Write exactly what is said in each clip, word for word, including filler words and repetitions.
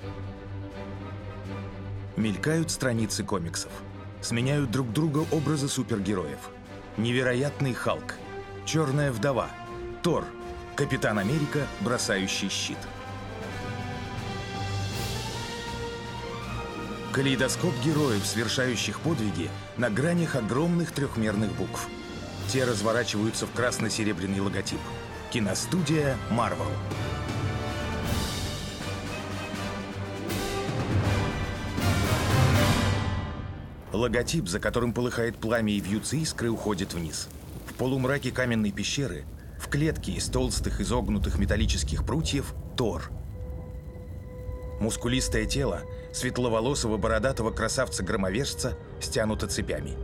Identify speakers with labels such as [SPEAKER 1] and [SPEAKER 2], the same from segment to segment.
[SPEAKER 1] Мелькают страницы комиксов. Сменяют друг друга образы супергероев. Невероятный Халк, Черная вдова, Тор, Капитан Америка, бросающий щит. Калейдоскоп героев, совершающих подвиги на гранях огромных трехмерных букв. Те разворачиваются в красно-серебряный логотип. Киностудия Marvel. Логотип, за которым полыхает пламя и вьются искры, уходит вниз. В полумраке каменной пещеры, в клетке из толстых изогнутых металлических прутьев, Тор. Мускулистое тело светловолосого бородатого красавца-громовержца стянуто цепями.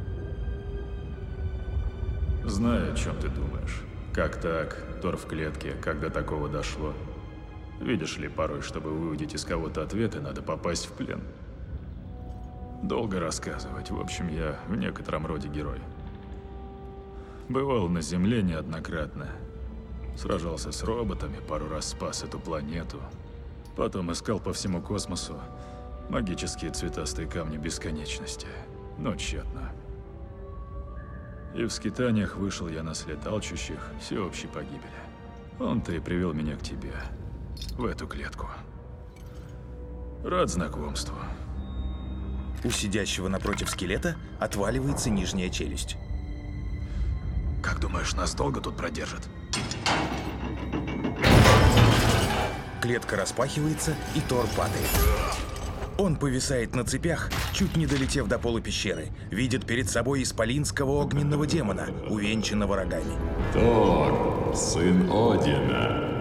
[SPEAKER 2] Знаю, о чем ты думаешь. Как так? Тор в клетке, когда такого дошло? Видишь ли, порой, чтобы выудить из кого-то ответы, надо попасть в плен. Долго рассказывать. В общем, я в некотором роде герой. Бывал на Земле неоднократно. Сражался с роботами, пару раз спас эту планету. Потом искал по всему космосу магические цветастые камни бесконечности. Но тщетно. И в скитаниях вышел я на след алчущих всеобщей погибели. Он-то и привел меня к тебе. В эту клетку. Рад знакомству.
[SPEAKER 1] У сидящего напротив скелета отваливается нижняя челюсть.
[SPEAKER 2] Как думаешь, нас долго тут продержат?
[SPEAKER 1] Клетка распахивается, и Тор падает. Он повисает на цепях, чуть не долетев до пола пещеры. Видит перед собой исполинского огненного демона, увенчанного рогами.
[SPEAKER 3] Тор, сын Одина.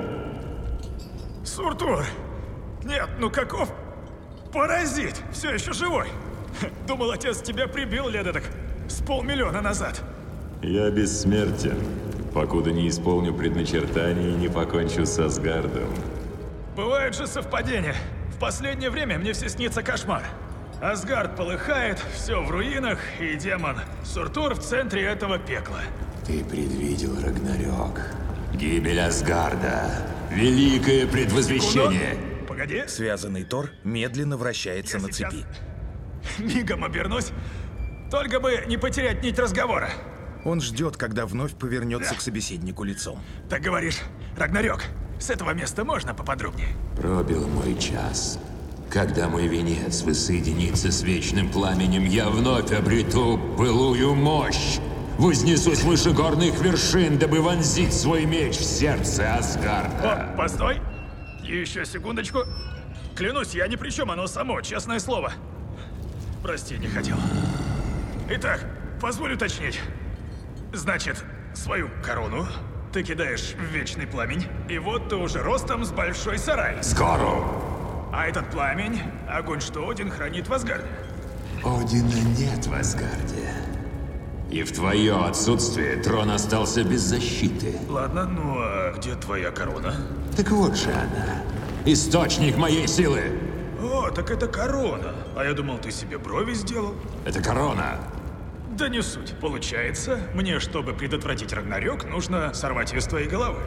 [SPEAKER 2] Суртур! Нет, ну каков паразит! Все еще живой! Думал, отец тебя прибил лет так с полмиллиона назад.
[SPEAKER 3] Я бессмертен, покуда не исполню предначертание и не покончу с Асгардом.
[SPEAKER 2] Бывают же совпадения. В последнее время мне все снится кошмар. Асгард полыхает, все в руинах, и демон Суртур в центре этого пекла.
[SPEAKER 3] Ты предвидел Рагнарёк. Гибель Асгарда. Великое предвозвещение.
[SPEAKER 2] Куда? Погоди.
[SPEAKER 1] Связанный Тор медленно вращается
[SPEAKER 2] Я
[SPEAKER 1] на цепи.
[SPEAKER 2] Мигом обернусь, только бы не потерять нить разговора.
[SPEAKER 1] Он ждет, когда вновь повернется к собеседнику лицом.
[SPEAKER 2] Так говоришь, Рагнарёк, с этого места можно поподробнее?
[SPEAKER 3] Пробил мой час. Когда мой венец воссоединится с вечным пламенем, я вновь обрету былую мощь. Вознесусь выше горных вершин, дабы вонзить свой меч в сердце Асгарда.
[SPEAKER 2] О, постой! Еще секундочку. Клянусь, я ни при чем, оно само, честное слово. Прости, не хотел. Итак, позволь уточнить. Значит, свою корону ты кидаешь в вечный пламень, и вот ты уже ростом с большой сарай.
[SPEAKER 3] Скоро!
[SPEAKER 2] А этот пламень — огонь, что Один хранит в Асгарде.
[SPEAKER 3] Одина нет в Асгарде. И в твое отсутствие трон остался без защиты.
[SPEAKER 2] Ладно, ну а где твоя корона?
[SPEAKER 3] Так вот же она. Источник моей силы.
[SPEAKER 2] О, так это корона. А я думал, ты себе брови сделал.
[SPEAKER 3] Это корона.
[SPEAKER 2] Да не суть. Получается, мне, чтобы предотвратить Рагнарёк, нужно сорвать ее с твоей головы.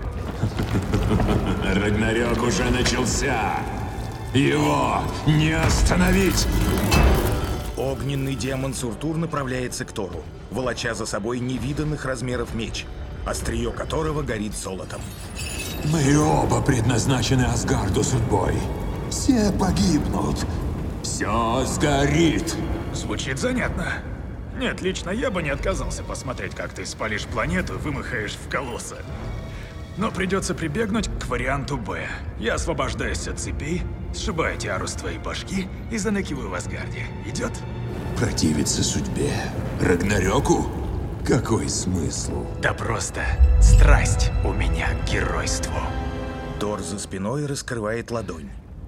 [SPEAKER 3] Рагнарёк уже начался. Его не остановить.
[SPEAKER 1] Огненный демон Суртур направляется к Тору, волоча за собой невиданных размеров меч, острие которого горит золотом.
[SPEAKER 3] Мы оба предназначены Асгарду судьбой. Все погибнут. Все сгорит.
[SPEAKER 2] Звучит занятно. Нет, лично я бы не отказался посмотреть, как ты спалишь планету, вымахаешь в колосса. Но придется прибегнуть к варианту Б. Я освобождаюсь от цепей, сшибаю тиару с твоей башки и заныкиваю в Асгарде. Идет?
[SPEAKER 3] Противиться судьбе? Рагнарёку? Какой смысл?
[SPEAKER 2] Да просто страсть у меня к геройству.
[SPEAKER 1] Тор за спиной раскрывает ладонь.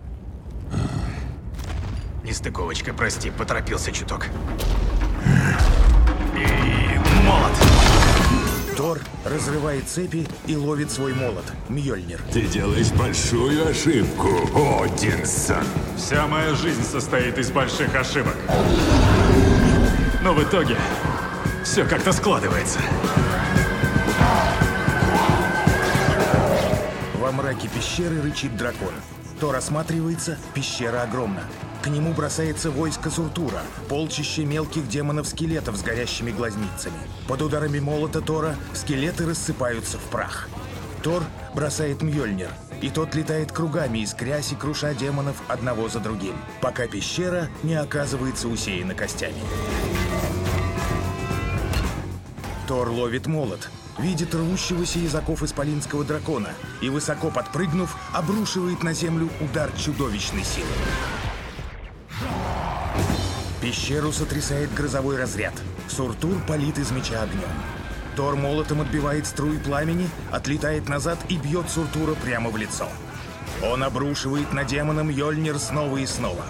[SPEAKER 2] Нестыковочка, прости, поторопился чуток. И молот.
[SPEAKER 1] Тор разрывает цепи и ловит свой молот, Мьёльнир.
[SPEAKER 3] Ты делаешь большую ошибку, Одинсон.
[SPEAKER 2] Вся моя жизнь состоит из больших ошибок. Но в итоге все как-то складывается.
[SPEAKER 1] Во мраке пещеры рычит дракон. Тор осматривается, пещера огромна. К нему бросается войско Суртура, полчище мелких демонов-скелетов с горящими глазницами. Под ударами молота Тора скелеты рассыпаются в прах. Тор бросает Мьёльнир, и тот летает кругами, искрясь и круша демонов одного за другим, пока пещера не оказывается усеяна костями. Тор ловит молот, видит рвущегося из оков исполинского дракона и, высоко подпрыгнув, обрушивает на землю удар чудовищной силы. Пещеру сотрясает грозовой разряд. Суртур палит из меча огнем. Тор молотом отбивает струи пламени, отлетает назад и бьет Суртура прямо в лицо. Он обрушивает на демона Мьёльнир снова и снова.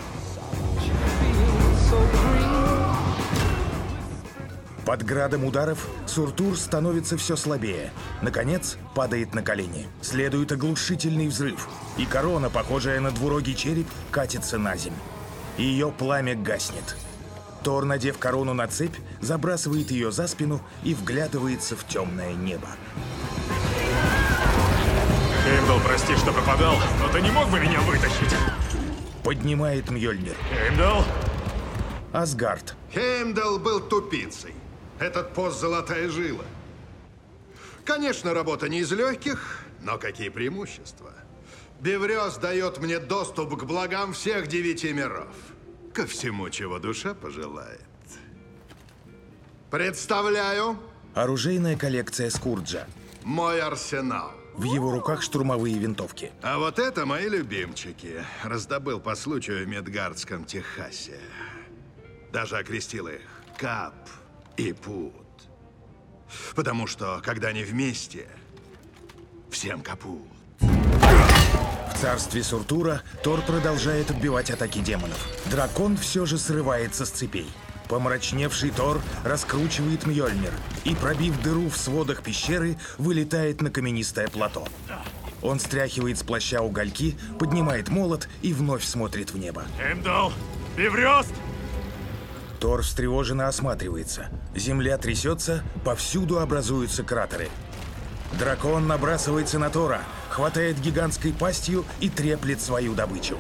[SPEAKER 1] Под градом ударов Суртур становится все слабее. Наконец, падает на колени. Следует оглушительный взрыв, и корона, похожая на двурогий череп, катится на землю. Ее пламя гаснет. Тор, надев корону на цепь, забрасывает ее за спину и вглядывается в темное небо.
[SPEAKER 2] Хеймдал, прости, что пропадал, но ты не мог бы меня вытащить?
[SPEAKER 1] Поднимает Мьёльнир.
[SPEAKER 2] Хеймдал?
[SPEAKER 1] Асгард.
[SPEAKER 4] Хеймдал был тупицей. Этот пост — золотая жила. Конечно, работа не из легких, но какие преимущества. Беврёс дает мне доступ к благам всех девяти миров. Ко всему, чего душа пожелает. Представляю
[SPEAKER 1] Оружейная коллекция Скурджа.
[SPEAKER 4] мой арсенал.
[SPEAKER 1] В его руках штурмовые винтовки.
[SPEAKER 4] А вот это мои любимчики. Раздобыл по случаю в Мидгардском Техасе. Даже окрестил их Кап и Пут. Потому что, когда они вместе, всем капут.
[SPEAKER 1] В царстве Суртура Тор продолжает отбивать атаки демонов. Дракон все же срывается с цепей. Помрачневший Тор раскручивает Мьёльнир и, пробив дыру в сводах пещеры, вылетает на каменистое плато. Он стряхивает с плаща угольки, поднимает молот и вновь смотрит в небо.
[SPEAKER 2] Хеймдал! Беврёст!
[SPEAKER 1] Тор встревоженно осматривается. Земля трясется, повсюду образуются кратеры. Дракон набрасывается на Тора, хватает гигантской пастью и треплет свою добычу.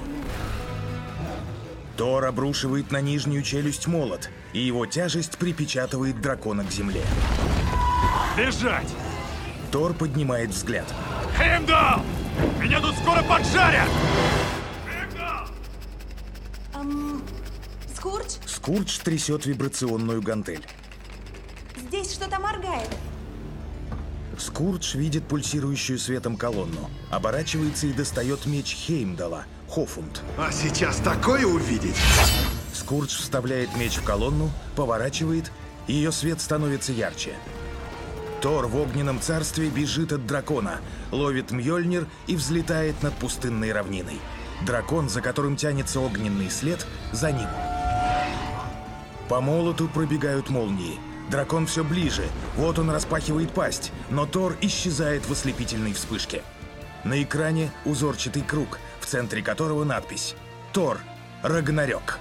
[SPEAKER 1] Тор обрушивает на нижнюю челюсть молот, и его тяжесть припечатывает дракона к земле.
[SPEAKER 2] Бежать!
[SPEAKER 1] Тор поднимает взгляд.
[SPEAKER 2] Хеймдал! Меня тут скоро поджарят! Хеймдал!
[SPEAKER 5] Эм, Скурдж,
[SPEAKER 1] Скурдж трясет вибрационную гантель.
[SPEAKER 5] здесь что-то моргает.
[SPEAKER 1] Скурдж видит пульсирующую светом колонну, оборачивается и достает меч Хеймдала, Хофунд.
[SPEAKER 4] А сейчас такое увидеть!
[SPEAKER 1] Скурдж вставляет меч в колонну, поворачивает, и ее свет становится ярче. Тор в огненном царстве бежит от дракона, ловит Мьёльнир и взлетает над пустынной равниной. Дракон, за которым тянется огненный след, за ним. По молоту пробегают молнии. Дракон все ближе, вот он распахивает пасть, но Тор исчезает в ослепительной вспышке. На экране узорчатый круг, в центре которого надпись «Тор. Рагнарёк».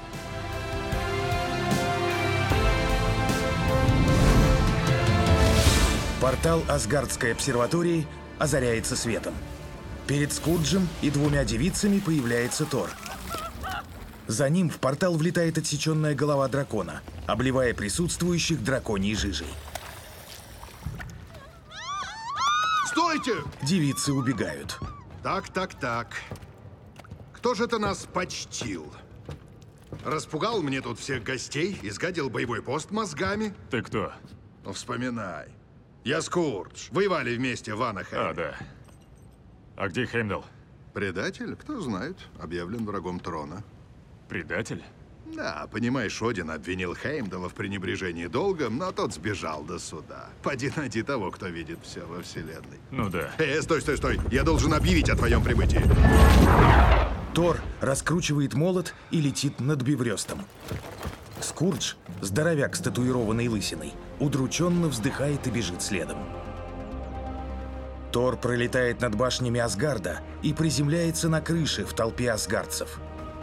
[SPEAKER 1] Портал Асгардской обсерватории озаряется светом. Перед Скурджем и двумя девицами появляется Тор. За ним в портал влетает отсеченная голова дракона, обливая присутствующих драконьей жижей.
[SPEAKER 4] Стойте!
[SPEAKER 1] Девицы убегают.
[SPEAKER 4] Так, так, так. Кто же это нас почтил? Распугал мне тут всех гостей, изгадил боевой пост мозгами.
[SPEAKER 2] Ты кто?
[SPEAKER 4] Ну, вспоминай. Я Скурдж. Воевали вместе в Анахайме.
[SPEAKER 2] А, да. А где Хеймдал?
[SPEAKER 4] Предатель? Кто знает. Объявлен врагом трона.
[SPEAKER 2] Предатель?
[SPEAKER 4] Да, понимаешь, Один обвинил Хеймдала в пренебрежении долгом, но тот сбежал до суда. Поди найди того, кто видит все во вселенной.
[SPEAKER 2] Ну да.
[SPEAKER 4] Э, стой, стой, стой! Я должен объявить о твоем прибытии.
[SPEAKER 1] Тор раскручивает молот и летит над Беврёстом. Скурдж, здоровяк с татуированной лысиной, удрученно вздыхает и бежит следом. Тор пролетает над башнями Асгарда и приземляется на крыше в толпе асгардцев.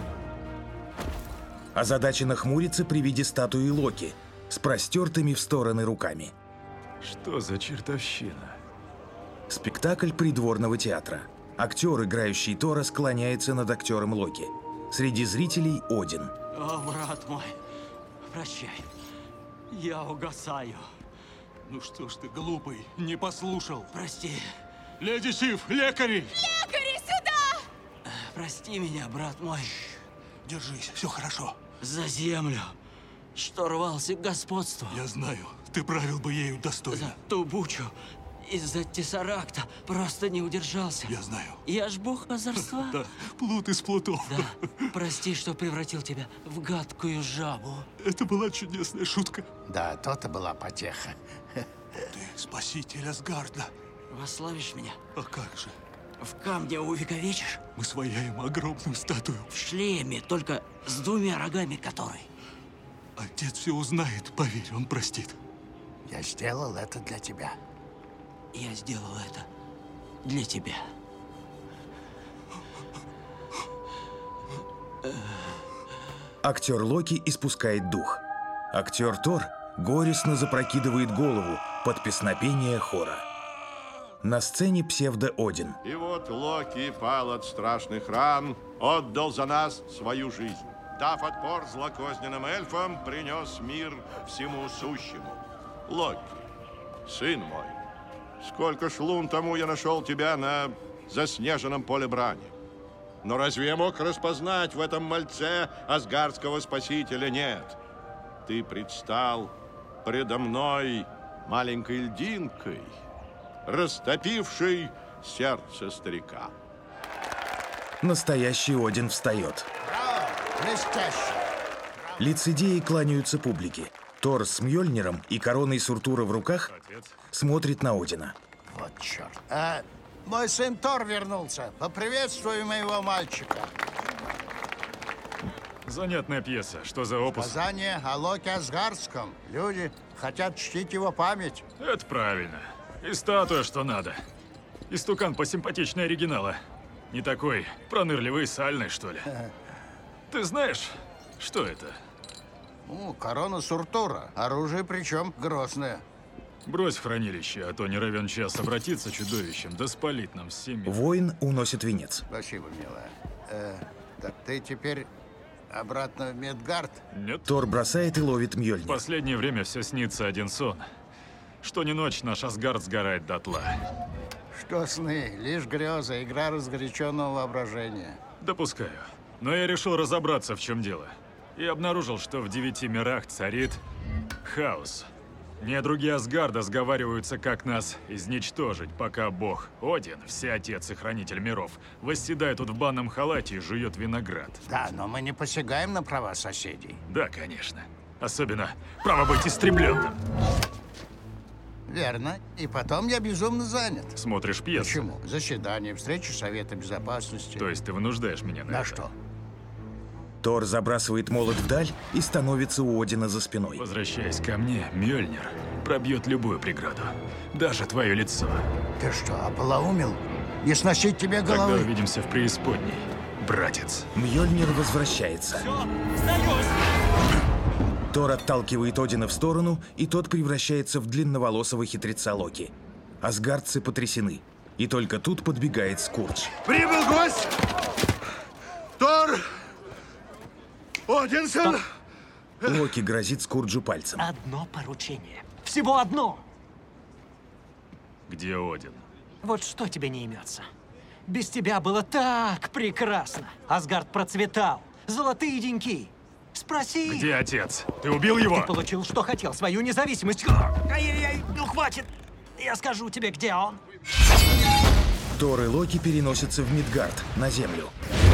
[SPEAKER 1] Озадаченно хмурится при виде статуи Локи с простертыми в стороны руками.
[SPEAKER 2] Что за чертовщина?
[SPEAKER 1] Спектакль придворного театра. Актер, играющий Тора, склоняется над актером Локи. Среди зрителей Один.
[SPEAKER 6] О, брат мой, прощай. Я угасаю.
[SPEAKER 7] Ну что ж ты, глупый, не послушал.
[SPEAKER 6] Прости.
[SPEAKER 7] Леди Сив, лекари!
[SPEAKER 5] Лекари, сюда!
[SPEAKER 6] Прости меня, брат мой.
[SPEAKER 7] Держись, все хорошо.
[SPEAKER 6] За землю, что рвался к господству.
[SPEAKER 7] Я знаю, ты правил бы ею достойно.
[SPEAKER 6] За ту бучу. Из-за тессаракта просто не удержался.
[SPEAKER 7] Я знаю.
[SPEAKER 6] Я ж бог озорства.
[SPEAKER 7] Да, плут из плутов.
[SPEAKER 6] Да, прости, что превратил тебя в гадкую жабу.
[SPEAKER 7] Это была чудесная шутка.
[SPEAKER 8] Да, то-то была потеха.
[SPEAKER 7] Ты спаситель Асгарда.
[SPEAKER 6] Восславишь меня?
[SPEAKER 7] А как же?
[SPEAKER 6] В камне увековечишь?
[SPEAKER 7] Мы свояем огромную статую.
[SPEAKER 6] В шлеме, только с двумя рогами которой.
[SPEAKER 7] Отец все узнает, поверь, он простит.
[SPEAKER 8] Я сделал это для тебя.
[SPEAKER 6] Я сделал это для тебя.
[SPEAKER 1] Актер Локи испускает дух. Актер Тор горестно запрокидывает голову под песнопение хора. На сцене псевдо-Один.
[SPEAKER 9] И вот Локи пал от страшных ран, отдал за нас свою жизнь. Дав отпор злокозненным эльфам, принес мир всему сущему. Локи, сын мой, сколько ж лун тому я нашел тебя на заснеженном поле брани. Но разве я мог распознать в этом мальце асгардского спасителя? Нет. Ты предстал предо мной маленькой льдинкой, растопившей сердце старика.
[SPEAKER 1] Настоящий Один встает.
[SPEAKER 8] Браво! Блестяще!
[SPEAKER 1] Лицедеи кланяются публике. Тор с Мьёльниром и короной Суртура в руках смотрит на Одина.
[SPEAKER 8] Вот черт. А, мой сын Тор вернулся. Поприветствуй моего мальчика.
[SPEAKER 2] Занятная пьеса. Что за опус?
[SPEAKER 8] Сказание о Локе Асгардском. Люди хотят чтить его память.
[SPEAKER 2] Это правильно. И статуя, что надо. Истукан посимпатичнее оригинала. Не такой пронырливый и сальный, что ли. Ты знаешь, что это?
[SPEAKER 8] Ну, корона Суртура. Оружие причем грозное.
[SPEAKER 2] Брось в хранилище, а то не равен час обратиться чудовищем, да спалит нам семьи.
[SPEAKER 1] Воин уносит венец.
[SPEAKER 8] Спасибо, милая. Э, так ты теперь обратно в Мидгард?
[SPEAKER 2] Нет.
[SPEAKER 1] Тор бросает и ловит
[SPEAKER 2] В
[SPEAKER 1] Мьёльнир.
[SPEAKER 2] последнее время все снится один сон. Что ни ночь наш Асгард сгорает дотла.
[SPEAKER 8] Что сны? Лишь греза, игра разгоряченного воображения.
[SPEAKER 2] Допускаю. Но я решил разобраться, в чем дело. И обнаружил, что в девяти мирах царит хаос. Недруги Асгарда сговариваются, как нас изничтожить, пока бог Один, всеотец и хранитель миров, восседает тут в банном халате и жует виноград.
[SPEAKER 8] Да, но мы не посягаем на права соседей.
[SPEAKER 2] Да, конечно. Особенно право быть истребленным.
[SPEAKER 8] Верно. И потом я безумно занят.
[SPEAKER 2] Смотришь пьесу.
[SPEAKER 8] Почему? Заседание, встречи Совета Безопасности.
[SPEAKER 2] То есть ты вынуждаешь меня на
[SPEAKER 8] На
[SPEAKER 2] это?
[SPEAKER 8] что?
[SPEAKER 1] Тор забрасывает молот вдаль и становится у Одина за спиной.
[SPEAKER 2] Возвращаясь ко мне, Мьёльнир пробьет любую преграду. Даже твое лицо.
[SPEAKER 8] Ты что, ополоумел? Не сносить тебе
[SPEAKER 2] Тогда
[SPEAKER 8] головы?
[SPEAKER 2] увидимся в преисподней, братец.
[SPEAKER 1] Мьёльнир возвращается. Тор отталкивает Одина в сторону, и тот превращается в длинноволосого хитреца Локи. Асгардцы потрясены. И только тут подбегает Скурдж.
[SPEAKER 4] Прибыл гость! Тор! Одинсон!
[SPEAKER 1] Локи грозит Скурджу пальцем.
[SPEAKER 10] Одно поручение. Всего одно.
[SPEAKER 2] Где Один?
[SPEAKER 10] Вот что тебе не имется. Без тебя было так прекрасно. Асгард процветал. Золотые деньки. Спроси.
[SPEAKER 2] Где отец? Ты убил его?
[SPEAKER 10] Ты получил, что хотел, свою независимость. Ай-яй-яй, ну хватит. Я скажу тебе, где он.
[SPEAKER 1] Тор и Локи переносятся в Мидгард, на землю.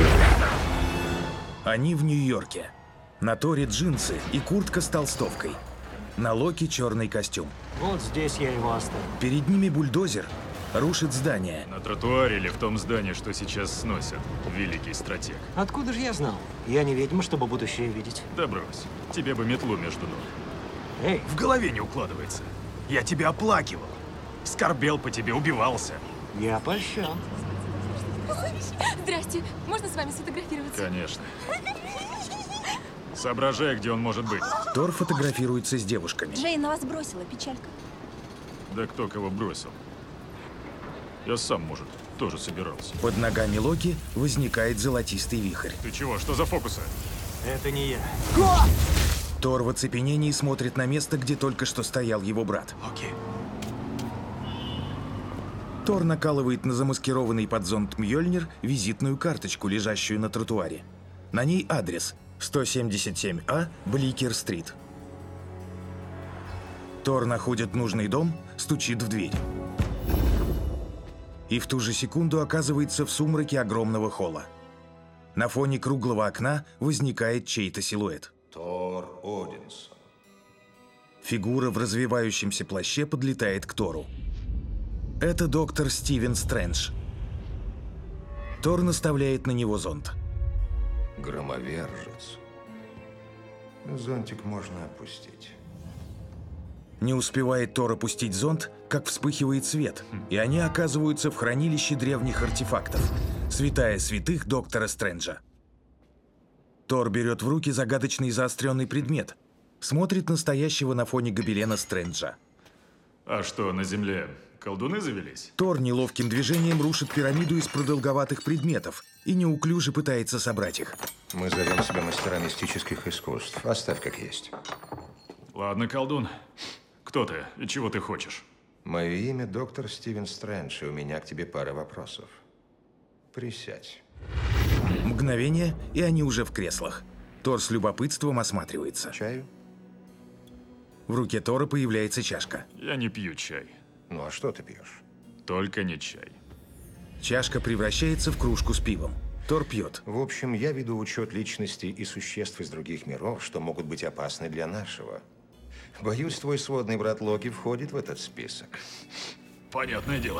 [SPEAKER 1] Они в Нью-Йорке. На Торе джинсы и куртка с толстовкой. На Локи черный костюм.
[SPEAKER 10] Вот здесь я его оставил.
[SPEAKER 1] Перед ними бульдозер рушит здание.
[SPEAKER 2] На тротуаре или в том здании, что сейчас сносят. Великий стратег.
[SPEAKER 10] Откуда же я знал? Я не ведьма, чтобы будущее видеть.
[SPEAKER 2] Да брось. Тебе бы метлу между ног.
[SPEAKER 10] Эй,
[SPEAKER 2] В голове не укладывается. Я тебя оплакивал. Скорбел по тебе, убивался.
[SPEAKER 10] я польщен.
[SPEAKER 5] Здрасте, можно с вами сфотографироваться?
[SPEAKER 2] Конечно. Соображай, где он может быть.
[SPEAKER 1] Тор фотографируется с девушками.
[SPEAKER 5] Джейн на вас бросила, печалька.
[SPEAKER 2] Да кто кого бросил? Я сам, может. Тоже собирался.
[SPEAKER 1] Под ногами Локи возникает золотистый вихрь.
[SPEAKER 2] Ты чего? Что за фокусы?
[SPEAKER 10] Это не я.
[SPEAKER 1] Тор в оцепенении смотрит на место, где только что стоял его брат.
[SPEAKER 10] Локи.
[SPEAKER 1] Тор накалывает на замаскированный под зонт Мьёльнир визитную карточку, лежащую на тротуаре. На ней адрес сто семьдесят семь А, Бликер-стрит. Тор находит нужный дом, стучит в дверь. И в ту же секунду оказывается в сумраке огромного холла. На фоне круглого окна возникает чей-то силуэт.
[SPEAKER 11] Тор Одинсон.
[SPEAKER 1] Фигура в развивающемся плаще подлетает к Тору. Это доктор Стивен Стрэндж. Тор наставляет на него зонт.
[SPEAKER 11] Громовержец. Зонтик можно опустить.
[SPEAKER 1] Не успевает Тор опустить зонт, как вспыхивает свет, и они оказываются в хранилище древних артефактов. Святая святых доктора Стрэнджа. Тор берет в руки загадочный заостренный предмет. Смотрит на стоящего на фоне гобелена Стрэнджа.
[SPEAKER 2] А что, на Земле колдуны завелись?
[SPEAKER 1] Тор неловким движением рушит пирамиду из продолговатых предметов и неуклюже пытается собрать их.
[SPEAKER 11] Мы зовем себя мастера мистических искусств. Оставь как есть.
[SPEAKER 2] Ладно, колдун. Кто ты и чего ты хочешь?
[SPEAKER 11] Мое имя доктор Стивен Стрэндж, и у меня к тебе пара вопросов. Присядь.
[SPEAKER 1] Мгновение, и они уже в креслах. Тор с любопытством осматривается.
[SPEAKER 11] Чаю?
[SPEAKER 1] В руке Тора появляется чашка.
[SPEAKER 2] Я не пью чай.
[SPEAKER 11] Ну а что ты пьешь?
[SPEAKER 2] Только не чай.
[SPEAKER 1] Чашка превращается в кружку с пивом. Тор пьет.
[SPEAKER 11] В общем, я веду учет личностей и существ из других миров, что могут быть опасны для нашего. Боюсь, твой сводный брат Локи входит в этот список.
[SPEAKER 2] Понятное дело.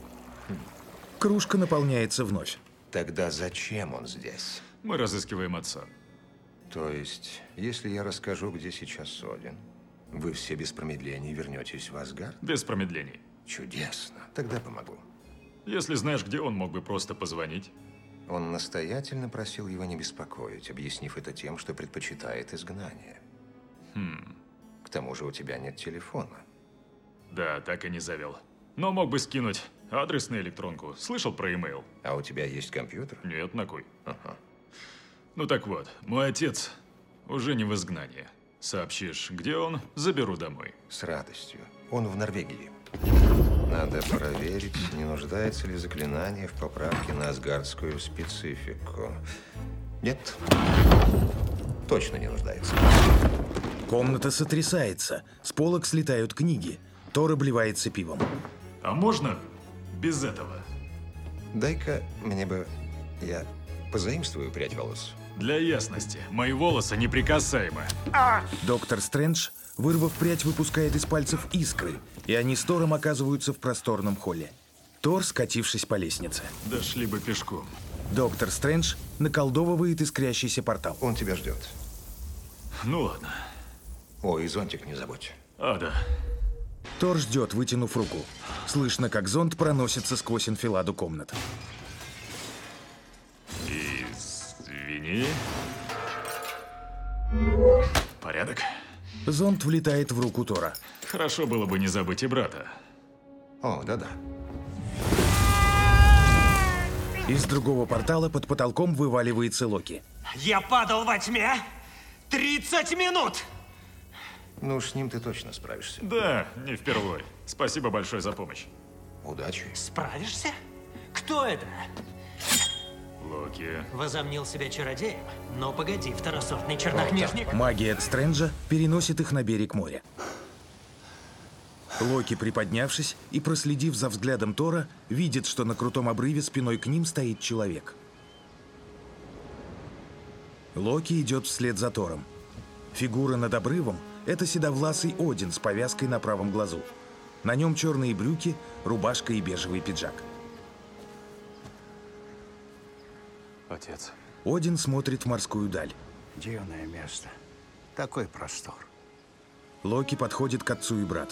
[SPEAKER 1] Кружка наполняется вновь.
[SPEAKER 11] Тогда зачем он здесь?
[SPEAKER 2] Мы разыскиваем отца.
[SPEAKER 11] То есть, если я расскажу, где сейчас Один, вы все без промедлений вернетесь в Асгард?
[SPEAKER 2] Без промедлений.
[SPEAKER 11] Чудесно. Тогда помогу.
[SPEAKER 2] Если знаешь, где он, мог бы просто позвонить.
[SPEAKER 11] Он настоятельно просил его не беспокоить, объяснив это тем, что предпочитает изгнание.
[SPEAKER 2] Хм.
[SPEAKER 11] К тому же у тебя нет телефона.
[SPEAKER 2] Да, так и не завел. Но мог бы скинуть адрес на электронку. Слышал про имейл?
[SPEAKER 11] А у тебя есть компьютер?
[SPEAKER 2] Нет, на кой?
[SPEAKER 11] Ага.
[SPEAKER 2] Ну так вот, мой отец уже не в изгнании. Сообщишь, где он, заберу домой.
[SPEAKER 11] С радостью. Он в Норвегии. Надо проверить, не нуждается ли заклинание в поправке на асгардскую специфику. Нет. Точно не нуждается.
[SPEAKER 1] Комната сотрясается. С полок слетают книги. Тор обливается пивом.
[SPEAKER 2] А можно без этого?
[SPEAKER 11] Дай-ка мне бы... Я позаимствую прядь волос.
[SPEAKER 2] Для ясности, мои волосы неприкасаемы.
[SPEAKER 1] Доктор Стрэндж, вырвав прядь, выпускает из пальцев искры, и они с Тором оказываются в просторном холле. Тор, скатившись по лестнице.
[SPEAKER 2] Дошли бы пешком.
[SPEAKER 1] Доктор Стрэндж наколдовывает искрящийся портал.
[SPEAKER 11] Он тебя ждет.
[SPEAKER 2] Ну ладно.
[SPEAKER 11] О, и зонтик не забудь.
[SPEAKER 2] А, да.
[SPEAKER 1] Тор ждет, вытянув руку. Слышно, как зонт проносится сквозь анфиладу комнат.
[SPEAKER 2] Извини. Порядок?
[SPEAKER 1] Зонт влетает в руку Тора.
[SPEAKER 2] Хорошо было бы не забыть и брата.
[SPEAKER 11] О, да-да.
[SPEAKER 1] Из другого портала под потолком вываливается Локи.
[SPEAKER 10] Я падал во тьме тридцать минут!
[SPEAKER 11] Ну, с ним ты точно справишься.
[SPEAKER 2] Да, не впервой. Спасибо большое за помощь.
[SPEAKER 11] Удачи.
[SPEAKER 10] Справишься? Кто это?
[SPEAKER 2] Локи.
[SPEAKER 10] Возомнил себя чародеем? Но погоди, второсортный чернокнижник.
[SPEAKER 1] Магия Стрэнджа переносит их на берег моря. Локи, приподнявшись и проследив за взглядом Тора, видит, что на крутом обрыве спиной к ним стоит человек. Локи идет вслед за Тором. Фигура над обрывом – это седовласый Один с повязкой на правом глазу. На нем черные брюки, рубашка и бежевый пиджак.
[SPEAKER 2] Отец.
[SPEAKER 1] Один смотрит в морскую даль.
[SPEAKER 8] Дивное место. Такой простор.
[SPEAKER 1] Локи подходит к отцу и брату.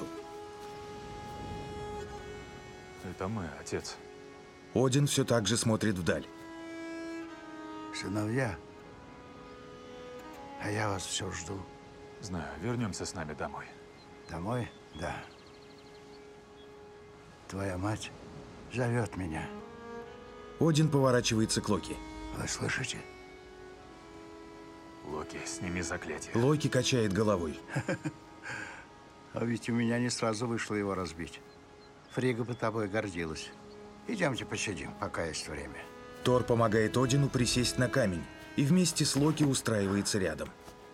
[SPEAKER 2] Это мы, отец.
[SPEAKER 1] Один все так же смотрит вдаль.
[SPEAKER 8] Сыновья, а я вас все жду.
[SPEAKER 2] Знаю, вернемся с нами домой.
[SPEAKER 8] Домой? Да. Твоя мать зовет меня.
[SPEAKER 1] Один поворачивается к Локи.
[SPEAKER 8] Вы слышите?
[SPEAKER 2] Локи, сними заклятие.
[SPEAKER 1] Локи качает головой.
[SPEAKER 8] А ведь у меня не сразу вышло его разбить. Фрига бы тобой гордилась. Идемте посидим, пока есть время.
[SPEAKER 1] Тор помогает Одину присесть на камень и вместе с Локи устраивается рядом.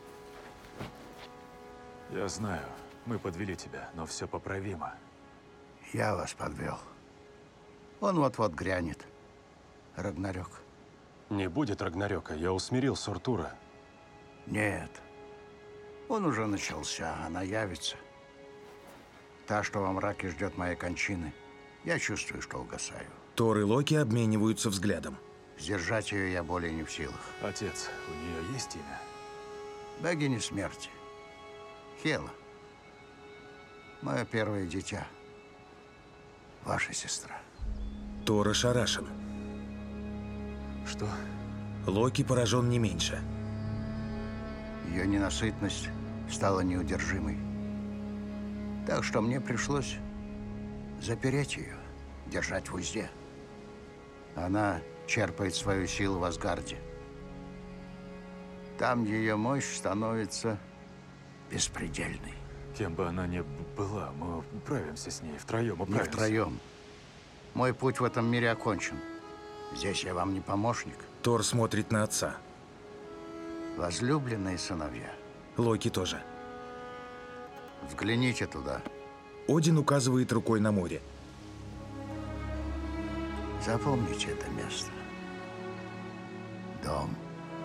[SPEAKER 2] Я знаю, мы подвели тебя, но все поправимо.
[SPEAKER 8] Я вас подвел. Он вот-вот грянет. Рагнарёк.
[SPEAKER 12] Не будет Рагнарёка, я усмирил Суртура.
[SPEAKER 8] Нет. Он уже начался, она явится. Та, что во мраке ждет моей кончины. Я чувствую, что угасаю.
[SPEAKER 1] Тор и Локи обмениваются взглядом.
[SPEAKER 8] Сдержать ее я более не в силах.
[SPEAKER 2] Отец, у нее есть имя?
[SPEAKER 8] Богиня смерти. Хела. Мое первое дитя. Ваша сестра.
[SPEAKER 1] Тор ошарашен.
[SPEAKER 2] Что?
[SPEAKER 1] Локи поражен не меньше.
[SPEAKER 8] Ее ненасытность стала неудержимой. Так что мне пришлось запереть ее, держать в узде. Она черпает свою силу в Асгарде. Там ее мощь становится беспредельной.
[SPEAKER 2] Кем бы она ни была, мы управимся с ней, втроем управимся.
[SPEAKER 8] Не втроем. Мой путь в этом мире окончен. Здесь я вам не помощник.
[SPEAKER 1] Тор смотрит на отца.
[SPEAKER 8] Возлюбленные сыновья.
[SPEAKER 1] Локи тоже.
[SPEAKER 8] Взгляните туда.
[SPEAKER 1] Один указывает рукой на море.
[SPEAKER 8] Запомните это место. Дом.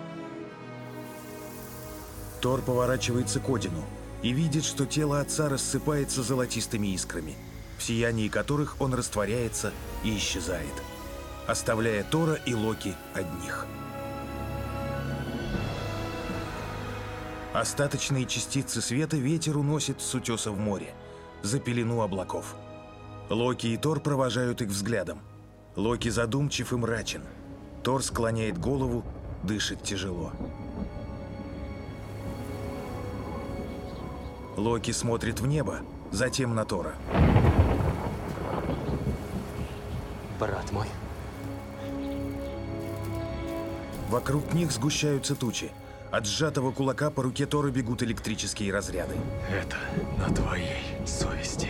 [SPEAKER 1] Тор поворачивается к Одину и видит, что тело отца рассыпается золотистыми искрами, в сиянии которых он растворяется и исчезает, оставляя Тора и Локи одних. Остаточные частицы света ветер уносит с утеса в море, за пелену облаков. Локи и Тор провожают их взглядом. Локи задумчив и мрачен. Тор склоняет голову, дышит тяжело. Локи смотрит в небо, затем на Тора.
[SPEAKER 6] Брат мой.
[SPEAKER 1] Вокруг них сгущаются тучи. От сжатого кулака по руке Тора бегут электрические разряды.
[SPEAKER 2] Это на твоей совести.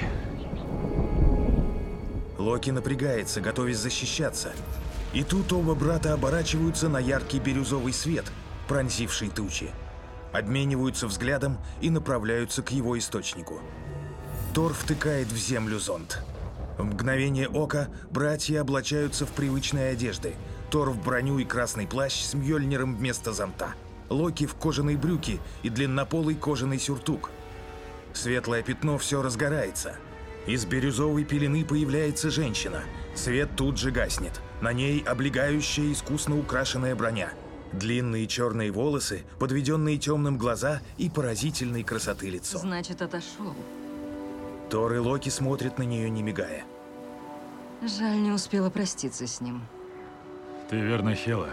[SPEAKER 1] Локи напрягается, готовясь защищаться. И тут оба брата оборачиваются на яркий бирюзовый свет, пронзивший тучи. Обмениваются взглядом и направляются к его источнику. Тор втыкает в землю зонт. В мгновение ока братья облачаются в привычные одежды. Тор в броню и красный плащ с Мьёльниром вместо зонта. Локи в кожаные брюки и длиннополый кожаный сюртук. Светлое пятно все разгорается. Из бирюзовой пелены появляется женщина. Свет тут же гаснет. На ней облегающая искусно украшенная броня. Длинные черные волосы, подведенные темным глаза и поразительной красоты лицо.
[SPEAKER 5] Значит, отошел.
[SPEAKER 1] Тор и Локи смотрят на нее, не мигая.
[SPEAKER 5] Жаль, не успела проститься с ним.
[SPEAKER 2] Ты верно, Хела?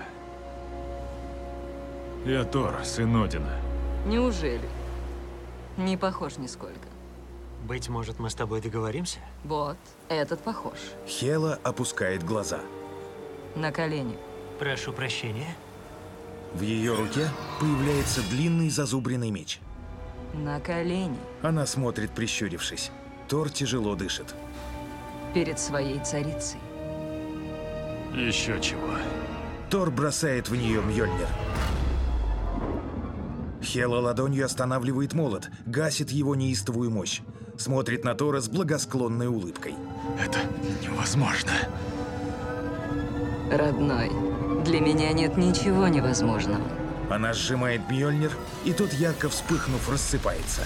[SPEAKER 2] Я Тор, сын Одина.
[SPEAKER 5] Неужели? Не похож нисколько.
[SPEAKER 10] Быть может, мы с тобой договоримся?
[SPEAKER 5] Вот, этот похож.
[SPEAKER 1] Хела опускает глаза.
[SPEAKER 5] На колени.
[SPEAKER 10] Прошу прощения.
[SPEAKER 1] В ее руке появляется длинный зазубренный меч.
[SPEAKER 5] На колени.
[SPEAKER 1] Она смотрит, прищурившись. Тор тяжело дышит.
[SPEAKER 5] Перед своей царицей.
[SPEAKER 2] Еще чего.
[SPEAKER 1] Тор бросает в нее Мьёльнир. Хела ладонью останавливает молот, гасит его неистовую мощь. Смотрит на Тора с благосклонной улыбкой.
[SPEAKER 2] Это невозможно.
[SPEAKER 5] Родной, для меня нет ничего невозможного.
[SPEAKER 1] Она сжимает Мьёльнир, и тот, ярко вспыхнув, рассыпается.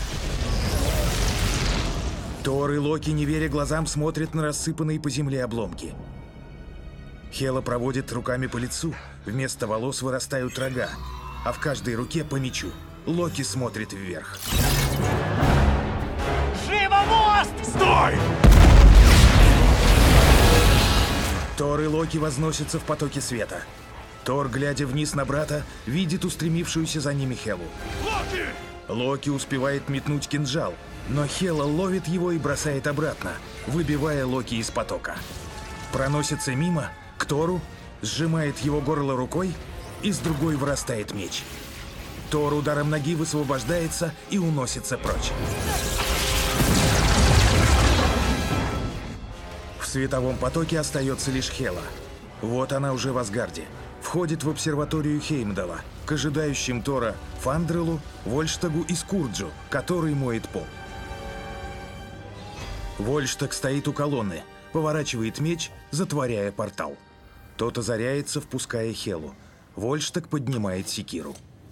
[SPEAKER 1] Тор и Локи, не веря глазам, смотрят на рассыпанные по земле обломки. Хела проводит руками по лицу, вместо волос вырастают рога, а в каждой руке по мечу. Локи смотрит вверх.
[SPEAKER 10] Живо, мост!
[SPEAKER 2] Стой!
[SPEAKER 1] Тор и Локи возносятся в потоке света. Тор, глядя вниз на брата, видит устремившуюся за ними Хелу.
[SPEAKER 2] Локи!
[SPEAKER 1] Локи успевает метнуть кинжал, но Хела ловит его и бросает обратно, выбивая Локи из потока. Проносится мимо, к Тору сжимает его горло рукой, и с другой вырастает меч. Тор ударом ноги высвобождается и уносится прочь. В световом потоке остается лишь Хела. Вот она уже в Асгарде. Входит в обсерваторию Хеймдала, к ожидающим Тора Фандрелу, Вольштагу и Скурджу, который моет пол. Вольштаг стоит у колонны, поворачивает меч, затворяя портал. Тот озаряется, впуская Хелу. Вольштаг поднимает секиру.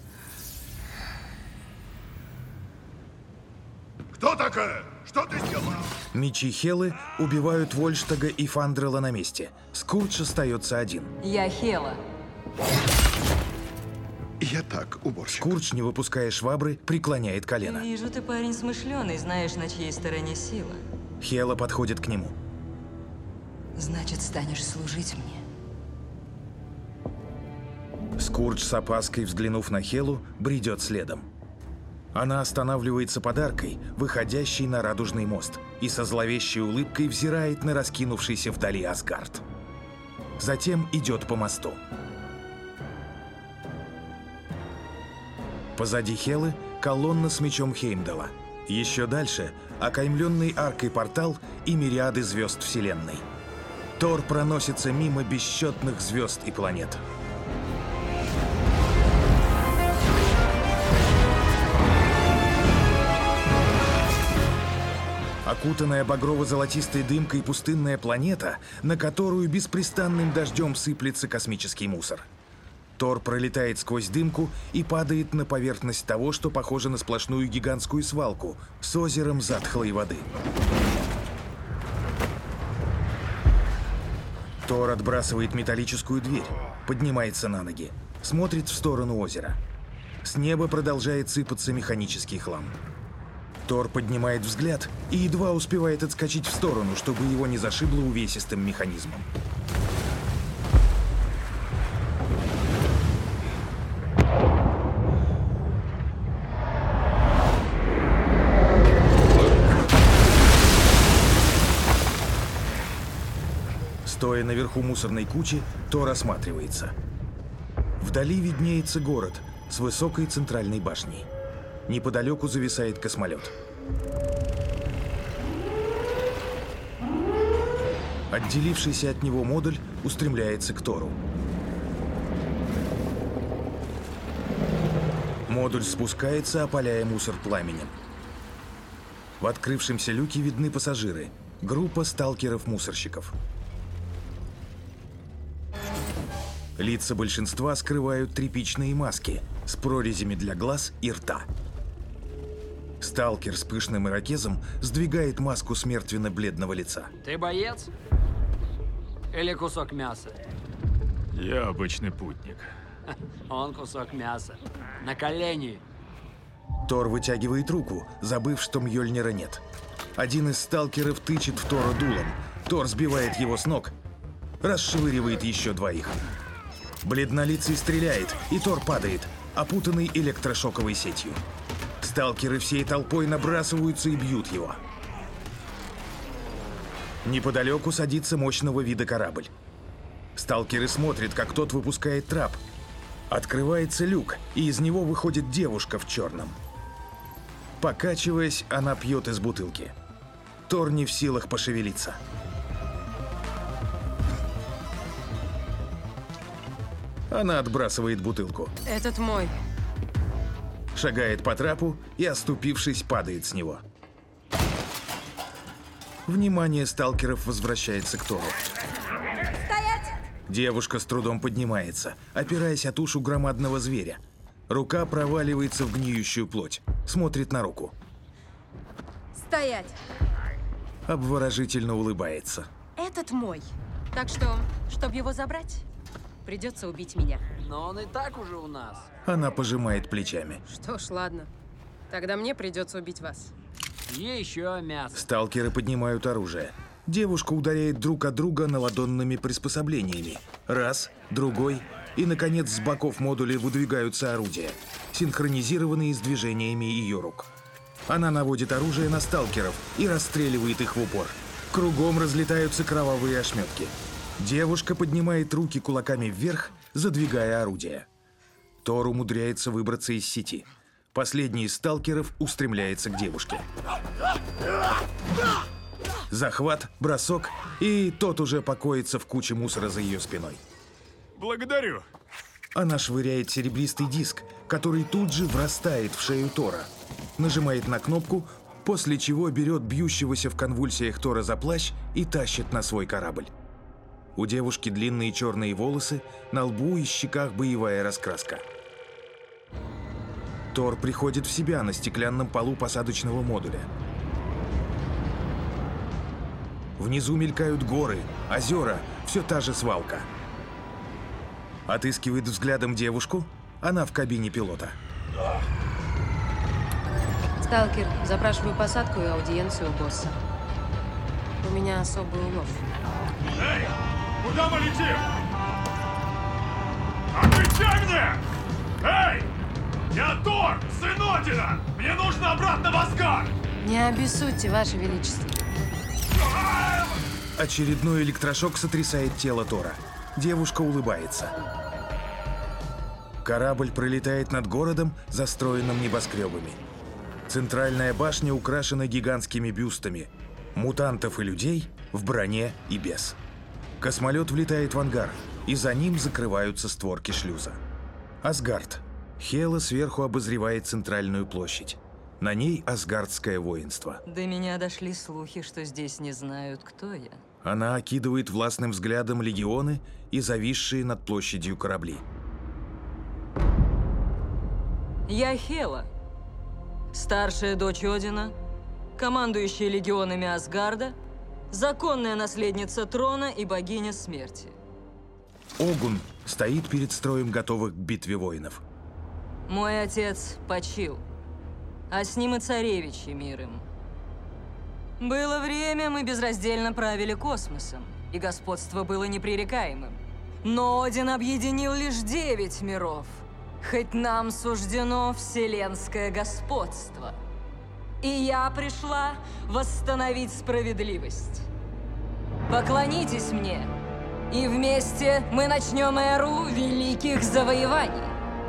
[SPEAKER 4] Кто такая? Что ты сделал?
[SPEAKER 1] Мечи Хелы убивают Вольштага и Фандрела на месте. Скурдж остается один.
[SPEAKER 5] Я Хела.
[SPEAKER 4] Я так, уборщик.
[SPEAKER 1] Скурдж, не выпуская швабры, преклоняет колено.
[SPEAKER 5] Вижу, ты парень смышленый, знаешь, на чьей стороне сила.
[SPEAKER 1] Хела подходит к нему.
[SPEAKER 5] Значит, станешь служить мне.
[SPEAKER 1] Скурдж с опаской, взглянув на Хелу, бредет следом. Она останавливается под аркой, выходящей на Радужный мост, и со зловещей улыбкой взирает на раскинувшийся вдали Асгард. Затем идет по мосту. Позади Хелы колонна с мечом Хеймдала. Еще дальше окаймленный аркой портал и мириады звезд Вселенной. Тор проносится мимо бесчетных звезд и планет. Окутанная багрово-золотистой дымкой пустынная планета, на которую беспрестанным дождем сыплется космический мусор. Тор пролетает сквозь дымку и падает на поверхность того, что похоже на сплошную гигантскую свалку с озером затхлой воды. Тор отбрасывает металлическую дверь, поднимается на ноги, смотрит в сторону озера. С неба продолжает сыпаться механический хлам. Тор поднимает взгляд и едва успевает отскочить в сторону, чтобы его не зашибло увесистым механизмом. Стоя наверху мусорной кучи, Тор осматривается. Вдали виднеется город с высокой центральной башней. Неподалеку зависает космолет. Отделившийся от него модуль устремляется к Тору. Модуль спускается, опаляя мусор пламенем. В открывшемся люке видны пассажиры. Группа сталкеров-мусорщиков. Лица большинства скрывают тряпичные маски с прорезями для глаз и рта. Сталкер с пышным ирокезом сдвигает маску с мертвенно-бледного лица.
[SPEAKER 6] Ты боец? Или кусок мяса?
[SPEAKER 2] Я обычный путник.
[SPEAKER 6] Он кусок мяса. На колени.
[SPEAKER 1] Тор вытягивает руку, забыв, что Мьёльнира нет. Один из сталкеров тычет в Тора дулом. Тор сбивает его с ног, расшвыривает еще двоих. Бледнолицый стреляет, и Тор падает, опутанный электрошоковой сетью. Сталкеры всей толпой набрасываются и бьют его. Неподалеку садится мощного вида корабль. Сталкеры смотрят, как тот выпускает трап. Открывается люк, и из него выходит девушка в черном. Покачиваясь, она пьет из бутылки. Тор не в силах пошевелиться. Она отбрасывает бутылку.
[SPEAKER 13] Этот мой.
[SPEAKER 1] Шагает по трапу и, оступившись, падает с него. Внимание сталкеров возвращается к Тору.
[SPEAKER 13] Стоять!
[SPEAKER 1] Девушка с трудом поднимается, опираясь о тушу громадного зверя. Рука проваливается в гниющую плоть. Смотрит на руку.
[SPEAKER 13] Стоять!
[SPEAKER 1] Обворожительно улыбается.
[SPEAKER 13] Этот мой. Так что, чтобы его забрать, придется убить меня.
[SPEAKER 6] Но он и так уже у нас.
[SPEAKER 1] Она пожимает плечами.
[SPEAKER 13] Что ж, ладно. Тогда мне придется убить вас.
[SPEAKER 6] Еще мясо.
[SPEAKER 1] Сталкеры поднимают оружие. Девушка ударяет друг от друга наладонными приспособлениями. Раз, другой, и, наконец, с боков модуля выдвигаются орудия, синхронизированные с движениями ее рук. Она наводит оружие на сталкеров и расстреливает их в упор. Кругом разлетаются кровавые ошметки. Девушка поднимает руки кулаками вверх, задвигая орудие. Тор умудряется выбраться из сети. Последний из сталкеров устремляется к девушке. Захват, бросок, и тот уже покоится в куче мусора за ее спиной.
[SPEAKER 2] Благодарю.
[SPEAKER 1] Она швыряет серебристый диск, который тут же врастает в шею Тора. Нажимает на кнопку, после чего берет бьющегося в конвульсиях Тора за плащ и тащит на свой корабль. У девушки длинные черные волосы, на лбу и щеках боевая раскраска. Тор приходит в себя на стеклянном полу посадочного модуля. Внизу мелькают горы, озера, все та же свалка. Отыскивает взглядом девушку, она в кабине пилота.
[SPEAKER 13] Сталкер, запрашиваю посадку и аудиенцию у босса. У меня особый улов.
[SPEAKER 2] Эй, куда мы летим? Отвечай мне! Эй! Я Тор, сын Одина! Мне нужно обратно в Асгард!
[SPEAKER 13] Не обессудьте, Ваше Величество.
[SPEAKER 1] Очередной электрошок сотрясает тело Тора. Девушка улыбается. Корабль пролетает над городом, застроенным небоскребами. Центральная башня украшена гигантскими бюстами. Мутантов и людей в броне и без. Космолет влетает в ангар, и за ним закрываются створки шлюза. Асгард. Хела сверху обозревает центральную площадь. На ней асгардское воинство.
[SPEAKER 5] До меня дошли слухи, что здесь не знают, кто я.
[SPEAKER 1] Она окидывает властным взглядом легионы и зависшие над площадью корабли.
[SPEAKER 5] Я Хела, старшая дочь Одина, командующая легионами Асгарда, законная наследница трона и богиня смерти.
[SPEAKER 1] Огун стоит перед строем готовых к битве воинов.
[SPEAKER 5] Мой отец почил, а с ним и царевичи мир им. Было время, мы безраздельно правили космосом, и господство было непререкаемым. Но Один объединил лишь девять миров, хоть нам суждено вселенское господство. И я пришла восстановить справедливость. Поклонитесь мне, и вместе мы начнем эру великих завоеваний.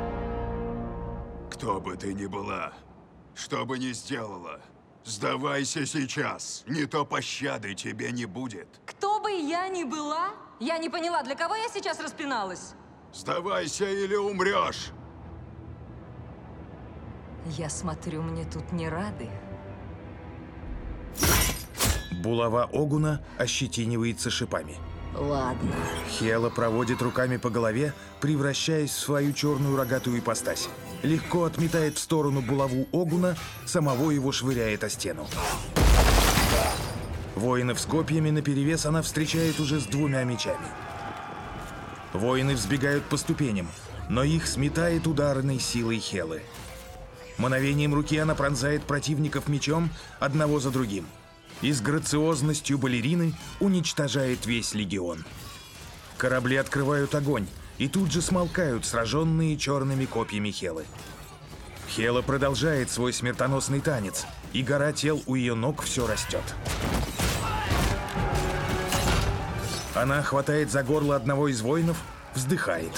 [SPEAKER 14] Кто бы ты ни была, что бы ни сделала, сдавайся сейчас, не то пощады тебе не будет.
[SPEAKER 5] Кто бы я ни была, я не поняла, для кого я сейчас распиналась?
[SPEAKER 14] Сдавайся или умрешь.
[SPEAKER 5] Я смотрю, мне тут не рады.
[SPEAKER 1] Булава Огуна ощетинивается шипами.
[SPEAKER 5] Ладно.
[SPEAKER 1] Хела проводит руками по голове, превращаясь в свою черную рогатую ипостась. Легко отметает в сторону булаву Огуна, самого его швыряет о стену. Воинов с копьями наперевес она встречает уже с двумя мечами. Воины взбегают по ступеням, но их сметает ударной силой Хелы. Мановением руки она пронзает противников мечом одного за другим. И с грациозностью балерины уничтожает весь легион. Корабли открывают огонь, и тут же смолкают сраженные черными копьями Хелы. Хела продолжает свой смертоносный танец, и гора тел у ее ног все растет. Она хватает за горло одного из воинов, вздыхает.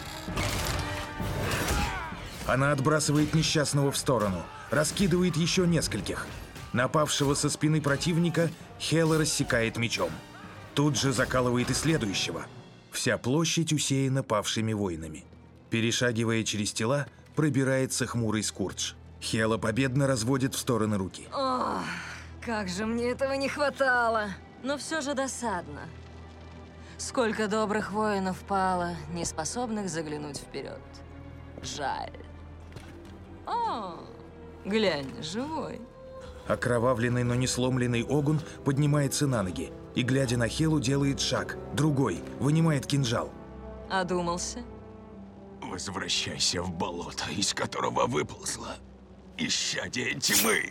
[SPEAKER 1] Она отбрасывает несчастного в сторону, раскидывает еще нескольких. Напавшего со спины противника Хела рассекает мечом. Тут же закалывает и следующего. Вся площадь усеяна павшими воинами. Перешагивая через тела, пробирается хмурый Скурдж. Хела победно разводит в стороны руки.
[SPEAKER 5] Ох, как же мне этого не хватало. Но все же досадно. Сколько добрых воинов пало, не способных заглянуть вперед. Жаль. О, глянь, живой.
[SPEAKER 1] Окровавленный, но не сломленный Огун поднимается на ноги и, глядя на Хелу, делает шаг, другой, вынимает кинжал.
[SPEAKER 5] Одумался?
[SPEAKER 14] Возвращайся в болото, из которого выползла. Исчадие тьмы.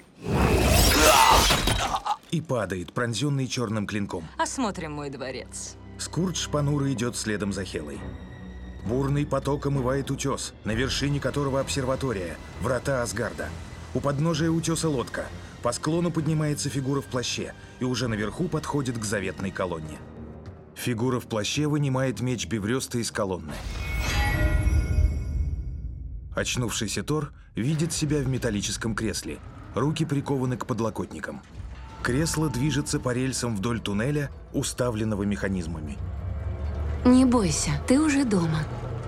[SPEAKER 1] И падает, пронзенный черным клинком.
[SPEAKER 5] Осмотрим мой дворец.
[SPEAKER 1] Скурдж понуро идет следом за Хелой. Бурный поток омывает утес, на вершине которого обсерватория, врата Асгарда. У подножия утеса лодка. По склону поднимается фигура в плаще и уже наверху подходит к заветной колонне. Фигура в плаще вынимает меч Беврёста из колонны. Очнувшийся Тор видит себя в металлическом кресле. Руки прикованы к подлокотникам. Кресло движется по рельсам вдоль туннеля, уставленного механизмами.
[SPEAKER 15] Не бойся, ты уже дома.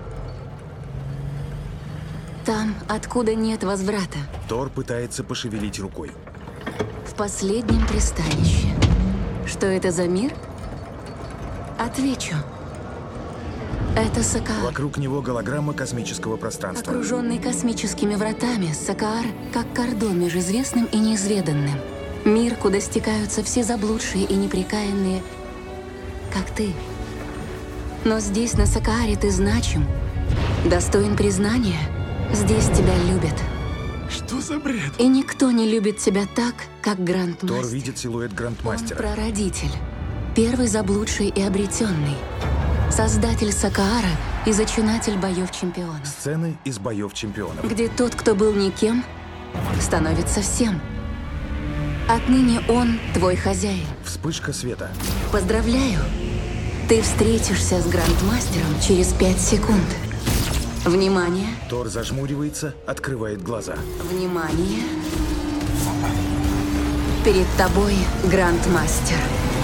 [SPEAKER 15] Там, откуда нет возврата.
[SPEAKER 1] Тор пытается пошевелить рукой.
[SPEAKER 15] В последнем пристанище. Что это за мир? Отвечу. Это Сакаар.
[SPEAKER 1] Вокруг него голограмма космического пространства.
[SPEAKER 15] Окруженный космическими вратами, Сакаар как кордон между известным и неизведанным. Мир, куда стекаются все заблудшие и непрекаянные, как ты. Но здесь, на Сакааре, ты значим, достоин признания. Здесь тебя любят.
[SPEAKER 2] Что за бред?
[SPEAKER 15] И никто не любит тебя так, как Грандмастер.
[SPEAKER 1] Тор видит силуэт Грандмастера.
[SPEAKER 15] Он прародитель, первый заблудший и обретенный, создатель Сакаара и зачинатель боев чемпионов.
[SPEAKER 1] Сцены из боев чемпионов.
[SPEAKER 15] Где тот, кто был никем, становится всем. Отныне он твой хозяин.
[SPEAKER 1] Вспышка света.
[SPEAKER 15] Поздравляю! Ты встретишься с Грандмастером через пять секунд. Внимание!
[SPEAKER 1] Тор зажмуривается, открывает глаза.
[SPEAKER 15] Внимание! Перед тобой Грандмастер.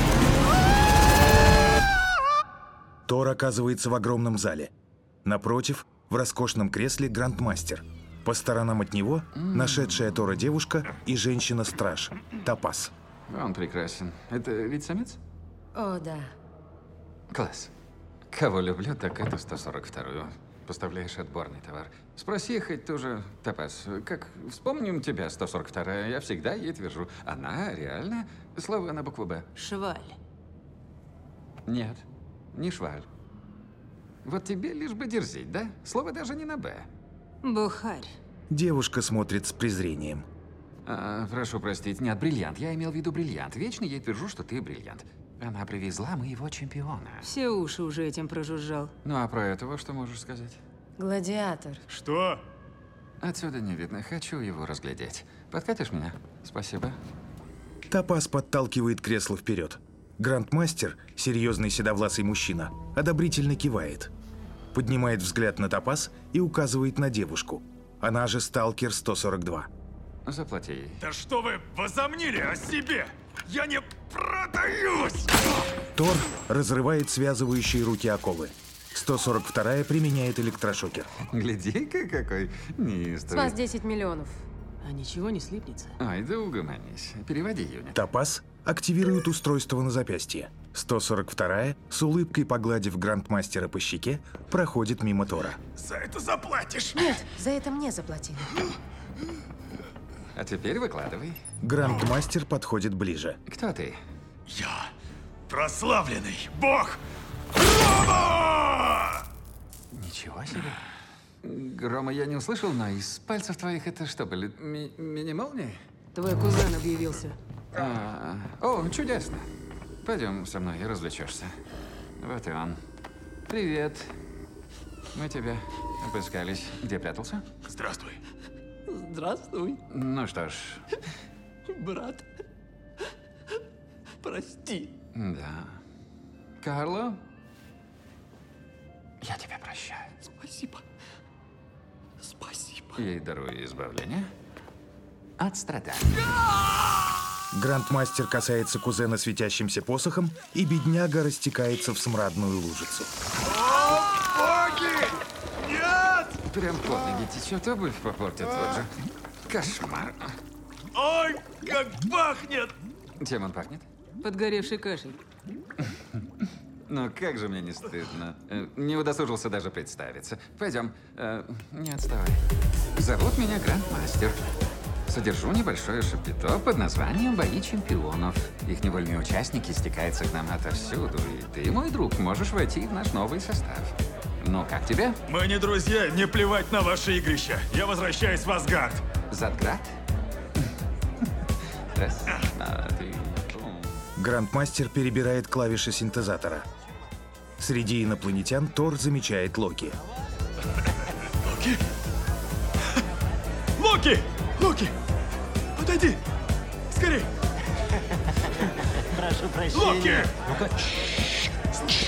[SPEAKER 1] Тор оказывается в огромном зале. Напротив, в роскошном кресле Грандмастер. По сторонам от него нашедшая Тора девушка и женщина-страж Топаз.
[SPEAKER 16] Он прекрасен. Это ведь самец?
[SPEAKER 13] О, да.
[SPEAKER 16] Класс. Кого люблю, так это сто сорок вторую. Поставляешь отборный товар. Спроси хоть тоже, Топаз, как вспомним тебя, сто сорок вторая, я всегда ей твержу. Она реально слово на букву «Б».
[SPEAKER 13] Шваль.
[SPEAKER 16] Нет, не шваль. Вот тебе лишь бы дерзить, да? Слово даже не на «Б».
[SPEAKER 13] Бухарь.
[SPEAKER 1] Девушка смотрит с презрением.
[SPEAKER 16] А, прошу простить, нет, бриллиант. Я имел в виду бриллиант. Вечно ей твержу, что ты бриллиант. Она привезла моего чемпиона.
[SPEAKER 13] Все уши уже этим прожужжал.
[SPEAKER 16] Ну а про этого что можешь сказать?
[SPEAKER 13] Гладиатор.
[SPEAKER 2] Что?
[SPEAKER 16] Отсюда не видно. Хочу его разглядеть. Подкатишь меня? Спасибо.
[SPEAKER 1] Топаз подталкивает кресло вперед. Грандмастер, серьезный седовласый мужчина, одобрительно кивает. Поднимает взгляд на Топаз и указывает на девушку. Она же Сталкер сто сорок два.
[SPEAKER 16] Заплати ей.
[SPEAKER 2] Да что вы возомнили о себе? Я не продаюсь!
[SPEAKER 1] Тор разрывает связывающие руки оковы. сто сорок вторая применяет электрошокер.
[SPEAKER 16] Гляди-ка, какой
[SPEAKER 13] С
[SPEAKER 16] неистовый.
[SPEAKER 13] вас десять миллионов. А ничего не слипнется?
[SPEAKER 16] Ай, да угомонись. Переводи, юнит.
[SPEAKER 1] Топаз активирует устройство на запястье. сто сорок вторая, с улыбкой погладив Грандмастера по щеке, проходит мимо Тора.
[SPEAKER 2] За это заплатишь!
[SPEAKER 13] Нет, за это мне заплатили.
[SPEAKER 16] А теперь выкладывай.
[SPEAKER 1] Грандмастер подходит ближе.
[SPEAKER 16] Кто ты?
[SPEAKER 2] Я прославленный бог Грома!
[SPEAKER 16] Ничего себе. Грома я не услышал, но из пальцев твоих это что были? Ми- мини-молнии?
[SPEAKER 13] Твой кузен объявился.
[SPEAKER 16] А, о, чудесно. Пойдем со мной и развлечешься. Вот и он. Привет. Мы тебя обыскались. Где прятался?
[SPEAKER 2] Здравствуй.
[SPEAKER 6] Здравствуй,
[SPEAKER 16] Ну что ж,
[SPEAKER 6] брат. Прости.
[SPEAKER 16] да. Карло, я тебя прощаю.
[SPEAKER 6] Спасибо. Спасибо.
[SPEAKER 16] И дарую избавление от страданий.
[SPEAKER 1] Грандмастер касается кузена светящимся посохом, и бедняга растекается в смрадную лужицу.
[SPEAKER 2] О, боги! Нет!
[SPEAKER 16] Прям под ноги течет, обувь попортит вот же. Кошмар.
[SPEAKER 2] Ой, как пахнет!
[SPEAKER 16] Чем он пахнет?
[SPEAKER 13] Подгоревший кашель.
[SPEAKER 16] Ну как же мне не стыдно. Э, Не удосужился даже представиться. Пойдем. Э, Не отставай. Зовут меня Грандмастер. Содержу небольшое шапито под названием «Бои чемпионов». Их невольные участники стекаются к нам отовсюду, и ты, мой друг, можешь войти в наш новый состав. Ну, как тебе?
[SPEAKER 2] Мы не друзья, не плевать на ваши игрища. Я возвращаюсь в Асгард.
[SPEAKER 16] Задград? Раз, два, три.
[SPEAKER 1] Грандмастер перебирает клавиши синтезатора. Среди инопланетян Тор замечает Локи.
[SPEAKER 2] Локи? Локи! Локи! Подойди! Скорей!
[SPEAKER 10] Прошу прощения.
[SPEAKER 2] Локи!
[SPEAKER 10] Ну-ка.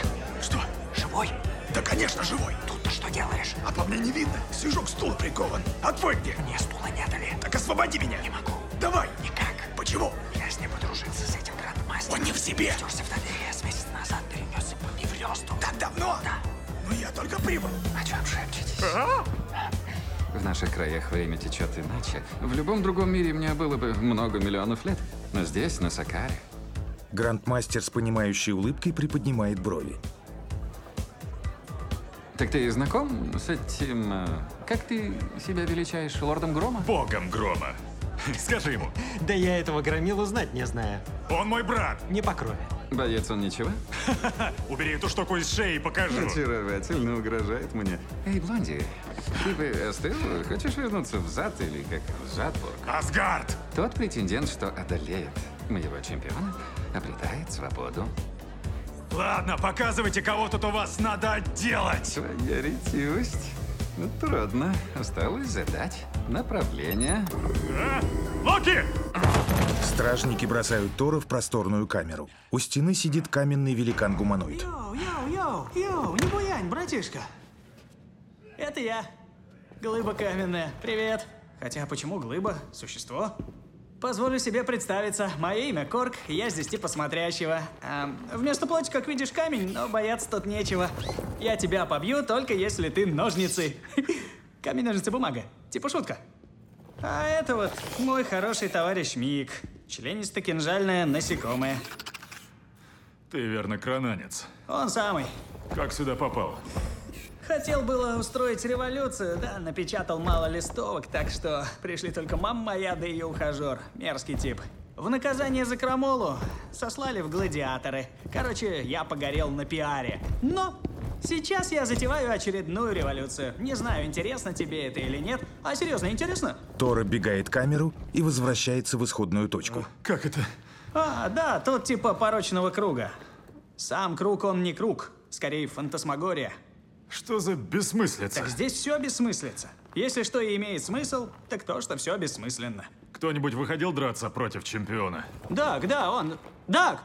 [SPEAKER 17] живой? Да, конечно, живой. Тут ты что делаешь? А по мне не видно. Сижу к стулу прикован. А твой где? Мне стула не дали. Так освободи меня. Не могу. Давай. Никак. Почему? Я с ним подружился, с этим грандмастером. Он не в себе. Втерся в доверие. С месяц назад перенесся по Беврёсту. Так давно? Да. Ну я только прибыл. О чем шепчетесь? А?
[SPEAKER 16] В наших краях время течет иначе. В любом другом мире мне было бы много миллионов лет. Но здесь, на Сакаре...
[SPEAKER 1] Грандмастер с понимающей улыбкой приподнимает брови.
[SPEAKER 16] Так ты знаком с этим... э, Как ты себя величаешь, лордом Грома?
[SPEAKER 2] Богом Грома. Скажи ему.
[SPEAKER 10] Да я этого громилу знать не знаю.
[SPEAKER 2] Он мой брат.
[SPEAKER 10] Не по крови.
[SPEAKER 16] Боец он ничего?
[SPEAKER 2] Убери эту штуку из шеи и покажу.
[SPEAKER 16] Очаровательно угрожает мне. Эй, Блонди, ты бы остыл? Хочешь вернуться в зад или как в Задбург?
[SPEAKER 2] Асгард!
[SPEAKER 16] Тот претендент, что одолеет моего чемпиона, обретает свободу.
[SPEAKER 2] Ладно, показывайте, кого тут у вас надо отделать.
[SPEAKER 16] Твоя ретивость. Ну, трудно. Осталось задать направление.
[SPEAKER 2] А? Локи!
[SPEAKER 1] Стражники бросают Тора в просторную камеру. У стены сидит каменный великан-гуманоид.
[SPEAKER 18] Йоу, йоу, йоу, йоу, не буянь, братишка. Это я. Глыба каменная. Привет. Хотя почему глыба? Существо? Позволю себе представиться. Мое имя Корк, я здесь типа смотрящего. А, вместо плоти, как видишь, камень, но бояться тут нечего. Я тебя побью, только если ты ножницы. Камень, ножницы, бумага. Типа шутка. А это вот мой хороший товарищ Мик. Членисто-кинжальное насекомое.
[SPEAKER 2] Ты верно кронанец.
[SPEAKER 18] Он самый.
[SPEAKER 2] Как сюда попал?
[SPEAKER 18] Хотел было устроить революцию, да, напечатал мало листовок, так что пришли только мама моя, да ее ухажер. Мерзкий тип. В наказание за крамолу сослали в гладиаторы. Короче, я погорел на пиаре. Но сейчас я затеваю очередную революцию. Не знаю, интересно тебе это или нет. А серьезно, интересно?
[SPEAKER 1] Тор оббегает камеру и возвращается в исходную точку.
[SPEAKER 2] Как это?
[SPEAKER 18] А, да, тут типа порочного круга. Сам круг, он не круг. Скорее, фантасмагория.
[SPEAKER 2] Что за бессмыслица?
[SPEAKER 18] Так здесь все бессмыслица. Если что и имеет смысл, так то, что все бессмысленно.
[SPEAKER 2] Кто-нибудь выходил драться против чемпиона?
[SPEAKER 18] Даг, да, он... Даг!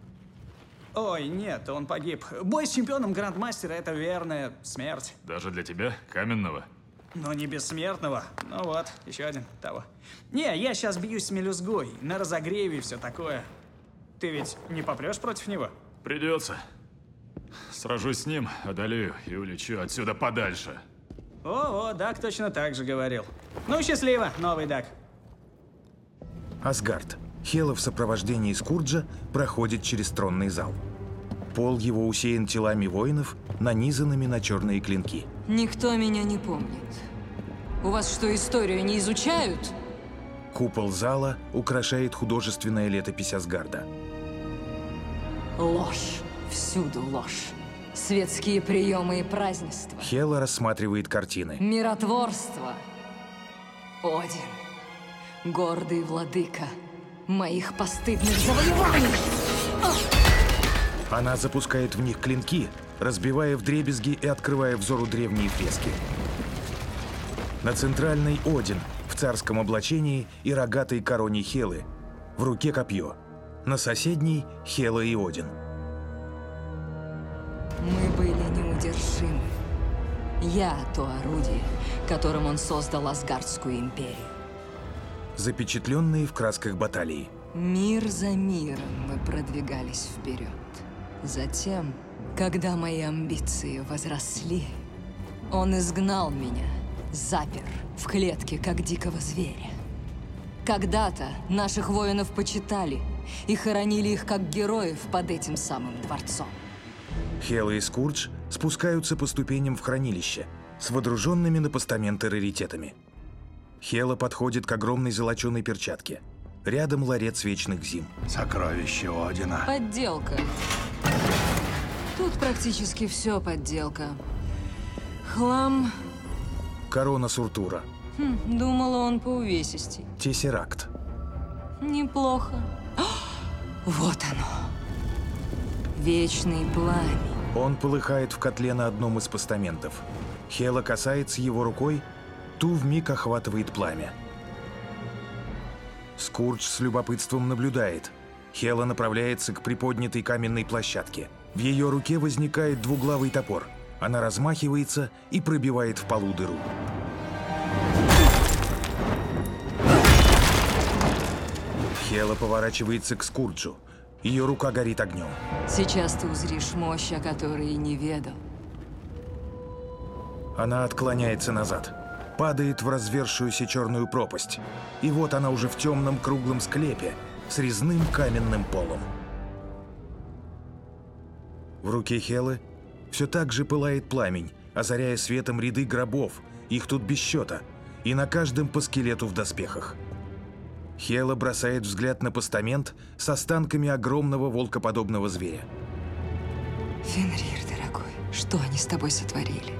[SPEAKER 18] Ой, нет, он погиб. Бой с чемпионом Грандмастера — это верная смерть.
[SPEAKER 2] Даже для тебя, каменного?
[SPEAKER 18] Но не бессмертного. Ну вот, еще один того. Не, я сейчас бьюсь с мелюзгой, на разогреве и все такое. Ты ведь не попрешь против него?
[SPEAKER 2] Придется. Сражусь с ним, одолею и улечу отсюда подальше.
[SPEAKER 18] О, о, Даг точно так же говорил. Ну, счастливо, новый Даг.
[SPEAKER 1] Асгард. Хела в сопровождении Скурджа проходит через тронный зал. Пол его усеян телами воинов, нанизанными на черные клинки.
[SPEAKER 5] Никто меня не помнит. У вас что, историю не изучают?
[SPEAKER 1] Купол зала украшает художественная летопись Асгарда.
[SPEAKER 5] Ложь. Всюду ложь. Светские приемы и празднества.
[SPEAKER 1] Хела рассматривает картины.
[SPEAKER 5] Миротворство. Один. Гордый владыка моих постыдных завоеваний.
[SPEAKER 1] Она запускает в них клинки, разбивая вдребезги и открывая взору древние фрески. На центральной Один в царском облачении и рогатой короне Хелы. В руке копье. На соседней Хела и Один.
[SPEAKER 5] Мы были неудержимы. Я то орудие, которым он создал Асгардскую империю.
[SPEAKER 1] Запечатленные в красках баталии.
[SPEAKER 5] Мир за миром мы продвигались вперед. Затем, когда мои амбиции возросли, он изгнал меня, запер в клетке, как дикого зверя. Когда-то наших воинов почитали и хоронили их как героев под этим самым дворцом.
[SPEAKER 1] Хела и Скурдж спускаются по ступеням в хранилище с водруженными на постаменты раритетами. Хела подходит к огромной золоченой перчатке. Рядом ларец вечных зим.
[SPEAKER 8] Сокровище Одина.
[SPEAKER 5] Подделка. Тут практически все подделка. Хлам.
[SPEAKER 1] Корона Суртура.
[SPEAKER 5] Хм, думала, он по увесистей.
[SPEAKER 1] Тессеракт.
[SPEAKER 5] Неплохо. О, вот оно. Вечный пламень.
[SPEAKER 1] Он полыхает в котле на одном из постаментов. Хела касается его рукой, ту вмиг охватывает пламя. Скурдж с любопытством наблюдает. Хела направляется к приподнятой каменной площадке. В ее руке возникает двуглавый топор. Она размахивается и пробивает в полу дыру. Хела поворачивается к Скурджу. Ее рука горит огнем.
[SPEAKER 5] Сейчас ты узришь мощь, о которой и не ведал.
[SPEAKER 1] Она отклоняется назад, падает в развершуюся черную пропасть. И вот она уже в темном круглом склепе с резным каменным полом. В руке Хелы все так же пылает пламень, озаряя светом ряды гробов, их тут без счета, и на каждом по скелету в доспехах. Хела бросает взгляд на постамент с останками огромного волкоподобного зверя.
[SPEAKER 5] Фенрир, дорогой, что они с тобой сотворили?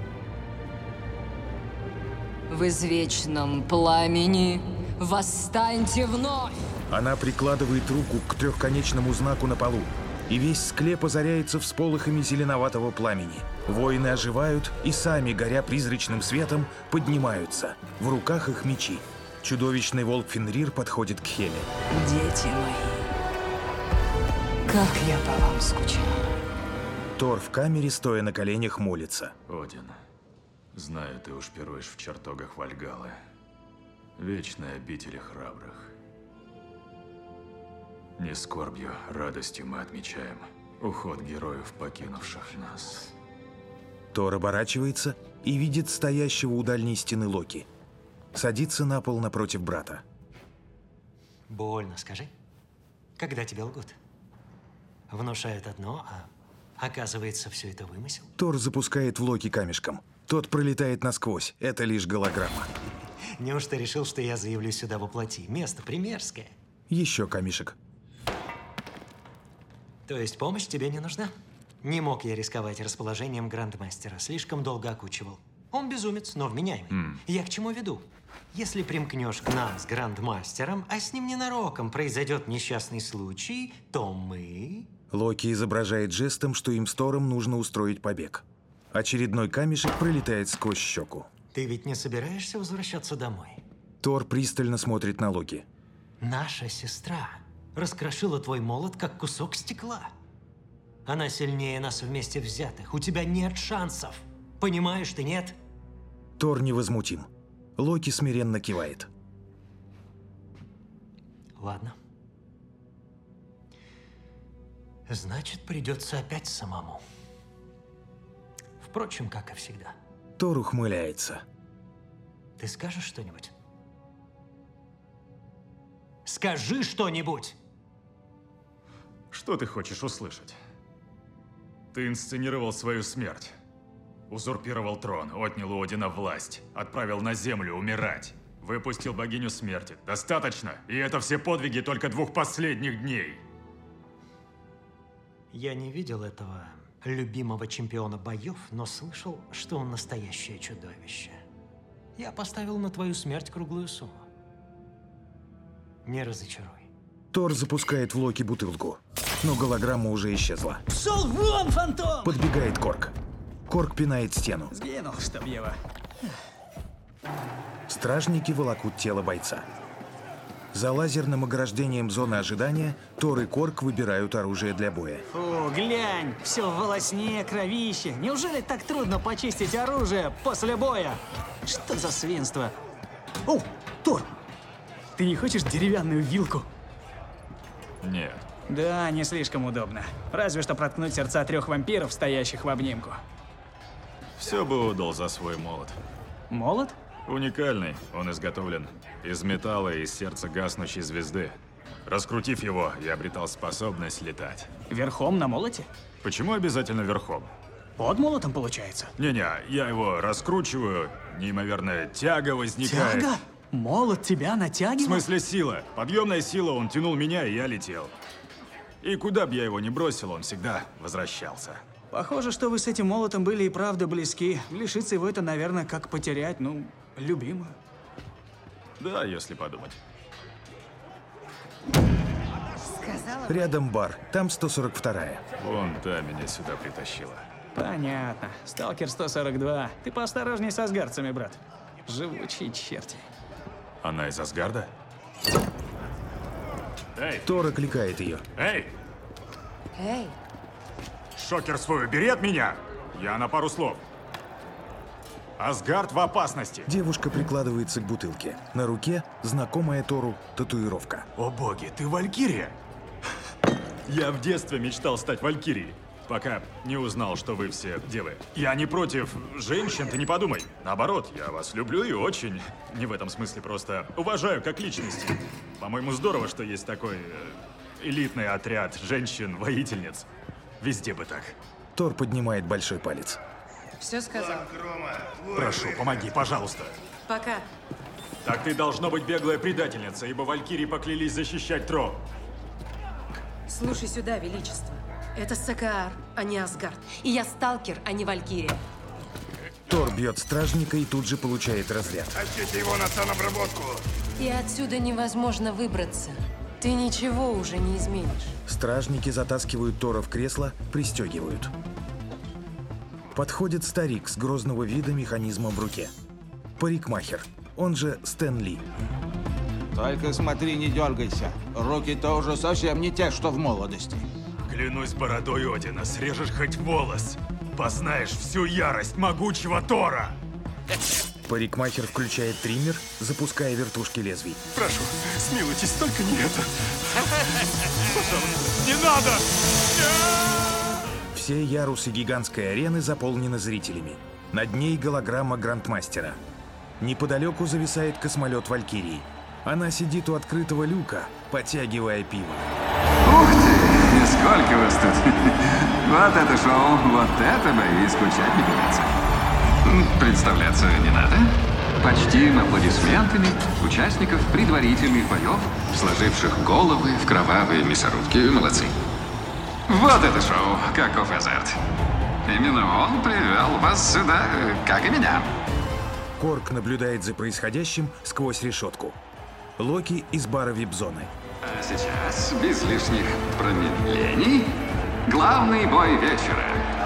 [SPEAKER 5] В извечном пламени восстаньте вновь!
[SPEAKER 1] Она прикладывает руку к трехконечному знаку на полу, и весь склеп озаряется всполохами зеленоватого пламени. Воины оживают и сами, горя призрачным светом, поднимаются. В руках их мечи. Чудовищный волк Фенрир подходит к Хеле.
[SPEAKER 5] Дети мои, как я по вам скучал.
[SPEAKER 1] Тор в камере, стоя на коленях, молится.
[SPEAKER 2] Один, знаю, ты уж пируешь в чертогах Вальгаллы, вечной обители храбрых. Не скорбью, радостью мы отмечаем уход героев, покинувших нас.
[SPEAKER 1] Тор оборачивается и видит стоящего у дальней стены Локи. Садится на пол напротив брата.
[SPEAKER 10] Больно, скажи. Когда тебе лгут? Внушают одно, а оказывается, все это вымысел.
[SPEAKER 1] Тор запускает в Локи камешком. Тот пролетает насквозь. Это лишь голограмма.
[SPEAKER 10] Неужто решил, что я заявлюсь сюда воплоти? Место примерское.
[SPEAKER 1] Еще камешек.
[SPEAKER 10] То есть помощь тебе не нужна? Не мог я рисковать расположением грандмастера. Слишком долго окучивал. Он безумец, но вменяемый.
[SPEAKER 2] Mm.
[SPEAKER 10] Я к чему веду? Если примкнешь к нам с грандмастером, а с ним ненароком произойдет несчастный случай, то мы...
[SPEAKER 1] Локи изображает жестом, что им с Тором нужно устроить побег. Очередной камешек пролетает сквозь щеку.
[SPEAKER 10] Ты ведь не собираешься возвращаться домой?
[SPEAKER 1] Тор пристально смотрит на Локи.
[SPEAKER 10] Наша сестра раскрошила твой молот, как кусок стекла. Она сильнее нас вместе взятых. У тебя нет шансов. Понимаешь ты, нет?
[SPEAKER 1] Тор невозмутим. Локи смиренно кивает.
[SPEAKER 10] Ладно. Значит, придется опять самому. Впрочем, как и всегда.
[SPEAKER 1] Тор ухмыляется.
[SPEAKER 10] Ты скажешь что-нибудь? Скажи что-нибудь!
[SPEAKER 2] Что ты хочешь услышать? Ты инсценировал свою смерть. Узурпировал трон, отнял у Одина власть, отправил на землю умирать. Выпустил богиню смерти. Достаточно? И это все подвиги только двух последних дней.
[SPEAKER 10] Я не видел этого любимого чемпиона боев, но слышал, что он настоящее чудовище. Я поставил на твою смерть круглую сумму. Не разочаруй.
[SPEAKER 1] Тор запускает в Локи бутылку, но голограмма уже исчезла.
[SPEAKER 18] Пшел вон, фантом!
[SPEAKER 1] Подбегает Корк. Корк пинает стену.
[SPEAKER 18] Сгинул, чтоб его.
[SPEAKER 1] Стражники волокут тело бойца. За лазерным ограждением зоны ожидания Тор и Корк выбирают оружие для боя.
[SPEAKER 18] О, глянь, все в волосне, кровище. Неужели так трудно почистить оружие после боя? Что за свинство? О, Тор, ты не хочешь деревянную вилку?
[SPEAKER 2] Нет.
[SPEAKER 18] Да, не слишком удобно. Разве что проткнуть сердца трех вампиров, стоящих в обнимку.
[SPEAKER 2] Все бы отдал за свой молот.
[SPEAKER 18] Молот?
[SPEAKER 2] Уникальный. Он изготовлен из металла и из сердца гаснущей звезды. Раскрутив его, я обретал способность летать.
[SPEAKER 18] Верхом на молоте?
[SPEAKER 2] Почему обязательно верхом?
[SPEAKER 18] Под молотом, получается?
[SPEAKER 2] Не-не, я его раскручиваю, неимоверная тяга возникает.
[SPEAKER 18] Тяга? Молот тебя натягивал?
[SPEAKER 2] В смысле сила. Подъемная сила, он тянул меня, и я летел. И куда бы я его ни бросил, он всегда возвращался.
[SPEAKER 18] Похоже, что вы с этим молотом были и правда близки. Лишиться его это, наверное, как потерять, ну, любимую.
[SPEAKER 2] Да, если подумать.
[SPEAKER 1] Рядом бар, там сто сорок вторая.
[SPEAKER 2] Вон та меня сюда притащила.
[SPEAKER 18] Понятно. Сталкер сто сорок два. Ты поосторожней с асгардцами, брат. Живучие черти.
[SPEAKER 2] Она из Асгарда? Эй!
[SPEAKER 1] Тор окликает ее.
[SPEAKER 2] Эй!
[SPEAKER 5] Эй!
[SPEAKER 2] шокер свой убери от меня. Я на пару слов. Асгард в опасности.
[SPEAKER 1] Девушка прикладывается к бутылке. На руке знакомая Тору татуировка.
[SPEAKER 2] О боги, ты Валькирия? Я в детстве мечтал стать Валькирией, пока не узнал, что вы все девы. Я не против женщин, ты не подумай. Наоборот, я вас люблю и очень, не в этом смысле, просто уважаю как личности. По-моему, здорово, что есть такой э, элитный отряд женщин-воительниц. Везде бы так.
[SPEAKER 1] Тор поднимает большой палец.
[SPEAKER 13] Все сказал?
[SPEAKER 2] Прошу, помоги, пожалуйста.
[SPEAKER 13] Пока.
[SPEAKER 2] Так ты должно быть беглая предательница, ибо Валькирии поклялись защищать Тро.
[SPEAKER 13] Слушай сюда, Величество. Это Сакаар, а не Асгард. И я сталкер, а не Валькирия.
[SPEAKER 1] Тор бьет стражника и тут же получает разряд.
[SPEAKER 17] Тащите его на санобработку.
[SPEAKER 13] И отсюда невозможно выбраться. Ты ничего уже не изменишь.
[SPEAKER 1] Стражники затаскивают Тора в кресло, пристегивают. Подходит старик с грозного вида механизмом в руке. Парикмахер, он же Стэн Ли.
[SPEAKER 19] Только смотри, не дергайся. Руки-то уже совсем не те, что в молодости.
[SPEAKER 2] Клянусь бородой Одина, срежешь хоть волос. Познаешь всю ярость могучего Тора.
[SPEAKER 1] Парикмахер включает триммер, запуская вертушки лезвий.
[SPEAKER 2] Прошу, смилуйтесь, только не это. Пожалуйста, не надо!
[SPEAKER 1] Все ярусы гигантской арены заполнены зрителями. Над ней голограмма Грандмастера. Неподалеку зависает космолет Валькирии. Она сидит у открытого люка, потягивая пиво.
[SPEAKER 16] Ух ты! Сколько вас тут? Вот это шоу, вот это боюсь, скучать не придется. Представляться не надо. Почтим аплодисментами участников предварительных боев, сложивших головы в кровавые мясорубки. Молодцы. Вот это шоу, каков азарт. Именно он привел вас сюда, как и меня.
[SPEAKER 1] Корк наблюдает за происходящим сквозь решетку. Локи из бара вип-зоны.
[SPEAKER 16] А сейчас, без лишних промедлений, главный бой вечера.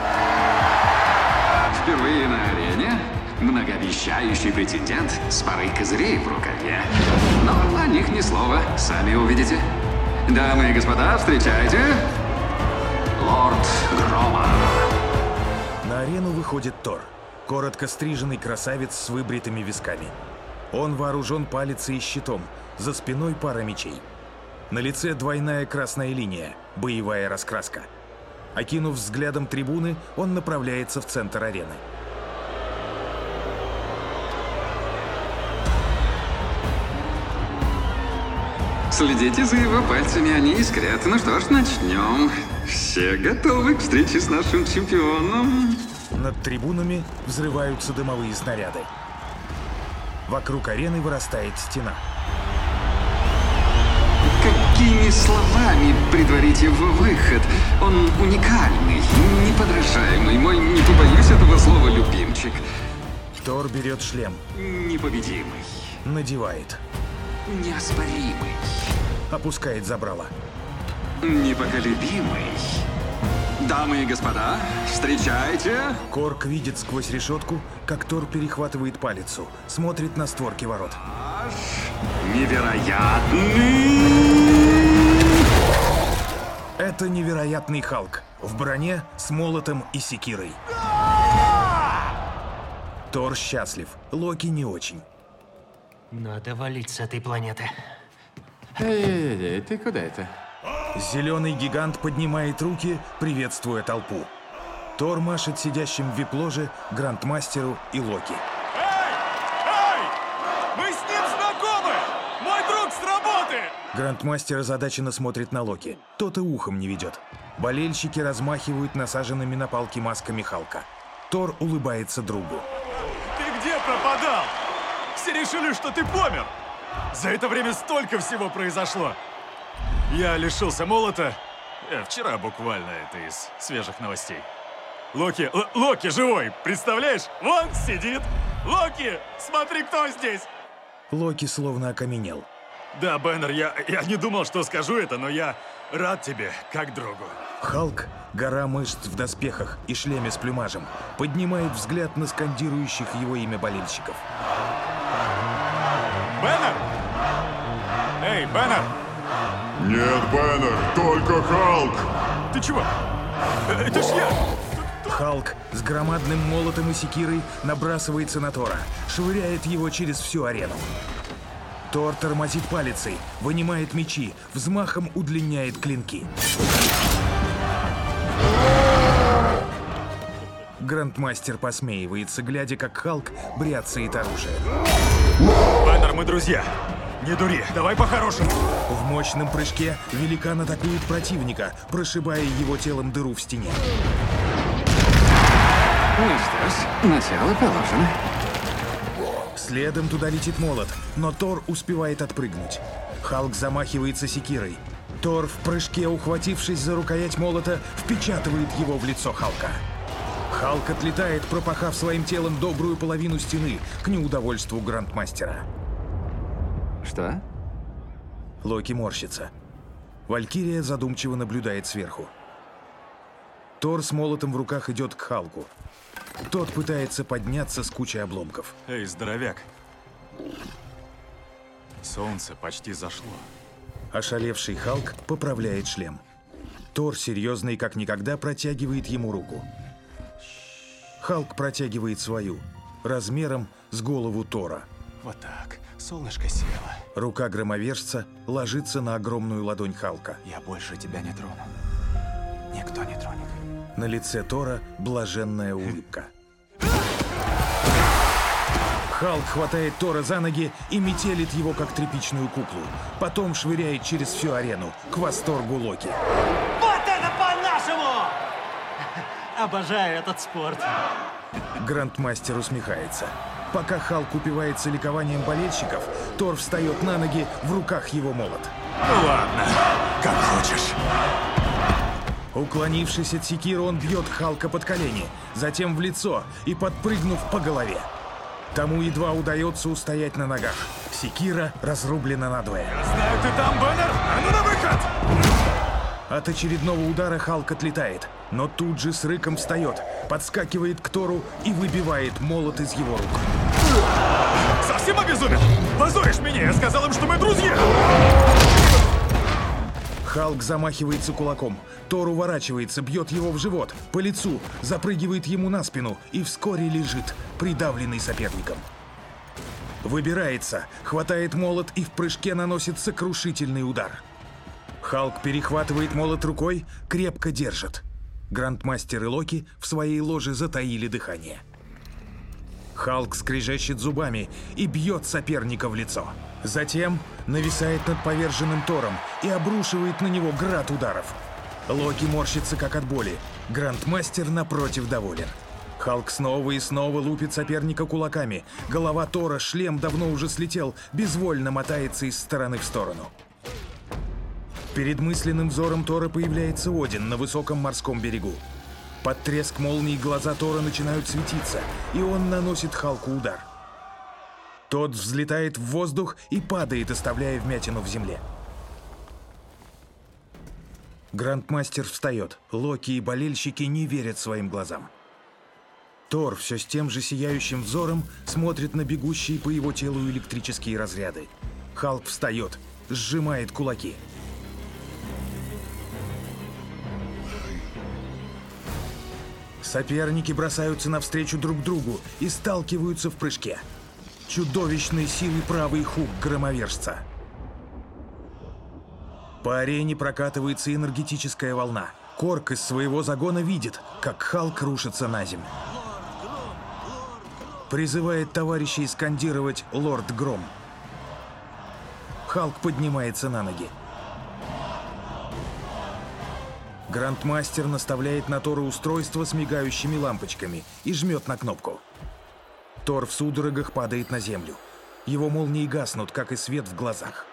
[SPEAKER 16] Впервые на арене многообещающий претендент с парой козырей в рукаве. Но о них ни слова, сами увидите. Дамы и господа, встречайте, Лорд Грома.
[SPEAKER 1] На арену выходит Тор. Коротко стриженный красавец с выбритыми висками. Он вооружен палицей и щитом, за спиной пара мечей. На лице двойная красная линия, боевая раскраска. Окинув взглядом трибуны, он направляется в центр арены.
[SPEAKER 16] Следите за его пальцами, они искрят. Ну что ж, начнем. Все готовы к встрече с нашим чемпионом?
[SPEAKER 1] Над трибунами взрываются дымовые снаряды. Вокруг арены вырастает стена.
[SPEAKER 16] Какими словами предварите в выход? Он уникальный, неподражаемый, мой, не побоюсь этого слова, любимчик.
[SPEAKER 1] Тор берет шлем.
[SPEAKER 16] Непобедимый.
[SPEAKER 1] Надевает.
[SPEAKER 16] Неоспоримый.
[SPEAKER 1] Опускает забрало.
[SPEAKER 16] Непоколебимый. Дамы и господа, встречайте!
[SPEAKER 1] Корк видит сквозь решетку, как Тор перехватывает палицу, смотрит на створки ворот.
[SPEAKER 16] Невероятный!
[SPEAKER 1] Это невероятный Халк. В броне, с молотом и секирой. Тор счастлив, Локи не очень.
[SPEAKER 10] Надо валить с этой планеты.
[SPEAKER 16] Эй-эй-эй, ты куда это?
[SPEAKER 1] Зеленый гигант поднимает руки, приветствуя толпу. Тор машет сидящим в вип-ложе, Грандмастеру и Локи.
[SPEAKER 17] Мы с ним знакомы! Мой друг с работы!
[SPEAKER 1] Грандмастер озадаченно смотрит на Локи. Тот и ухом не ведет. Болельщики размахивают насаженными на палки масками Халка. Тор улыбается другу.
[SPEAKER 2] Ты где пропадал? Все решили, что ты помер. За это время столько всего произошло. Я лишился молота. Э, вчера буквально, это из свежих новостей. Локи, Л Локи живой, представляешь? Вон сидит. Локи, смотри, кто здесь.
[SPEAKER 1] Локи словно окаменел.
[SPEAKER 2] Да, Бэннер, я, я не думал, что скажу это, но я рад тебе, как другу.
[SPEAKER 1] Халк, гора мышц в доспехах и шлеме с плюмажем, поднимает взгляд на скандирующих его имя болельщиков.
[SPEAKER 2] Бэннер! Эй, Бэннер!
[SPEAKER 14] Нет, Бэннер, только Халк!
[SPEAKER 2] Ты чего?
[SPEAKER 12] Это ж я!
[SPEAKER 1] Халк с громадным молотом и секирой набрасывается на Тора, швыряет его через всю арену. Тор тормозит палицей, вынимает мечи, взмахом удлиняет клинки. Грандмастер посмеивается, глядя, как Халк бряцает оружие.
[SPEAKER 12] Бэннер, мы друзья. Не дури, давай по-хорошему.
[SPEAKER 1] В мощном прыжке великан атакует противника, прошибая его телом дыру в стене.
[SPEAKER 16] Ну что ж, начало положено.
[SPEAKER 1] Следом туда летит молот, но Тор успевает отпрыгнуть. Халк замахивается секирой. Тор в прыжке, ухватившись за рукоять молота, впечатывает его в лицо Халка. Халк отлетает, пропахав своим телом добрую половину стены, к неудовольству Грандмастера.
[SPEAKER 16] Что?
[SPEAKER 1] Локи морщится. Валькирия задумчиво наблюдает сверху. Тор с молотом в руках идет к Халку. Тот пытается подняться с кучей обломков.
[SPEAKER 12] Эй, здоровяк. Солнце почти зашло.
[SPEAKER 1] Ошалевший Халк поправляет шлем. Тор, серьезный как никогда, протягивает ему руку. Халк протягивает свою, размером с голову Тора.
[SPEAKER 12] Вот так. Солнышко село.
[SPEAKER 1] Рука громовержца ложится на огромную ладонь Халка.
[SPEAKER 12] Я больше тебя не трону. Никто не тронет.
[SPEAKER 1] На лице Тора блаженная улыбка. Халк хватает Тора за ноги и метелит его, как тряпичную куклу. Потом швыряет через всю арену, к восторгу Локи.
[SPEAKER 10] Вот это по-нашему! Обожаю этот спорт.
[SPEAKER 1] Грандмастер усмехается. Пока Халк упивается ликованием болельщиков, Тор встает на ноги, в руках его молот.
[SPEAKER 12] Ладно, как хочешь.
[SPEAKER 1] Уклонившись от секиры, он бьет Халка под колени, затем в лицо и подпрыгнув по голове. Тому едва удается устоять на ногах. Секира разрублена надвое.
[SPEAKER 12] Я знаю, ты там, Бэннер! А ну на выход!
[SPEAKER 1] От очередного удара Халк отлетает, но тут же с рыком встает, подскакивает к Тору и выбивает молот из его рук.
[SPEAKER 12] Совсем обезумел? Позоришь меня! Я сказал им, что мы друзья!
[SPEAKER 1] Халк замахивается кулаком. Тор уворачивается, бьет его в живот, по лицу, запрыгивает ему на спину и вскоре лежит, придавленный соперником. Выбирается, хватает молот и в прыжке наносит сокрушительный удар. Халк перехватывает молот рукой, крепко держит. Грандмастер и Локи в своей ложе затаили дыхание. Халк скрежещет зубами и бьет соперника в лицо. Затем нависает над поверженным Тором и обрушивает на него град ударов. Локи морщится как от боли. Грандмастер напротив доволен. Халк снова и снова лупит соперника кулаками. Голова Тора, шлем давно уже слетел, безвольно мотается из стороны в сторону. Перед мысленным взором Тора появляется Один на высоком морском берегу. Под треск молний глаза Тора начинают светиться, и он наносит Халку удар. Тот взлетает в воздух и падает, оставляя вмятину в земле. Грандмастер встает. Локи и болельщики не верят своим глазам. Тор все с тем же сияющим взором смотрит на бегущие по его телу электрические разряды. Халк встает, сжимает кулаки. Соперники бросаются навстречу друг другу и сталкиваются в прыжке. Чудовищной силы правый хук громовержца. По арене прокатывается энергетическая волна. Корк из своего загона видит, как Халк рушится на землю. Призывает товарищей скандировать «Лорд Гром». Халк поднимается на ноги. Грандмастер наставляет на Тора устройство с мигающими лампочками и жмет на кнопку. Тор в судорогах падает на землю. Его молнии гаснут, как и свет в глазах.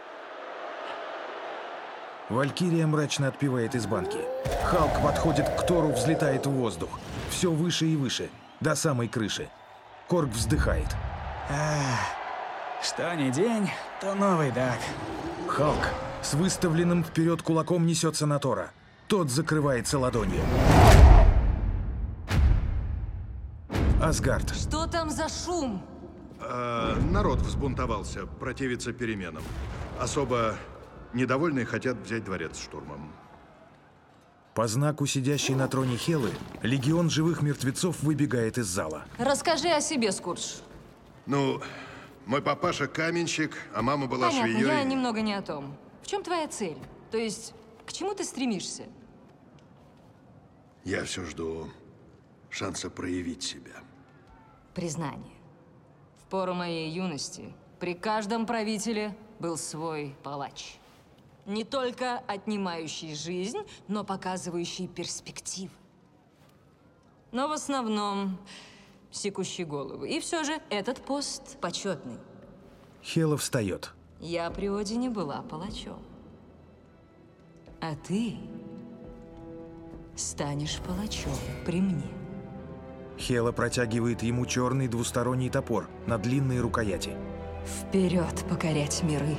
[SPEAKER 1] Валькирия мрачно отпивает из банки. Халк подходит к Тору, взлетает в воздух. Все выше и выше, до самой крыши. Корк вздыхает.
[SPEAKER 18] Ах, что ни день, то новый даг.
[SPEAKER 1] Халк с выставленным вперед кулаком несется на Тора. Тот закрывается ладонью. Асгард.
[SPEAKER 5] Что там за шум?
[SPEAKER 4] А, народ взбунтовался, противится переменам. Особо недовольные хотят взять дворец штурмом.
[SPEAKER 1] По знаку сидящей на троне Хелы, легион живых мертвецов выбегает из зала.
[SPEAKER 5] Расскажи о себе, Скурдж.
[SPEAKER 4] Ну, мой папаша каменщик, а мама была
[SPEAKER 5] Понятно,
[SPEAKER 4] швеей.
[SPEAKER 5] я немного не о том. В чем твоя цель? То есть, к чему ты стремишься?
[SPEAKER 4] Я все жду шанса проявить себя.
[SPEAKER 5] Признание. В пору моей юности при каждом правителе был свой палач. Не только отнимающий жизнь, но показывающий перспективы. Но в основном секущий голову. И все же этот пост почетный.
[SPEAKER 1] Хела встает.
[SPEAKER 5] Я при Одине была палачом. А ты станешь палачом при мне.
[SPEAKER 1] Хела протягивает ему черный двусторонний топор на длинные рукояти.
[SPEAKER 5] Вперед покорять миры.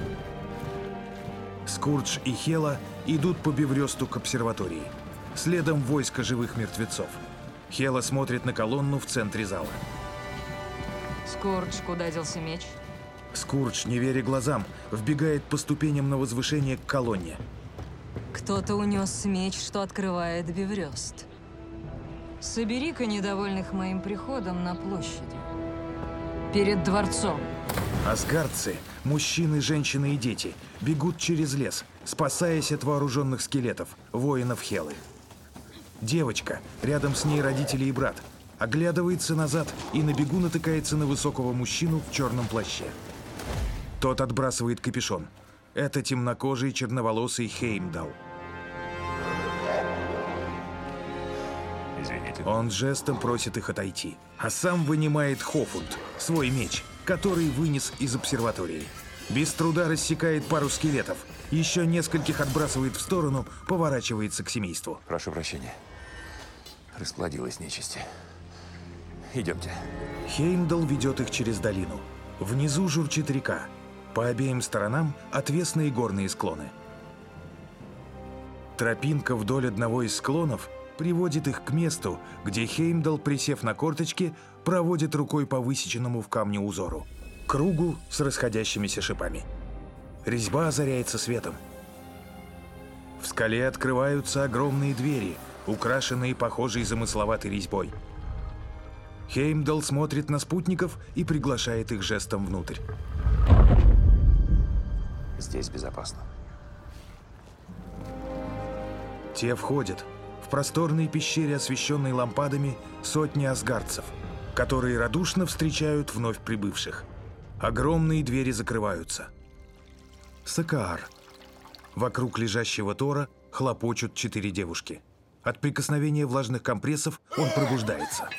[SPEAKER 1] Скурдж и Хела идут по Беврёсту к обсерватории. Следом войско живых мертвецов. Хела смотрит на колонну в центре зала.
[SPEAKER 5] Скурдж, куда делся меч?
[SPEAKER 1] Скурдж, не веря глазам, вбегает по ступеням на возвышение к колонне.
[SPEAKER 5] Кто-то унес меч, что открывает Беврёст. Собери-ка недовольных моим приходом на площади. Перед дворцом.
[SPEAKER 1] Асгардцы, мужчины, женщины и дети, бегут через лес, спасаясь от вооруженных скелетов, воинов Хелы. Девочка, рядом с ней родители и брат, оглядывается назад и на бегу натыкается на высокого мужчину в черном плаще. Тот отбрасывает капюшон. Это темнокожий черноволосый Хеймдал.
[SPEAKER 20] Извините.
[SPEAKER 1] Он жестом просит их отойти, а сам вынимает Хофунд, свой меч, который вынес из обсерватории. Без труда рассекает пару скелетов, еще нескольких отбрасывает в сторону, поворачивается к семейству.
[SPEAKER 20] Прошу прощения. Расплодилась нечисти. Идемте.
[SPEAKER 1] Хеймдал ведет их через долину. Внизу журчит река. По обеим сторонам отвесные горные склоны. Тропинка вдоль одного из склонов приводит их к месту, где Хеймдал, присев на корточки, проводит рукой по высеченному в камне узору. Кругу с расходящимися шипами. Резьба озаряется светом. В скале открываются огромные двери, украшенные похожей замысловатой резьбой. Хеймдал смотрит на спутников и приглашает их жестом внутрь.
[SPEAKER 20] Здесь безопасно.
[SPEAKER 1] Те входят. В просторной пещере, освещенной лампадами, сотни асгардцев, которые радушно встречают вновь прибывших. Огромные двери закрываются. Сакаар. Вокруг лежащего Тора хлопочут четыре девушки. От прикосновения влажных компрессов он пробуждается.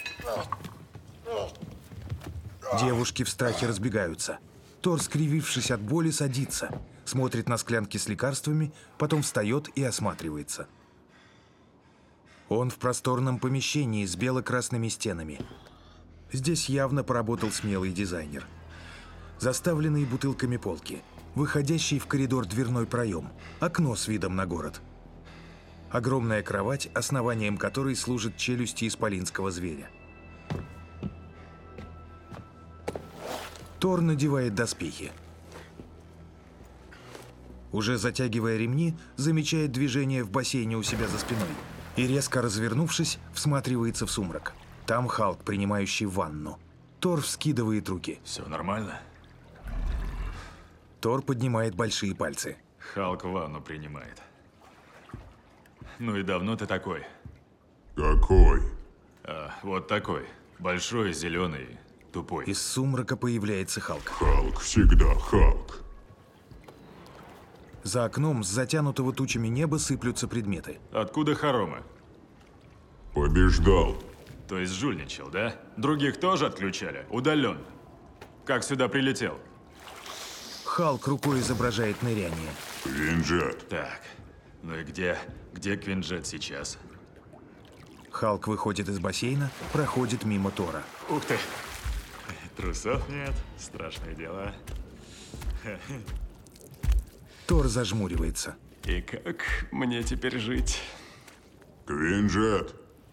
[SPEAKER 1] Девушки в страхе разбегаются. Тор, скривившись от боли, садится, смотрит на склянки с лекарствами, потом встает и осматривается. Он в просторном помещении с бело-красными стенами. Здесь явно поработал смелый дизайнер. Заставленные бутылками полки, выходящий в коридор дверной проем, окно с видом на город. Огромная кровать, основанием которой служат челюсти исполинского зверя. Тор надевает доспехи. Уже затягивая ремни, замечает движение в бассейне у себя за спиной и, резко развернувшись, всматривается в сумрак. Там Халк, принимающий ванну. Тор вскидывает руки.
[SPEAKER 2] Все нормально?
[SPEAKER 1] Тор поднимает большие пальцы.
[SPEAKER 2] Халк ванну принимает. Ну и давно ты такой?
[SPEAKER 14] Какой?
[SPEAKER 2] А, вот такой. Большой, зеленый, тупой.
[SPEAKER 1] Из сумрака появляется Халк.
[SPEAKER 14] Халк, всегда Халк.
[SPEAKER 1] За окном с затянутого тучами неба сыплются предметы.
[SPEAKER 2] Откуда хоромы?
[SPEAKER 14] Побеждал.
[SPEAKER 2] То есть жульничал, да? Других тоже отключали? Удаленно. Как сюда прилетел?
[SPEAKER 1] Халк рукой изображает ныряние.
[SPEAKER 14] Квинджет.
[SPEAKER 2] Так, ну и где, где Квинджет сейчас?
[SPEAKER 1] Халк выходит из бассейна, проходит мимо Тора.
[SPEAKER 2] Ух ты! Трусов нет, страшное дело.
[SPEAKER 1] Тор зажмуривается.
[SPEAKER 12] И как мне теперь жить?
[SPEAKER 14] Квинджет.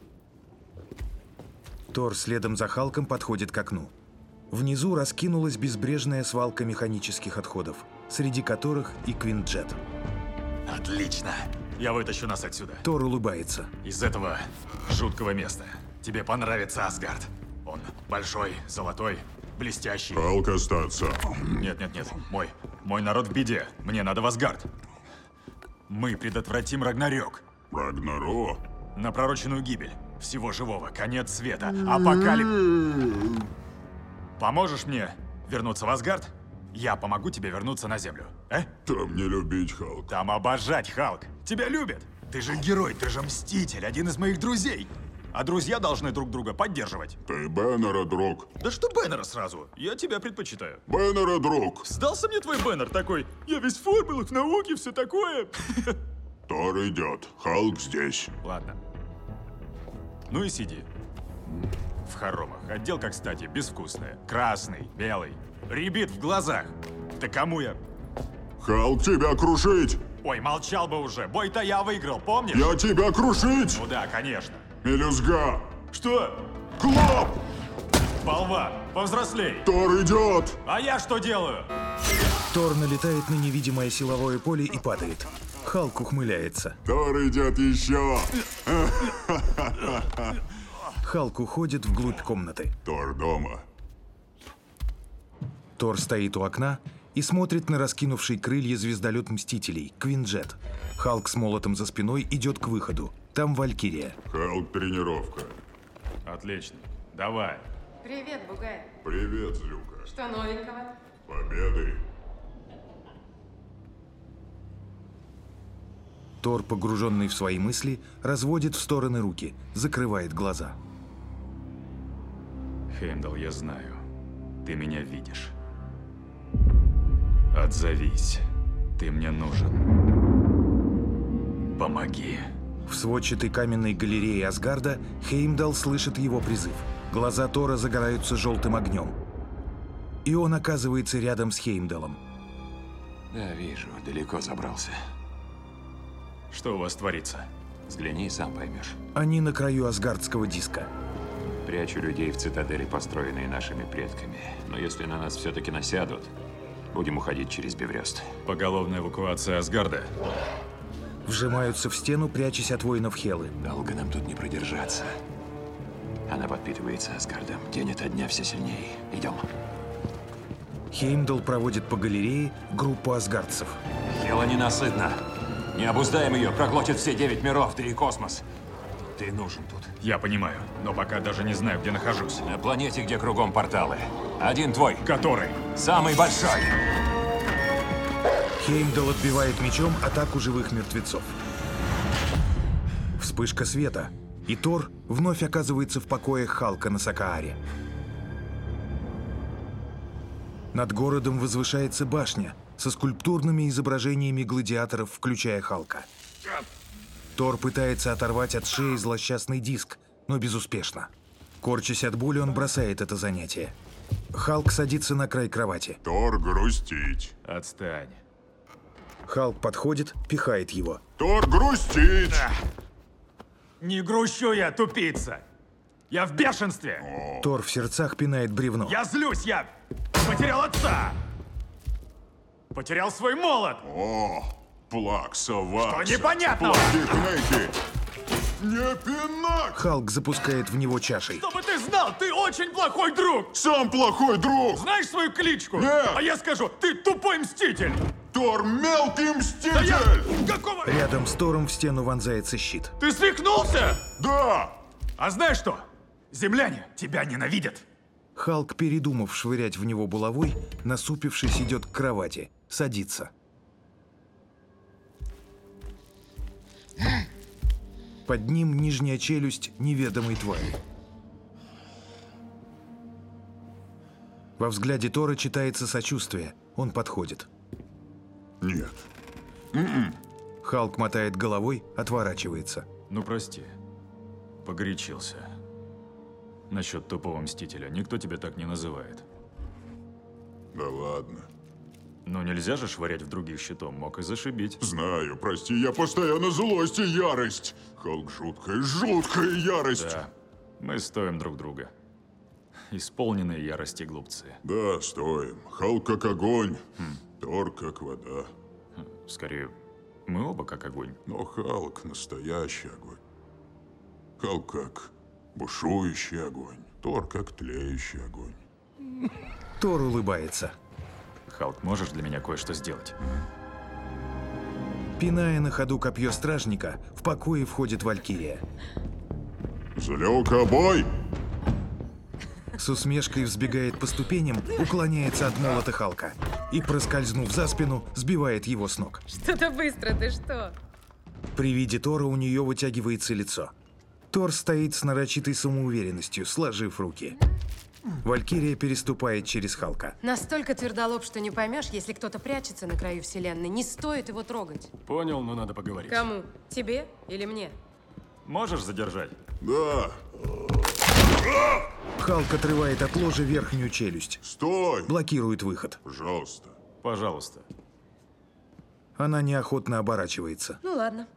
[SPEAKER 1] Тор следом за Халком подходит к окну. Внизу раскинулась безбрежная свалка механических отходов, среди которых и Квинджет.
[SPEAKER 12] Отлично.
[SPEAKER 2] Я вытащу нас отсюда.
[SPEAKER 1] Тор улыбается.
[SPEAKER 2] Из этого жуткого места. Тебе понравится Асгард. Он большой, золотой, блестящий.
[SPEAKER 14] Халк остаться.
[SPEAKER 2] Нет, нет, нет. Мой, мой народ в беде. Мне надо в Асгард. Мы предотвратим Рагнарёк.
[SPEAKER 14] Рагнарёк?
[SPEAKER 2] Напророченную гибель всего живого. Конец света. Апокалипсис. Поможешь мне вернуться в Асгард? Я помогу тебе вернуться на Землю. Э?
[SPEAKER 14] Там не любить, Халк.
[SPEAKER 2] Там обожать, Халк. Тебя любят. Ты же герой, ты же мститель, один из моих друзей. А друзья должны друг друга поддерживать.
[SPEAKER 14] Ты Бэннера, друг.
[SPEAKER 2] Да что Бэннера сразу? Я тебя предпочитаю.
[SPEAKER 14] Бэннера, друг.
[SPEAKER 2] Сдался мне твой Бэннер такой. Я весь в формулах, в науке, все такое.
[SPEAKER 14] Тор идет. Халк здесь.
[SPEAKER 2] Ладно. Ну и сиди. В хоромах. Отделка, кстати, безвкусная. Красный, белый. Рябит в глазах. Да кому я?
[SPEAKER 14] Халк, тебя крушить!
[SPEAKER 2] Ой, молчал бы уже. Бой-то я выиграл, помнишь?
[SPEAKER 14] Я тебя крушить!
[SPEAKER 2] Ну да, конечно.
[SPEAKER 14] Мелюзга!
[SPEAKER 2] Что?
[SPEAKER 14] Клоп!
[SPEAKER 2] Болван, повзрослей.
[SPEAKER 14] Тор идет!
[SPEAKER 2] А я что делаю?
[SPEAKER 1] Тор налетает на невидимое силовое поле и падает. Халк ухмыляется.
[SPEAKER 14] Тор идет еще!
[SPEAKER 1] Халк уходит вглубь комнаты.
[SPEAKER 14] Тор дома.
[SPEAKER 1] Тор стоит у окна и смотрит на раскинувший крылья звездолет Мстителей, Квинджет. Халк с молотом за спиной идет к выходу. Там Валькирия.
[SPEAKER 14] Халк, тренировка.
[SPEAKER 2] Отлично. Давай.
[SPEAKER 13] Привет, Бугай.
[SPEAKER 14] Привет, Злюка.
[SPEAKER 13] Что новенького?
[SPEAKER 14] Победы.
[SPEAKER 1] Тор, погруженный в свои мысли, разводит в стороны руки, закрывает глаза.
[SPEAKER 2] Хеймдалл, я знаю. Ты меня видишь. Отзовись. Ты мне нужен. Помоги.
[SPEAKER 1] В сводчатой каменной галерее Асгарда Хеймдалл слышит его призыв. Глаза Тора загораются желтым огнем. И он оказывается рядом с Хеймдаллом.
[SPEAKER 3] Да, вижу, далеко забрался.
[SPEAKER 2] Что у вас творится?
[SPEAKER 3] Взгляни, сам поймешь.
[SPEAKER 1] Они на краю асгардского диска.
[SPEAKER 3] Прячу людей в цитадели, построенной нашими предками. Но если на нас все-таки насядут, будем уходить через Беврёст.
[SPEAKER 2] Поголовная эвакуация Асгарда.
[SPEAKER 1] Вжимаются в стену, прячась от воинов Хелы.
[SPEAKER 3] Долго нам тут не продержаться. Она подпитывается Асгардом. День ото дня все сильнее. Идем.
[SPEAKER 1] Хеймдалл проводит по галерее группу асгардцев.
[SPEAKER 3] Хела ненасытна. Не обуздаем ее, проглотит все девять миров, да и космос. Ты нужен тут.
[SPEAKER 2] Я понимаю, но пока даже не знаю, где нахожусь.
[SPEAKER 3] На планете, где кругом порталы. Один твой.
[SPEAKER 2] Который?
[SPEAKER 3] Самый большой.
[SPEAKER 1] Хеймдалл отбивает мечом атаку живых мертвецов. Вспышка света, и Тор вновь оказывается в покоях Халка на Сакааре. Над городом возвышается башня со скульптурными изображениями гладиаторов, включая Халка. Тор пытается оторвать от шеи злосчастный диск, но безуспешно. Корчась от боли, он бросает это занятие. Халк садится на край кровати.
[SPEAKER 14] Тор грустить.
[SPEAKER 2] Отстань.
[SPEAKER 1] Халк подходит, пихает его.
[SPEAKER 14] Тор грустить!
[SPEAKER 2] Да. Не грущу я, тупица! Я в бешенстве!
[SPEAKER 14] О.
[SPEAKER 1] Тор в сердцах пинает бревно.
[SPEAKER 2] Я злюсь, я потерял отца! Потерял свой молот!
[SPEAKER 14] О, плакса, вакса.
[SPEAKER 2] Что непонятного?
[SPEAKER 14] Плаки-кнеки. Не пинать!
[SPEAKER 1] Халк запускает в него чашей.
[SPEAKER 2] Чтобы ты знал, ты очень плохой друг!
[SPEAKER 14] Сам плохой друг!
[SPEAKER 2] Знаешь свою кличку?
[SPEAKER 14] Нет!
[SPEAKER 2] А я скажу, ты тупой мститель!
[SPEAKER 14] Тор, мелкий мститель!
[SPEAKER 2] Да я... Какого?
[SPEAKER 1] Рядом с Тором в стену вонзается щит.
[SPEAKER 2] Ты свихнулся?
[SPEAKER 14] Да!
[SPEAKER 2] А знаешь что? Земляне тебя ненавидят.
[SPEAKER 1] Халк, передумав швырять в него булавой, насупившись, идет к кровати. Садится. Под ним нижняя челюсть неведомой твари. Во взгляде Тора читается сочувствие. Он подходит.
[SPEAKER 14] Нет.
[SPEAKER 1] М-м. Халк мотает головой, отворачивается.
[SPEAKER 2] Ну, прости. Погорячился. Насчет тупого мстителя. Никто тебя так не называет.
[SPEAKER 14] Да ладно.
[SPEAKER 2] Ну, нельзя же швырять в других щитом. Мог и зашибить.
[SPEAKER 14] Знаю, прости, я постоянно злость и ярость. Халк, жуткая, жуткая ярость.
[SPEAKER 2] Да, мы стоим друг друга. Исполненные ярости глупцы.
[SPEAKER 14] Да, стоим. Халк как огонь, хм. Тор как вода.
[SPEAKER 2] Скорее, Мы оба как огонь.
[SPEAKER 14] Но Халк — настоящий огонь. Халк как бушующий огонь. Тор как тлеющий огонь.
[SPEAKER 1] Тор улыбается.
[SPEAKER 2] Халк, можешь для меня кое-что сделать?
[SPEAKER 1] Пиная на ходу копье стражника, в покое входит Валькирия.
[SPEAKER 14] Залил ковбой!
[SPEAKER 1] С усмешкой взбегает по ступеням, уклоняется от молота Халка и, проскользнув за спину, сбивает его с ног.
[SPEAKER 13] Что-то быстро, ты что?
[SPEAKER 1] При виде Тора у нее вытягивается лицо. Тор стоит с нарочитой самоуверенностью, сложив руки. Валькирия переступает через Халка.
[SPEAKER 13] Настолько твердолоб, что не поймешь, если кто-то прячется на краю вселенной, не стоит его трогать.
[SPEAKER 2] Понял, но надо поговорить.
[SPEAKER 13] Кому? Тебе или мне?
[SPEAKER 2] Можешь задержать?
[SPEAKER 14] Да.
[SPEAKER 1] Халк отрывает от ложа верхнюю челюсть.
[SPEAKER 14] Стой!
[SPEAKER 1] Блокирует выход.
[SPEAKER 14] Пожалуйста.
[SPEAKER 2] Пожалуйста.
[SPEAKER 1] Она неохотно оборачивается.
[SPEAKER 13] Ну ладно.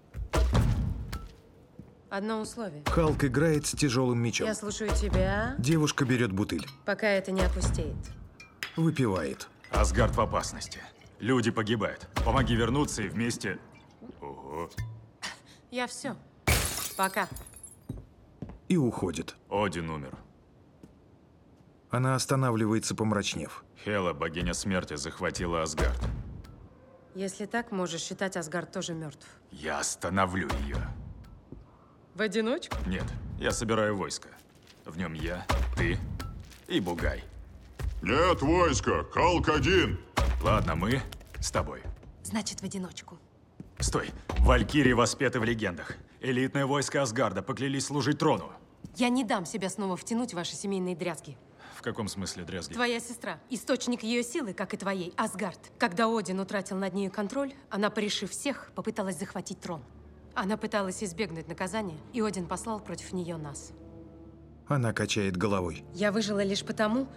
[SPEAKER 13] Одно условие.
[SPEAKER 1] Халк играет с тяжелым мечом.
[SPEAKER 13] Я слушаю тебя,
[SPEAKER 1] Девушка берет бутыль.
[SPEAKER 13] пока это не опустеет.
[SPEAKER 1] Выпивает.
[SPEAKER 2] Асгард в опасности. Люди погибают. Помоги вернуться и вместе... Ого.
[SPEAKER 13] Я все. Пока.
[SPEAKER 1] И уходит.
[SPEAKER 2] Один умер.
[SPEAKER 1] Она останавливается, помрачнев.
[SPEAKER 2] Хела, богиня смерти, захватила Асгард.
[SPEAKER 13] Если так, можешь считать, Асгард тоже мертв.
[SPEAKER 2] Я остановлю ее.
[SPEAKER 13] В одиночку?
[SPEAKER 2] Нет, я собираю войско. В нем я, ты и Бугай.
[SPEAKER 14] Нет войска, Халк один.
[SPEAKER 2] Ладно, мы с тобой.
[SPEAKER 13] Значит, в одиночку.
[SPEAKER 2] Стой. Валькирии воспеты в легендах. Элитное войско Асгарда поклялись служить трону.
[SPEAKER 13] Я не дам себя снова втянуть в ваши семейные дрязги.
[SPEAKER 2] В каком смысле дрязги?
[SPEAKER 13] Твоя сестра. Источник ее силы, как и твоей, Асгард. Когда Один утратил над нею контроль, она, порешив всех, попыталась захватить трон. Она пыталась избегнуть наказания, и Один послал против нее нас.
[SPEAKER 1] Она качает головой.
[SPEAKER 13] Я выжила лишь потому...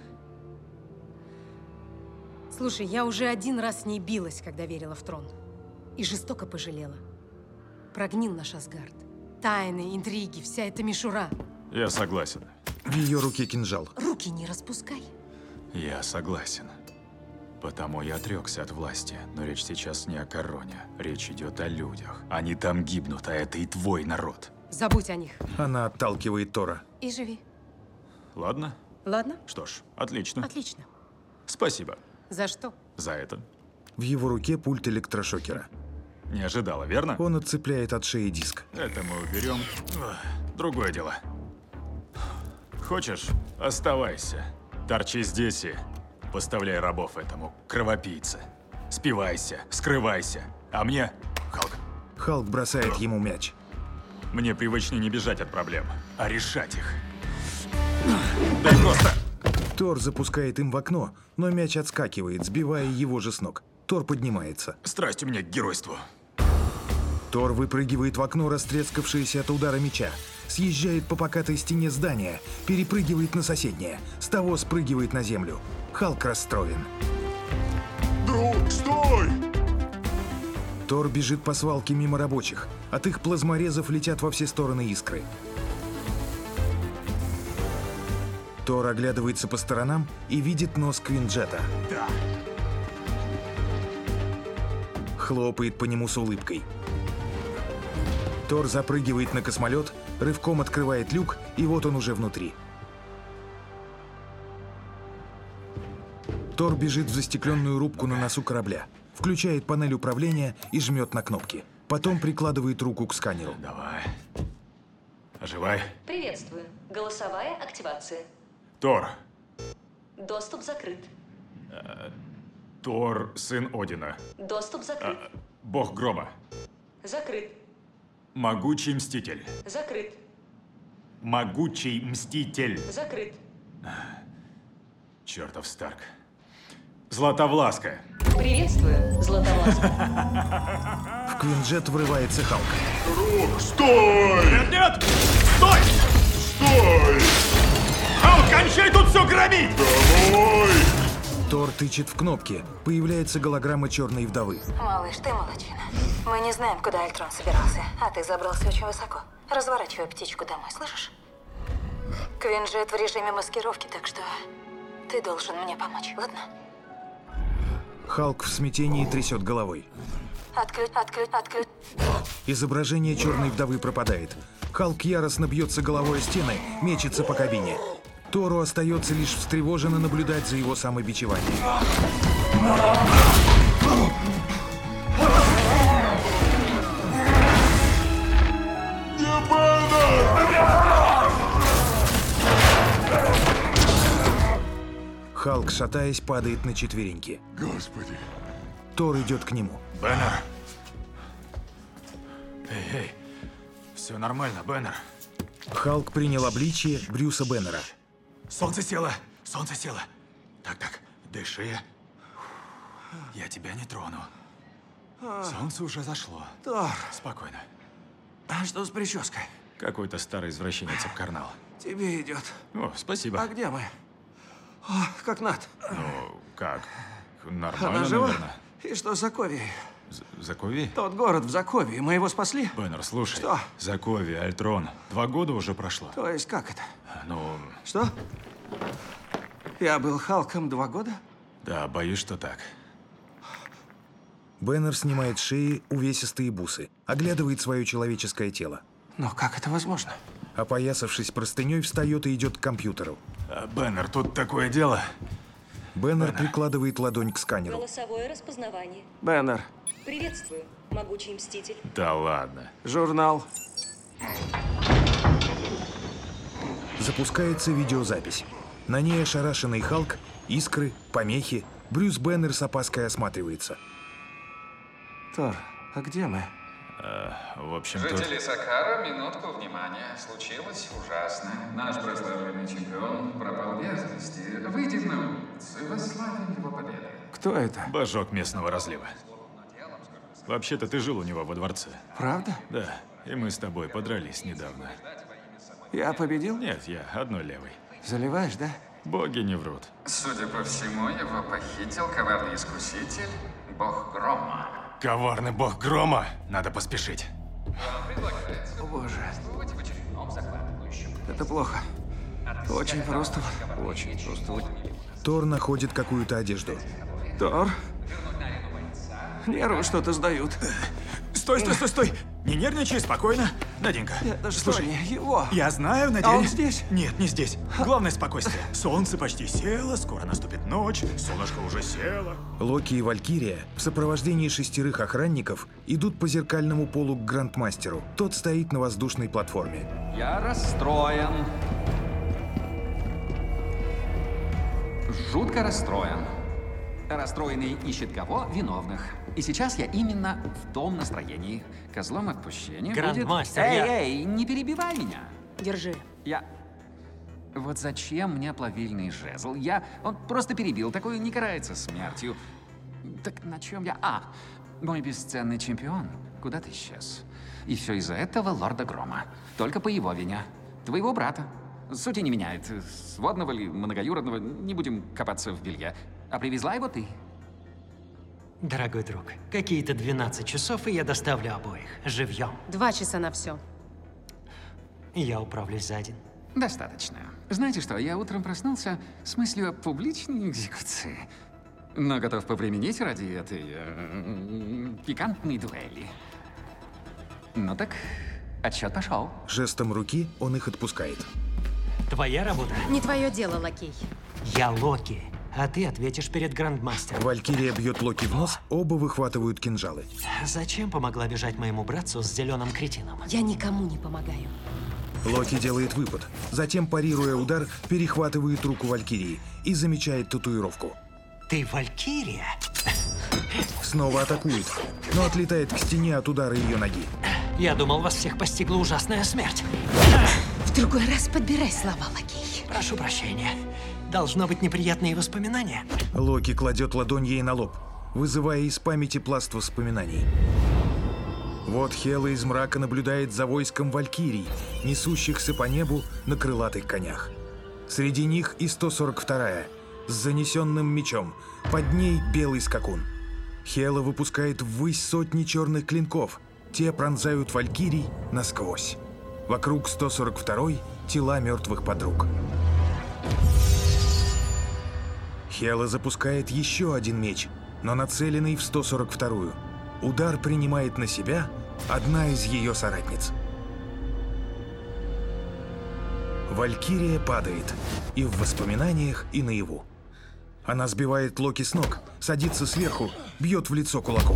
[SPEAKER 13] Слушай, я уже один раз с ней билась, когда верила в трон. И жестоко пожалела. Прогнил наш Асгард. Тайны, интриги, вся эта мишура.
[SPEAKER 2] Я согласен.
[SPEAKER 1] В ее руке кинжал.
[SPEAKER 13] Руки не распускай.
[SPEAKER 2] Я согласен. Потому я отрекся от власти. Но речь сейчас не о короне. Речь идет о людях. Они там гибнут, а это и твой народ.
[SPEAKER 13] Забудь о них.
[SPEAKER 1] Она отталкивает Тора.
[SPEAKER 13] И живи.
[SPEAKER 2] Ладно?
[SPEAKER 13] Ладно?
[SPEAKER 2] Что ж, отлично.
[SPEAKER 13] Отлично.
[SPEAKER 2] Спасибо.
[SPEAKER 13] За что?
[SPEAKER 2] За это.
[SPEAKER 1] В его руке пульт электрошокера.
[SPEAKER 2] Не ожидала, верно?
[SPEAKER 1] Он отцепляет от шеи диск.
[SPEAKER 2] Это мы уберем. Другое дело. Хочешь? Оставайся. Торчи здесь и поставляй рабов этому кровопийце. Спивайся, скрывайся. А мне, Халк.
[SPEAKER 1] Халк бросает ему мяч.
[SPEAKER 2] Мне привычнее не бежать от проблем, а решать их. Дай просто...
[SPEAKER 1] Тор запускает им в окно, но мяч отскакивает, сбивая его же с ног. Тор поднимается.
[SPEAKER 2] Страсть у меня к геройству.
[SPEAKER 1] Тор выпрыгивает в окно, растрескавшееся от удара меча. Съезжает по покатой стене здания, перепрыгивает на соседнее. С того спрыгивает на землю. Халк расстроен.
[SPEAKER 14] Друг, стой!
[SPEAKER 1] Тор бежит по свалке мимо рабочих. От их плазморезов летят во все стороны искры. Тор оглядывается по сторонам и видит нос Квинджета.
[SPEAKER 2] Да.
[SPEAKER 1] Хлопает по нему с улыбкой. Тор запрыгивает на космолет, рывком открывает люк, и вот он уже внутри. Тор бежит в застекленную рубку на носу корабля, включает панель управления и жмет на кнопки. Потом прикладывает руку к сканеру.
[SPEAKER 2] Давай. Оживай.
[SPEAKER 15] Приветствую. Голосовая активация.
[SPEAKER 2] Тор.
[SPEAKER 15] Доступ закрыт.
[SPEAKER 2] Э, Тор, сын Одина.
[SPEAKER 15] Доступ закрыт.
[SPEAKER 2] Э, бог грома.
[SPEAKER 15] Закрыт.
[SPEAKER 2] Могучий мститель.
[SPEAKER 15] Закрыт.
[SPEAKER 2] Могучий мститель.
[SPEAKER 15] Закрыт.
[SPEAKER 2] Чертов Старк. Златовласка.
[SPEAKER 15] Приветствую, Златовласка.
[SPEAKER 1] В Квинджет врывается Халк.
[SPEAKER 14] Друг, стой!
[SPEAKER 12] Нет, нет! Стой!
[SPEAKER 14] Стой!
[SPEAKER 12] Халк, кончай тут все громить!
[SPEAKER 14] Домой!
[SPEAKER 1] Тор тычет в кнопки. Появляется голограмма черной вдовы.
[SPEAKER 15] Малыш, ты молодчина. Мы не знаем, куда Альтрон собирался, а ты забрался очень высоко. Разворачивай птичку домой, слышишь? Квинджет в режиме маскировки, так что ты должен мне помочь, ладно?
[SPEAKER 1] Халк в смятении трясет головой.
[SPEAKER 15] Открыть, открыть, открыть.
[SPEAKER 1] Изображение черной вдовы пропадает. Халк яростно бьется головой о стены, мечется по кабине. Тору остается лишь встревоженно наблюдать за его самобичеванием. Халк, шатаясь, падает на четвереньки.
[SPEAKER 14] Господи.
[SPEAKER 1] Тор идет к нему.
[SPEAKER 12] Бэннер. Эй, эй. Все нормально, Бэннер.
[SPEAKER 1] Халк принял обличие Брюса Бэннера.
[SPEAKER 12] Солнце село. Солнце село. Так, так. Дыши. Я тебя не трону. Солнце уже зашло.
[SPEAKER 6] Тор.
[SPEAKER 12] Спокойно.
[SPEAKER 6] А что с прической?
[SPEAKER 2] Какой-то старый извращенец обкарнал.
[SPEAKER 6] Тебе идет.
[SPEAKER 2] О, спасибо.
[SPEAKER 6] А где мы? О, как Нат.
[SPEAKER 2] Ну, как? Нормально,
[SPEAKER 6] Она жива?
[SPEAKER 2] наверное.
[SPEAKER 6] И что с Заковией?
[SPEAKER 2] Закови?
[SPEAKER 6] Тот город в Заковии. Мы его спасли?
[SPEAKER 2] Бэннер, слушай.
[SPEAKER 6] Что?
[SPEAKER 2] Закови, Альтрон. Два года уже прошло.
[SPEAKER 6] То есть как это?
[SPEAKER 2] Ну...
[SPEAKER 6] Что? Я был Халком два года?
[SPEAKER 2] Да, боюсь, что так.
[SPEAKER 1] Бэннер снимает с шеи увесистые бусы, оглядывает свое человеческое тело.
[SPEAKER 6] Но как это возможно?
[SPEAKER 1] Опоясавшись простыней, встает и идет к компьютеру.
[SPEAKER 12] А, Бэннер, тут такое дело.
[SPEAKER 1] Бэннер,
[SPEAKER 12] Бэннер
[SPEAKER 1] прикладывает ладонь к сканеру.
[SPEAKER 21] Голосовое распознавание.
[SPEAKER 6] Бэннер.
[SPEAKER 21] Приветствую, могучий мститель.
[SPEAKER 2] Да ладно.
[SPEAKER 6] Журнал.
[SPEAKER 1] Запускается видеозапись. На ней ошарашенный Халк, искры, помехи. Брюс Бэннер с опаской осматривается.
[SPEAKER 6] Тор, а где мы?
[SPEAKER 2] Э, в общем,
[SPEAKER 16] Жители
[SPEAKER 2] тут...
[SPEAKER 16] Сакара, минутку внимания. Случилось ужасно. Наш прославленный чемпион пропал без вести. Выйдем на улицу и восславим его победу.
[SPEAKER 6] Кто это?
[SPEAKER 2] Божок местного разлива. Вообще-то ты жил у него во дворце.
[SPEAKER 6] Правда?
[SPEAKER 2] Да, и мы с тобой подрались недавно.
[SPEAKER 6] Я победил?
[SPEAKER 2] Нет, я одной левой.
[SPEAKER 6] Заливаешь, да?
[SPEAKER 2] Боги не врут.
[SPEAKER 16] Судя по всему, его похитил коварный искуситель, бог Грома.
[SPEAKER 12] Коварный бог Грома. Надо поспешить.
[SPEAKER 6] О, боже. Это плохо. Очень просто. Очень просто.
[SPEAKER 1] Тор находит какую-то одежду.
[SPEAKER 6] Тор? Нервы что-то сдают.
[SPEAKER 12] Стой, стой, стой, стой! Не нервничай, спокойно. Наденька,
[SPEAKER 6] Это что,
[SPEAKER 12] слушай,
[SPEAKER 6] не его?
[SPEAKER 12] я знаю, Надя.
[SPEAKER 6] А он здесь?
[SPEAKER 12] Нет, не здесь. Главное спокойствие. Солнце почти село, скоро наступит ночь, солнышко уже село.
[SPEAKER 1] Локи и Валькирия в сопровождении шестерых охранников идут по зеркальному полу к Грандмастеру. Тот стоит на воздушной платформе.
[SPEAKER 16] Я расстроен. Жутко расстроен. Расстроенный ищет кого? Виновных. И сейчас я именно в том настроении. Козлом отпущения
[SPEAKER 10] Грандмастер,
[SPEAKER 16] будет... Эй,
[SPEAKER 10] я...
[SPEAKER 16] эй, не перебивай меня.
[SPEAKER 13] Держи.
[SPEAKER 16] Я... Вот зачем мне плавильный жезл? Я... Он просто перебил. Такое не карается смертью. Так на чем я... А, мой бесценный чемпион. Куда ты исчез? И все из-за этого лорда Грома. Только по его вине. Твоего брата. Сути не меняет. Сводного ли, многоюродного, не будем копаться в белье. А привезла его ты.
[SPEAKER 10] Дорогой друг, какие-то двенадцать часов, и я доставлю обоих. Живьем.
[SPEAKER 13] Два часа на все.
[SPEAKER 10] Я управлюсь за один.
[SPEAKER 16] Достаточно. Знаете что, я утром проснулся с мыслью о публичной экзекуции. Но готов повременить ради этой э, пикантной дуэли. Ну так, отсчет пошел.
[SPEAKER 1] Жестом руки он их отпускает.
[SPEAKER 10] Твоя работа?
[SPEAKER 13] Не твое дело, лакей.
[SPEAKER 10] Я Локи, а ты ответишь перед Грандмастером.
[SPEAKER 1] Валькирия бьет Локи в нос, оба выхватывают кинжалы.
[SPEAKER 10] Зачем помогла бежать моему братцу с зеленым кретином?
[SPEAKER 13] Я никому не помогаю.
[SPEAKER 1] Локи делает выпад, затем, парируя удар, перехватывает руку Валькирии и замечает татуировку.
[SPEAKER 10] Ты Валькирия?
[SPEAKER 1] Снова атакует, но отлетает к стене от удара ее ноги.
[SPEAKER 10] Я думал, вас всех постигла ужасная смерть.
[SPEAKER 13] В другой раз подбирай слова, лакей.
[SPEAKER 10] Прошу прощения. Должно быть неприятные воспоминания.
[SPEAKER 1] Локи кладет ладонь ей на лоб, вызывая из памяти пласт воспоминаний. Вот Хела из мрака наблюдает за войском валькирий, несущихся по небу на крылатых конях. Среди них и сто сорок вторая с занесенным мечом, под ней белый скакун. Хела выпускает ввысь сотни черных клинков, те пронзают валькирий насквозь. Вокруг сто сорок второй тела мертвых подруг. Хела запускает еще один меч, но нацеленный в сто сорок вторую. Удар принимает на себя одна из ее соратниц. Валькирия падает и в воспоминаниях, и наяву. Она сбивает Локи с ног, садится сверху, бьет в лицо кулаком.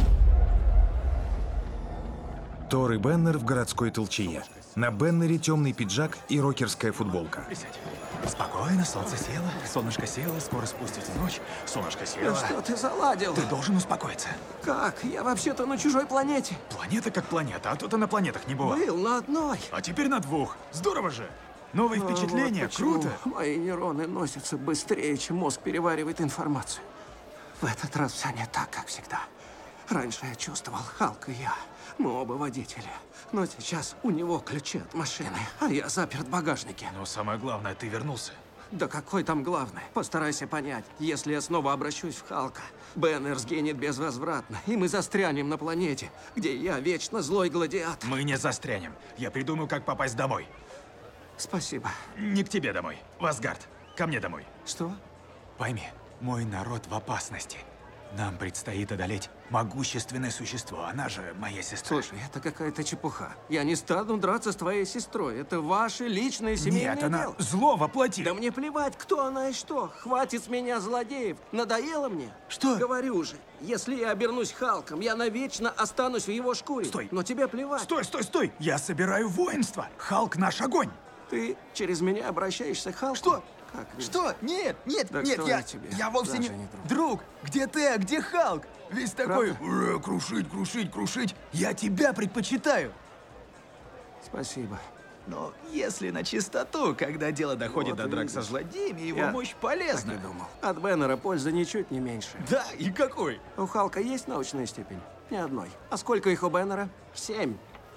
[SPEAKER 1] Тор и Беннер в городской толчее. На Беннере темный пиджак и рокерская футболка.
[SPEAKER 12] Присядь. Спокойно, солнце село, солнышко село, скоро спустится ночь, солнышко село.
[SPEAKER 6] Да что ты заладил?
[SPEAKER 12] Ты должен успокоиться.
[SPEAKER 6] Как? Я вообще-то на чужой планете.
[SPEAKER 12] Планета как планета, а то ты на планетах не бывал.
[SPEAKER 6] Был на одной.
[SPEAKER 12] А теперь на двух. Здорово же. Новые
[SPEAKER 6] А
[SPEAKER 12] впечатления,
[SPEAKER 6] вот почему
[SPEAKER 12] круто.
[SPEAKER 6] Мои нейроны носятся быстрее, чем мозг переваривает информацию. В этот раз все не так, как всегда. Раньше я чувствовал Халк и я. Мы оба водители. Но сейчас у него ключи от машины, а я заперт в багажнике.
[SPEAKER 12] Но самое главное, ты вернулся.
[SPEAKER 6] Да какой там главный? Постарайся понять, если я снова обращусь в Халка, Беннер сгинет безвозвратно, и мы застрянем на планете, где я вечно злой гладиатор.
[SPEAKER 12] Мы не застрянем. Я придумаю, как попасть домой.
[SPEAKER 6] Спасибо.
[SPEAKER 12] Не к тебе домой. В Асгард. Ко мне домой.
[SPEAKER 6] Что?
[SPEAKER 12] Пойми, мой народ в опасности. Нам предстоит одолеть могущественное существо. Она же моя сестра.
[SPEAKER 6] Слушай, это какая-то чепуха. Я не стану драться с твоей сестрой. Это ваши личные семейные
[SPEAKER 12] Нет, она
[SPEAKER 6] дела.
[SPEAKER 12] зло воплоти.
[SPEAKER 6] Да мне плевать, кто она и что. Хватит с меня злодеев. Надоело мне?
[SPEAKER 12] Что?
[SPEAKER 6] Говорю же, если я обернусь Халком, я навечно останусь в его шкуре.
[SPEAKER 12] Стой.
[SPEAKER 6] Но тебе плевать.
[SPEAKER 12] Стой, стой, стой. Я собираю воинство. Халк наш огонь.
[SPEAKER 6] Ты через меня обращаешься к Халку?
[SPEAKER 12] Что?
[SPEAKER 6] Как
[SPEAKER 12] Что? Нет, нет,
[SPEAKER 6] Да
[SPEAKER 12] нет,
[SPEAKER 6] кто
[SPEAKER 12] я,
[SPEAKER 6] я тебе?
[SPEAKER 12] я вовсе
[SPEAKER 6] Даже
[SPEAKER 12] не...
[SPEAKER 6] не друг.
[SPEAKER 12] Друг, где ты, а где Халк? Весь такой,
[SPEAKER 6] Правда?
[SPEAKER 12] «Ура, крушить, крушить, крушить. Я тебя предпочитаю.
[SPEAKER 6] Спасибо.
[SPEAKER 12] Но если на чистоту, когда дело доходит
[SPEAKER 6] Вот
[SPEAKER 12] до драк со
[SPEAKER 6] видишь.
[SPEAKER 12] злодеями, его
[SPEAKER 6] Я
[SPEAKER 12] мощь полезна.
[SPEAKER 6] Так и думал. От Беннера пользы ничуть не меньше.
[SPEAKER 12] Да, и какой?
[SPEAKER 6] У Халка есть научная степень? Ни одной. А сколько их у Беннера? Семь.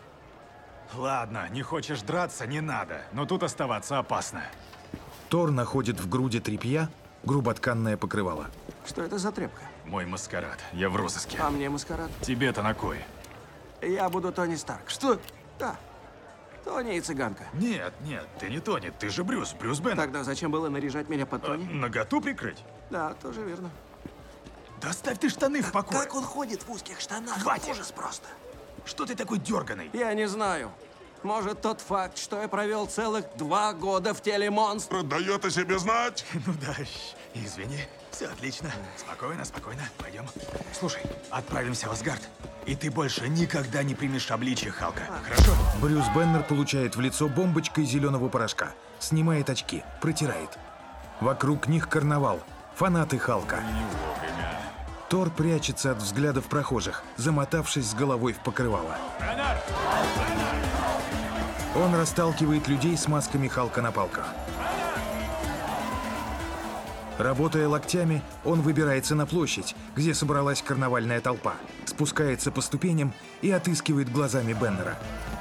[SPEAKER 12] Ладно, не хочешь драться, не надо. Но тут оставаться опасно.
[SPEAKER 1] Тор находит в груди тряпья груботканное покрывало.
[SPEAKER 6] Что это за тряпка?
[SPEAKER 2] Мой маскарад. Я в розыске.
[SPEAKER 6] А мне маскарад?
[SPEAKER 2] Тебе-то на кой?
[SPEAKER 6] Я буду Тони Старк.
[SPEAKER 12] Что?
[SPEAKER 6] Да. Тони и цыганка.
[SPEAKER 2] Нет, нет, ты не Тони, ты же Брюс, Брюс Беннер.
[SPEAKER 6] Тогда зачем было наряжать меня под Тони?
[SPEAKER 2] Наготу прикрыть?
[SPEAKER 6] Да, тоже верно.
[SPEAKER 12] Да оставь ты штаны в покое.
[SPEAKER 6] Как он ходит в узких штанах?
[SPEAKER 12] Хватит.
[SPEAKER 6] Ужас просто.
[SPEAKER 12] Что ты такой дерганый?
[SPEAKER 6] Я не знаю. Может, тот факт, что я провел целых два года в теле монстра.
[SPEAKER 9] Дает о себе знать.
[SPEAKER 12] Ну да, извини. Все отлично. Спокойно, спокойно. Пойдем. Слушай, отправимся в Асгард. И ты больше никогда не примешь обличие Халка. Хорошо?
[SPEAKER 1] Брюс Беннер получает в лицо бомбочкой зеленого порошка. Снимает очки, протирает. Вокруг них карнавал. Фанаты Халка. Тор прячется от взглядов прохожих, замотавшись с головой в покрывало. Он расталкивает людей с масками Халка на палках. Работая локтями, он выбирается на площадь, где собралась карнавальная толпа, спускается по ступеням и отыскивает глазами Беннера.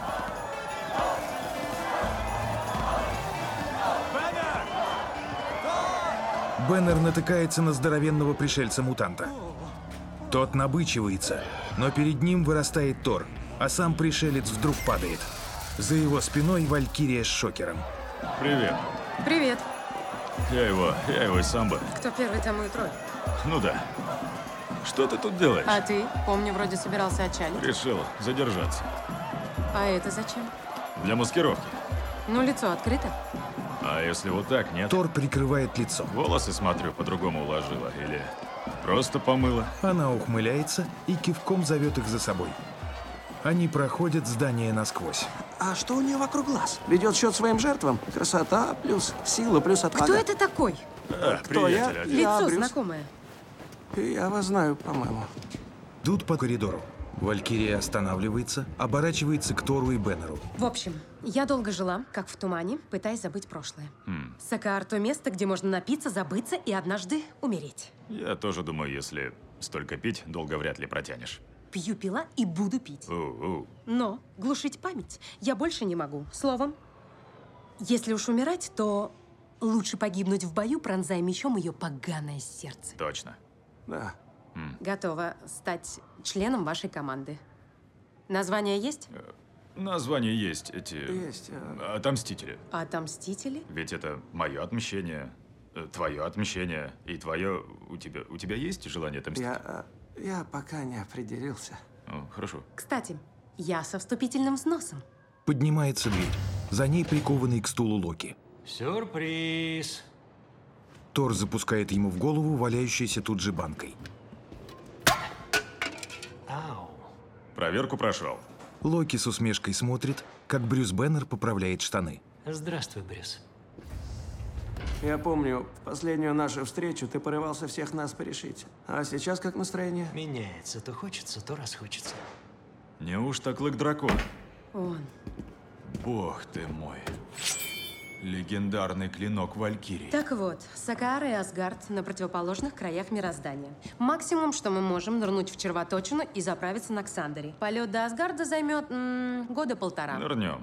[SPEAKER 1] Беннер натыкается на здоровенного пришельца-мутанта. Тот набычивается, но перед ним вырастает Тор, а сам пришелец вдруг падает. За его спиной Валькирия с шокером.
[SPEAKER 2] Привет.
[SPEAKER 13] Привет.
[SPEAKER 2] Я его, я его и самбо.
[SPEAKER 13] Кто первый, тому и тролль.
[SPEAKER 2] Ну да. Что ты тут делаешь?
[SPEAKER 13] А ты? Помню, вроде собирался отчалить.
[SPEAKER 2] Решил задержаться.
[SPEAKER 13] А это зачем?
[SPEAKER 2] Для маскировки.
[SPEAKER 13] Ну, лицо открыто.
[SPEAKER 2] А если вот так, нет?
[SPEAKER 1] Тор прикрывает лицо.
[SPEAKER 2] Волосы, смотрю, по-другому уложила. Или просто помыла.
[SPEAKER 1] Она ухмыляется и кивком зовет их за собой. Они проходят здание насквозь.
[SPEAKER 6] А что у нее вокруг глаз? Ведет счет своим жертвам. Красота плюс сила плюс отвага.
[SPEAKER 13] Кто это такой?
[SPEAKER 2] А,
[SPEAKER 6] Кто я?
[SPEAKER 2] приятель один.
[SPEAKER 6] Я
[SPEAKER 13] Лицо
[SPEAKER 6] Брюс.
[SPEAKER 13] знакомое.
[SPEAKER 6] Я вас знаю, по-моему.
[SPEAKER 1] Идут по коридору. Валькирия останавливается, оборачивается к Тору и Беннеру.
[SPEAKER 13] В общем, я долго жила, как в тумане, пытаясь забыть прошлое.
[SPEAKER 2] Хм.
[SPEAKER 13] Сакаар — то место, где можно напиться, забыться и однажды умереть.
[SPEAKER 2] Я тоже думаю, если столько пить, долго вряд ли протянешь.
[SPEAKER 13] Пью, пила и буду пить.
[SPEAKER 2] У-у.
[SPEAKER 13] Но глушить память я больше не могу. Словом, если уж умирать, то лучше погибнуть в бою, пронзая мечом ее поганое сердце.
[SPEAKER 2] Точно.
[SPEAKER 6] Да.
[SPEAKER 13] Готова стать членом вашей команды. Название есть?
[SPEAKER 2] Название есть эти...
[SPEAKER 6] Есть. а-
[SPEAKER 2] Отомстители.
[SPEAKER 13] А отомстители?
[SPEAKER 2] Ведь это мое отмщение, э, твое отмщение и твое... У тебя, у тебя есть желание отомстить?
[SPEAKER 6] Я, а, я пока не определился.
[SPEAKER 2] О, хорошо.
[SPEAKER 13] Кстати, я со вступительным взносом.
[SPEAKER 1] Поднимается дверь. За ней прикованный к стулу Локи.
[SPEAKER 10] Сюрприз.
[SPEAKER 1] Тор запускает ему в голову валяющейся тут же банкой.
[SPEAKER 10] Ау.
[SPEAKER 2] Проверку прошел.
[SPEAKER 1] Локи с усмешкой смотрит, как Брюс Бэннер поправляет штаны.
[SPEAKER 10] Здравствуй, Брюс.
[SPEAKER 6] Я помню, в последнюю нашу встречу ты порывался всех нас порешить. А сейчас как настроение?
[SPEAKER 10] Меняется. То хочется, то расхочется.
[SPEAKER 2] Неужто Клык-дракон?
[SPEAKER 13] Он.
[SPEAKER 2] Бог ты мой. Легендарный клинок Валькирии.
[SPEAKER 13] Так вот, Сакаар и Асгард на противоположных краях мироздания. Максимум, что мы можем, нырнуть в червоточину и заправиться на Ксандере. Полет до Асгарда займет м, года полтора.
[SPEAKER 2] Нырнем.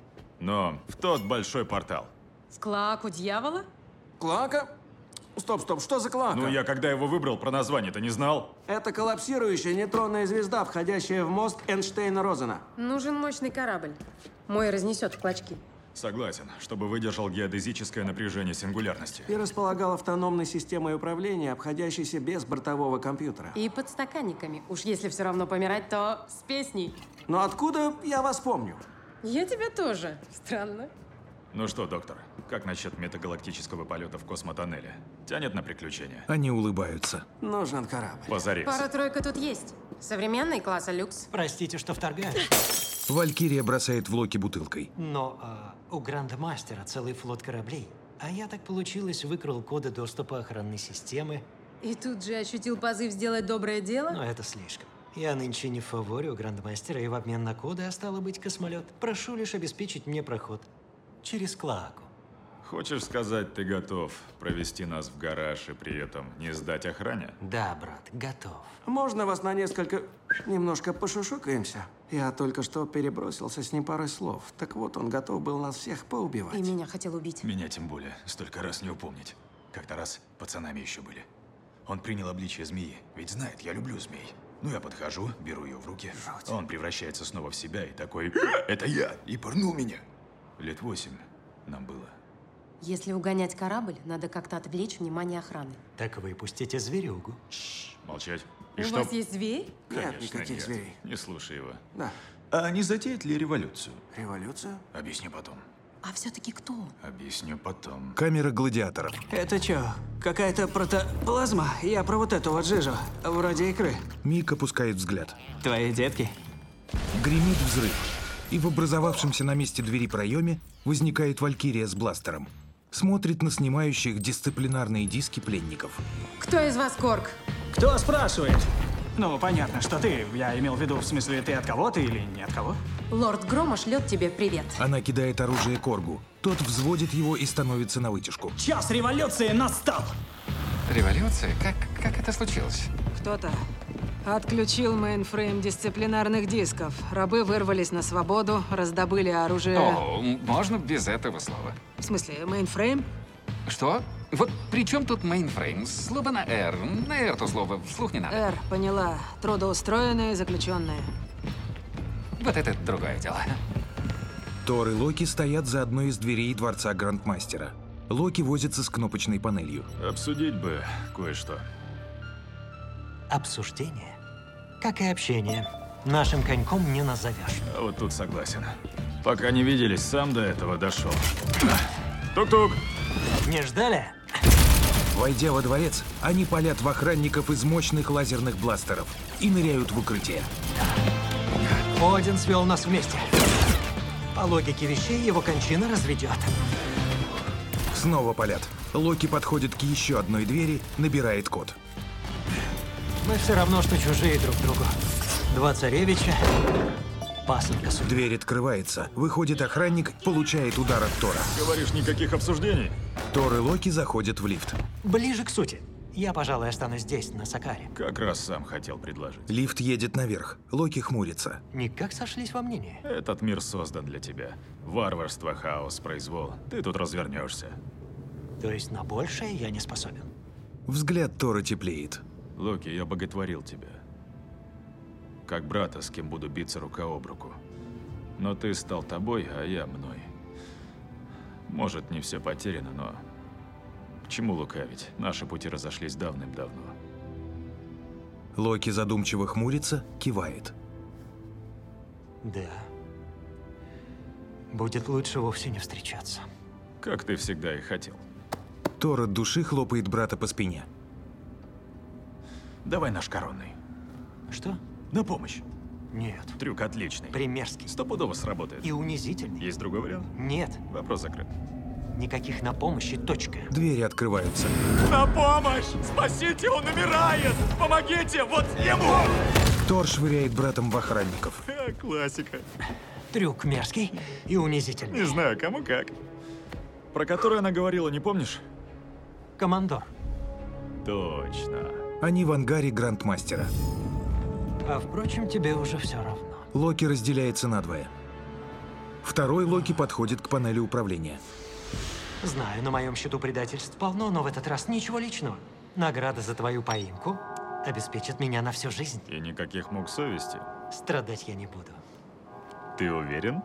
[SPEAKER 2] Но в тот большой портал.
[SPEAKER 13] В Клааку дьявола?
[SPEAKER 6] Клака? Стоп, стоп, что за Клака?
[SPEAKER 2] Ну, я когда его выбрал, про название-то не знал.
[SPEAKER 6] Это коллапсирующая нейтронная звезда, входящая в мозг Эйнштейна-Розена.
[SPEAKER 13] Нужен мощный корабль. Мой разнесет в клочки.
[SPEAKER 2] Согласен, чтобы выдержал геодезическое напряжение сингулярности.
[SPEAKER 6] И располагал автономной системой управления, обходящейся без бортового компьютера.
[SPEAKER 13] И подстаканниками. Уж если все равно помирать, то с песней.
[SPEAKER 6] Но откуда я вас помню?
[SPEAKER 13] Я тебя тоже. Странно.
[SPEAKER 2] Ну что, доктор, как насчет метагалактического полета в космотоннеле? Тянет на приключения?
[SPEAKER 1] Они улыбаются.
[SPEAKER 6] Нужен корабль.
[SPEAKER 2] Позарез.
[SPEAKER 13] Пара-тройка тут есть. Современный, класса люкс.
[SPEAKER 10] Простите, что вторгаю.
[SPEAKER 1] Валькирия бросает в Локи бутылкой.
[SPEAKER 10] Но а, у Грандмастера целый флот кораблей. А я, так получилось, выкрал коды доступа охранной системы.
[SPEAKER 13] И тут же ощутил позыв сделать доброе дело?
[SPEAKER 10] Но это слишком. Я нынче не в фаворе у Грандмастера, и в обмен на коды, а стало быть, космолет. Прошу лишь обеспечить мне проход через Клааку.
[SPEAKER 2] Хочешь сказать, ты готов провести нас в гараж и при этом не сдать охране?
[SPEAKER 10] Да, брат, готов.
[SPEAKER 6] Можно вас на несколько... Немножко пошушукаемся? Я только что перебросился с ним парой слов. Так вот, он готов был нас всех поубивать.
[SPEAKER 13] И меня хотел убить.
[SPEAKER 2] Меня тем более. Столько раз не упомнить. Как-то раз пацанами еще были. Он принял обличие змеи, ведь знает, я люблю змей. Ну, я подхожу, беру ее в руки. Жуть. Он превращается снова в себя и такой... Это я! И пырнул меня. Лет восемь нам было.
[SPEAKER 13] Если угонять корабль, надо как-то отвлечь внимание охраны.
[SPEAKER 10] Так выпустите зверюгу.
[SPEAKER 2] Молчать. И
[SPEAKER 13] У
[SPEAKER 2] что?
[SPEAKER 13] вас есть зверь?
[SPEAKER 2] Конечно,
[SPEAKER 6] Нет никаких
[SPEAKER 2] нет.
[SPEAKER 6] зверей.
[SPEAKER 2] Не слушай его.
[SPEAKER 6] Да.
[SPEAKER 2] А не затеять ли революцию?
[SPEAKER 6] Революцию?
[SPEAKER 2] Объясню потом.
[SPEAKER 13] А все-таки кто?
[SPEAKER 2] Объясню потом.
[SPEAKER 1] Камера гладиаторов.
[SPEAKER 18] Это что, какая-то протоплазма? Я про вот эту вот жижу, вроде икры.
[SPEAKER 1] Мик опускает взгляд.
[SPEAKER 18] Твои детки?
[SPEAKER 1] Гремит взрыв. И в образовавшемся на месте двери проеме возникает Валькирия с бластером. Смотрит на снимающих дисциплинарные диски пленников.
[SPEAKER 13] Кто из вас Корг?
[SPEAKER 18] Кто спрашивает? Ну, понятно, что ты. Я имел в виду, в смысле, ты от кого-то или не от кого?
[SPEAKER 13] Лорд Грома шлет тебе привет.
[SPEAKER 1] Она кидает оружие Коргу. Тот взводит его и становится на вытяжку.
[SPEAKER 18] Час революции настал!
[SPEAKER 16] Революция? Как, как это случилось?
[SPEAKER 7] Кто-то отключил мейнфрейм дисциплинарных дисков. Рабы вырвались на свободу, раздобыли оружие.
[SPEAKER 16] О, можно без этого слова?
[SPEAKER 7] В смысле, мейнфрейм?
[SPEAKER 16] Что? Вот при чем тут мейнфрейм? Слово на «р». На «р» то слово вслух не надо.
[SPEAKER 7] Р, поняла. Трудоустроенные, заключенные.
[SPEAKER 16] Вот это другое дело.
[SPEAKER 1] Тор и Локи стоят за одной из дверей дворца Грандмастера. Локи возится с кнопочной панелью.
[SPEAKER 2] Обсудить бы кое-что.
[SPEAKER 10] Обсуждение, как и общение, нашим коньком не назовешь.
[SPEAKER 2] А вот тут согласен. Пока не виделись, сам до этого дошел. Тук-тук!
[SPEAKER 10] Не ждали?
[SPEAKER 1] Войдя во дворец, они палят в охранников из мощных лазерных бластеров и ныряют в укрытие.
[SPEAKER 10] Один свел нас вместе. По логике вещей, его кончина разведет.
[SPEAKER 1] Снова палят. Локи подходит к еще одной двери, набирает код.
[SPEAKER 10] Мы все равно, что чужие друг другу. Два царевича, пасынка судьбы.
[SPEAKER 1] Дверь открывается. Выходит охранник, получает удар от Тора.
[SPEAKER 2] Говоришь, никаких обсуждений?
[SPEAKER 1] Тор и Локи заходят в лифт.
[SPEAKER 10] Ближе к сути. Я, пожалуй, останусь здесь, на Сакааре.
[SPEAKER 2] Как раз сам хотел предложить.
[SPEAKER 1] Лифт едет наверх. Локи хмурится.
[SPEAKER 10] Никак сошлись во мнении.
[SPEAKER 2] Этот мир создан для тебя. Варварство, хаос, произвол. Ты тут развернешься.
[SPEAKER 10] То есть на большее я не способен?
[SPEAKER 1] Взгляд Тора теплеет.
[SPEAKER 2] Локи, я боготворил тебя. Как брата, с кем буду биться рука об руку. Но ты стал тобой, а я мной. Может, не все потеряно, но... К чему лукавить? Наши пути разошлись давным-давно.
[SPEAKER 1] Локи задумчиво хмурится, кивает.
[SPEAKER 10] Да. Будет лучше вовсе не встречаться.
[SPEAKER 2] Как ты всегда и хотел.
[SPEAKER 1] Тор от души хлопает брата по спине.
[SPEAKER 12] Давай наш коронный.
[SPEAKER 10] Что?
[SPEAKER 12] На помощь.
[SPEAKER 10] Нет.
[SPEAKER 2] Трюк отличный.
[SPEAKER 10] Примерский.
[SPEAKER 2] Стопудово сработает.
[SPEAKER 10] И унизительный.
[SPEAKER 2] Есть другой вариант?
[SPEAKER 10] Нет.
[SPEAKER 2] Вопрос закрыт.
[SPEAKER 10] Никаких на помощи, точка.
[SPEAKER 1] Двери открываются.
[SPEAKER 12] На помощь! Спасите, он умирает! Помогите, вот ему!
[SPEAKER 1] Тор швыряет братом в охранников.
[SPEAKER 2] Классика.
[SPEAKER 10] Трюк мерзкий и унизительный.
[SPEAKER 2] Не знаю, кому как. Про который она говорила, не помнишь?
[SPEAKER 10] Командор.
[SPEAKER 2] Точно.
[SPEAKER 1] Они в ангаре Грандмастера.
[SPEAKER 10] А впрочем, тебе уже все равно.
[SPEAKER 1] Локи разделяется надвое. Второй Локи подходит к панели управления.
[SPEAKER 10] Знаю, на моем счету предательств полно, но в этот раз ничего личного. Награда за твою поимку обеспечит меня на всю жизнь.
[SPEAKER 2] И никаких мук совести.
[SPEAKER 10] Страдать я не буду.
[SPEAKER 2] Ты уверен?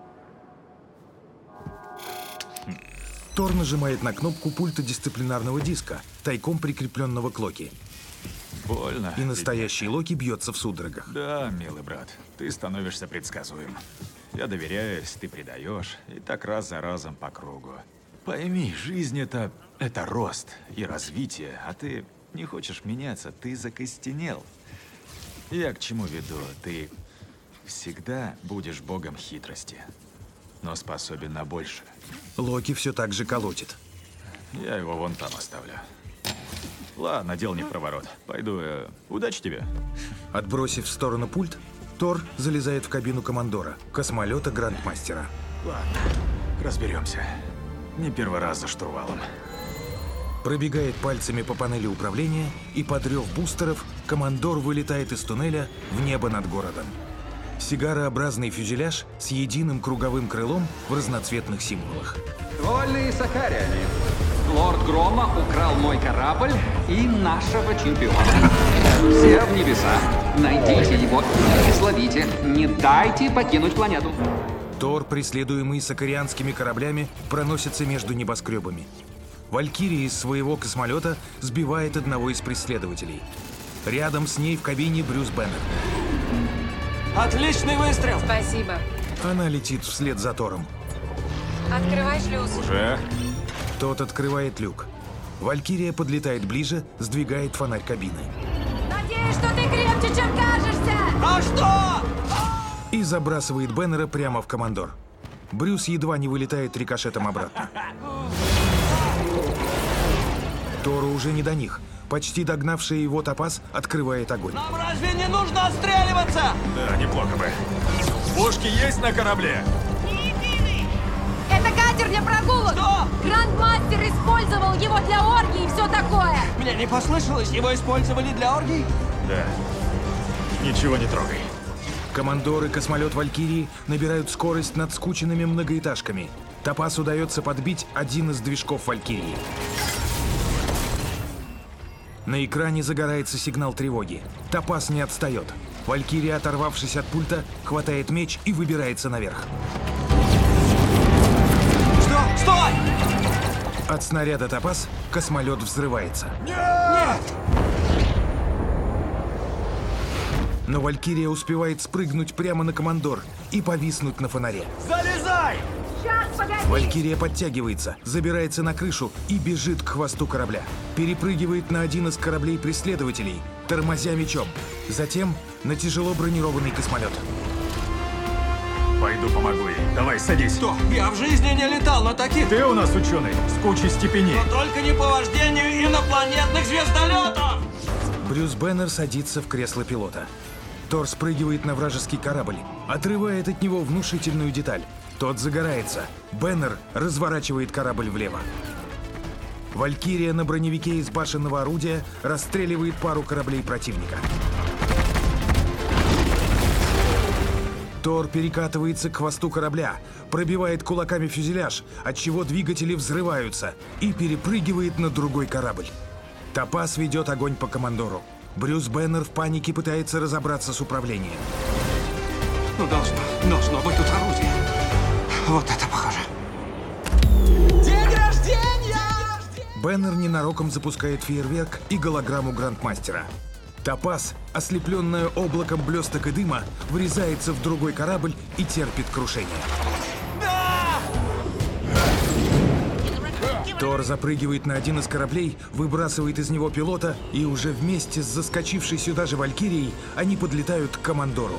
[SPEAKER 1] Тор нажимает на кнопку пульта дисциплинарного диска, тайком прикрепленного к Локи.
[SPEAKER 2] Больно.
[SPEAKER 1] И настоящий Локи бьется в судорогах.
[SPEAKER 2] Да, милый брат, ты становишься предсказуем. Я доверяюсь, ты предаешь, и так раз за разом по кругу. Пойми, жизнь это, это рост и развитие, а ты не хочешь меняться, ты закостенел. Я к чему веду? Ты всегда будешь богом хитрости, но способен на больше.
[SPEAKER 1] Локи все так же колотит.
[SPEAKER 2] Я его вон там оставлю. Ладно, дело не в проворот. Пойду, э, удачи тебе.
[SPEAKER 1] Отбросив в сторону пульт, Тор залезает в кабину командора, космолета Грандмастера.
[SPEAKER 2] Ладно, разберемся. Не первый раз за штурвалом.
[SPEAKER 1] Пробегает пальцами по панели управления, и под рев бустеров командор вылетает из туннеля в небо над городом. Сигарообразный фюзеляж с единым круговым крылом в разноцветных символах.
[SPEAKER 11] Вольные сокаряне. Лорд Грома украл мой корабль и нашего чемпиона. Все в небеса. Найдите его и изловите. Не дайте покинуть планету.
[SPEAKER 1] Тор, преследуемый сокарианскими кораблями, проносится между небоскребами. Валькирия из своего космолета сбивает одного из преследователей. Рядом с ней в кабине Брюс Беннер.
[SPEAKER 18] Отличный выстрел!
[SPEAKER 13] Спасибо.
[SPEAKER 1] Она летит вслед за Тором.
[SPEAKER 13] Открывай шлюз.
[SPEAKER 2] Уже?
[SPEAKER 1] Тот открывает люк. Валькирия подлетает ближе, сдвигает фонарь кабины.
[SPEAKER 13] Надеюсь, что ты крепче, чем кажешься!
[SPEAKER 18] А что?
[SPEAKER 1] И забрасывает Беннера прямо в командор. Брюс едва не вылетает рикошетом обратно. Тору уже не до них. Почти догнавший его топаз открывает огонь.
[SPEAKER 18] Нам разве не нужно отстреливаться?
[SPEAKER 2] Да, неплохо бы.
[SPEAKER 12] Пушки есть на корабле?
[SPEAKER 13] Это катер для прогулок!
[SPEAKER 18] Что?
[SPEAKER 13] Грандмастер использовал его для оргии и все такое!
[SPEAKER 18] Мне не послышалось, его использовали для оргии?
[SPEAKER 2] Да. Ничего не трогай.
[SPEAKER 1] Командор и космолет Валькирии набирают скорость над скученными многоэтажками. Топаз удается подбить один из движков Валькирии. На экране загорается сигнал тревоги. Топаз не отстает. Валькирия, оторвавшись от пульта, хватает меч и выбирается наверх.
[SPEAKER 18] Что? Стой!
[SPEAKER 1] От снаряда Топаз космолет взрывается.
[SPEAKER 18] Нет!
[SPEAKER 1] Но Валькирия успевает спрыгнуть прямо на командор и повиснуть на фонаре.
[SPEAKER 18] Залезай!
[SPEAKER 13] Сейчас, погоди!
[SPEAKER 1] Валькирия подтягивается, забирается на крышу и бежит к хвосту корабля. Перепрыгивает на один из кораблей преследователей, тормозя мечом. Затем на тяжело бронированный космолет.
[SPEAKER 2] Пойду помогу ей. Давай, садись.
[SPEAKER 18] Что? Я в жизни не летал на таких.
[SPEAKER 2] Ты у нас ученый с кучей степеней.
[SPEAKER 18] Но только не по вождению инопланетных звездолетов!
[SPEAKER 1] Брюс Беннер садится в кресло пилота. Тор спрыгивает на вражеский корабль, отрывает от него внушительную деталь. Тот загорается. Беннер разворачивает корабль влево. Валькирия на броневике из башенного орудия расстреливает пару кораблей противника. Тор перекатывается к хвосту корабля, пробивает кулаками фюзеляж, отчего двигатели взрываются, и перепрыгивает на другой корабль. Топаз ведет огонь по командору. Брюс Беннер в панике пытается разобраться с управлением.
[SPEAKER 6] Ну, должно, должно быть тут орудие. Вот это похоже.
[SPEAKER 18] День рождения!
[SPEAKER 1] Беннер ненароком запускает фейерверк и голограмму Грандмастера. Топаз, ослепленная облаком блесток и дыма, врезается в другой корабль и терпит крушение. Тор запрыгивает на один из кораблей, выбрасывает из него пилота, и уже вместе с заскочившей сюда же Валькирией они подлетают к Командору.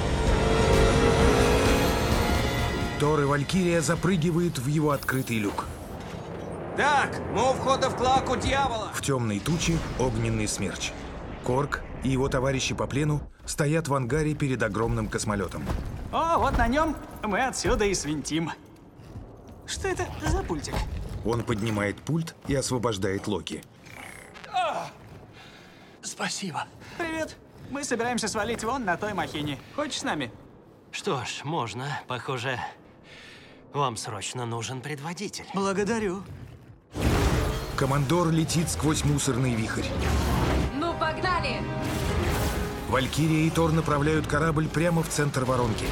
[SPEAKER 1] Тор и Валькирия запрыгивают в его открытый люк.
[SPEAKER 6] Так, мы у входа в клаку дьявола.
[SPEAKER 1] В темной туче огненный смерч. Корк и его товарищи по плену стоят в ангаре перед огромным космолетом.
[SPEAKER 18] О, вот на нем мы отсюда и свинтим. Что это за пультик?
[SPEAKER 1] Он поднимает пульт и освобождает Локи.
[SPEAKER 18] А, спасибо. Привет. Мы собираемся свалить вон на той махине. Хочешь с нами?
[SPEAKER 10] Что ж, можно. Похоже, вам срочно нужен предводитель.
[SPEAKER 18] Благодарю.
[SPEAKER 1] Командор летит сквозь мусорный вихрь.
[SPEAKER 13] Ну, погнали!
[SPEAKER 1] Валькирия и Тор направляют корабль прямо в центр воронки.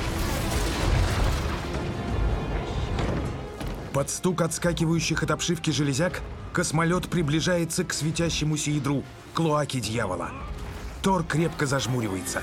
[SPEAKER 1] Под стук отскакивающих от обшивки железяк космолет приближается к светящемуся ядру, клоаке дьявола. Тор крепко зажмуривается.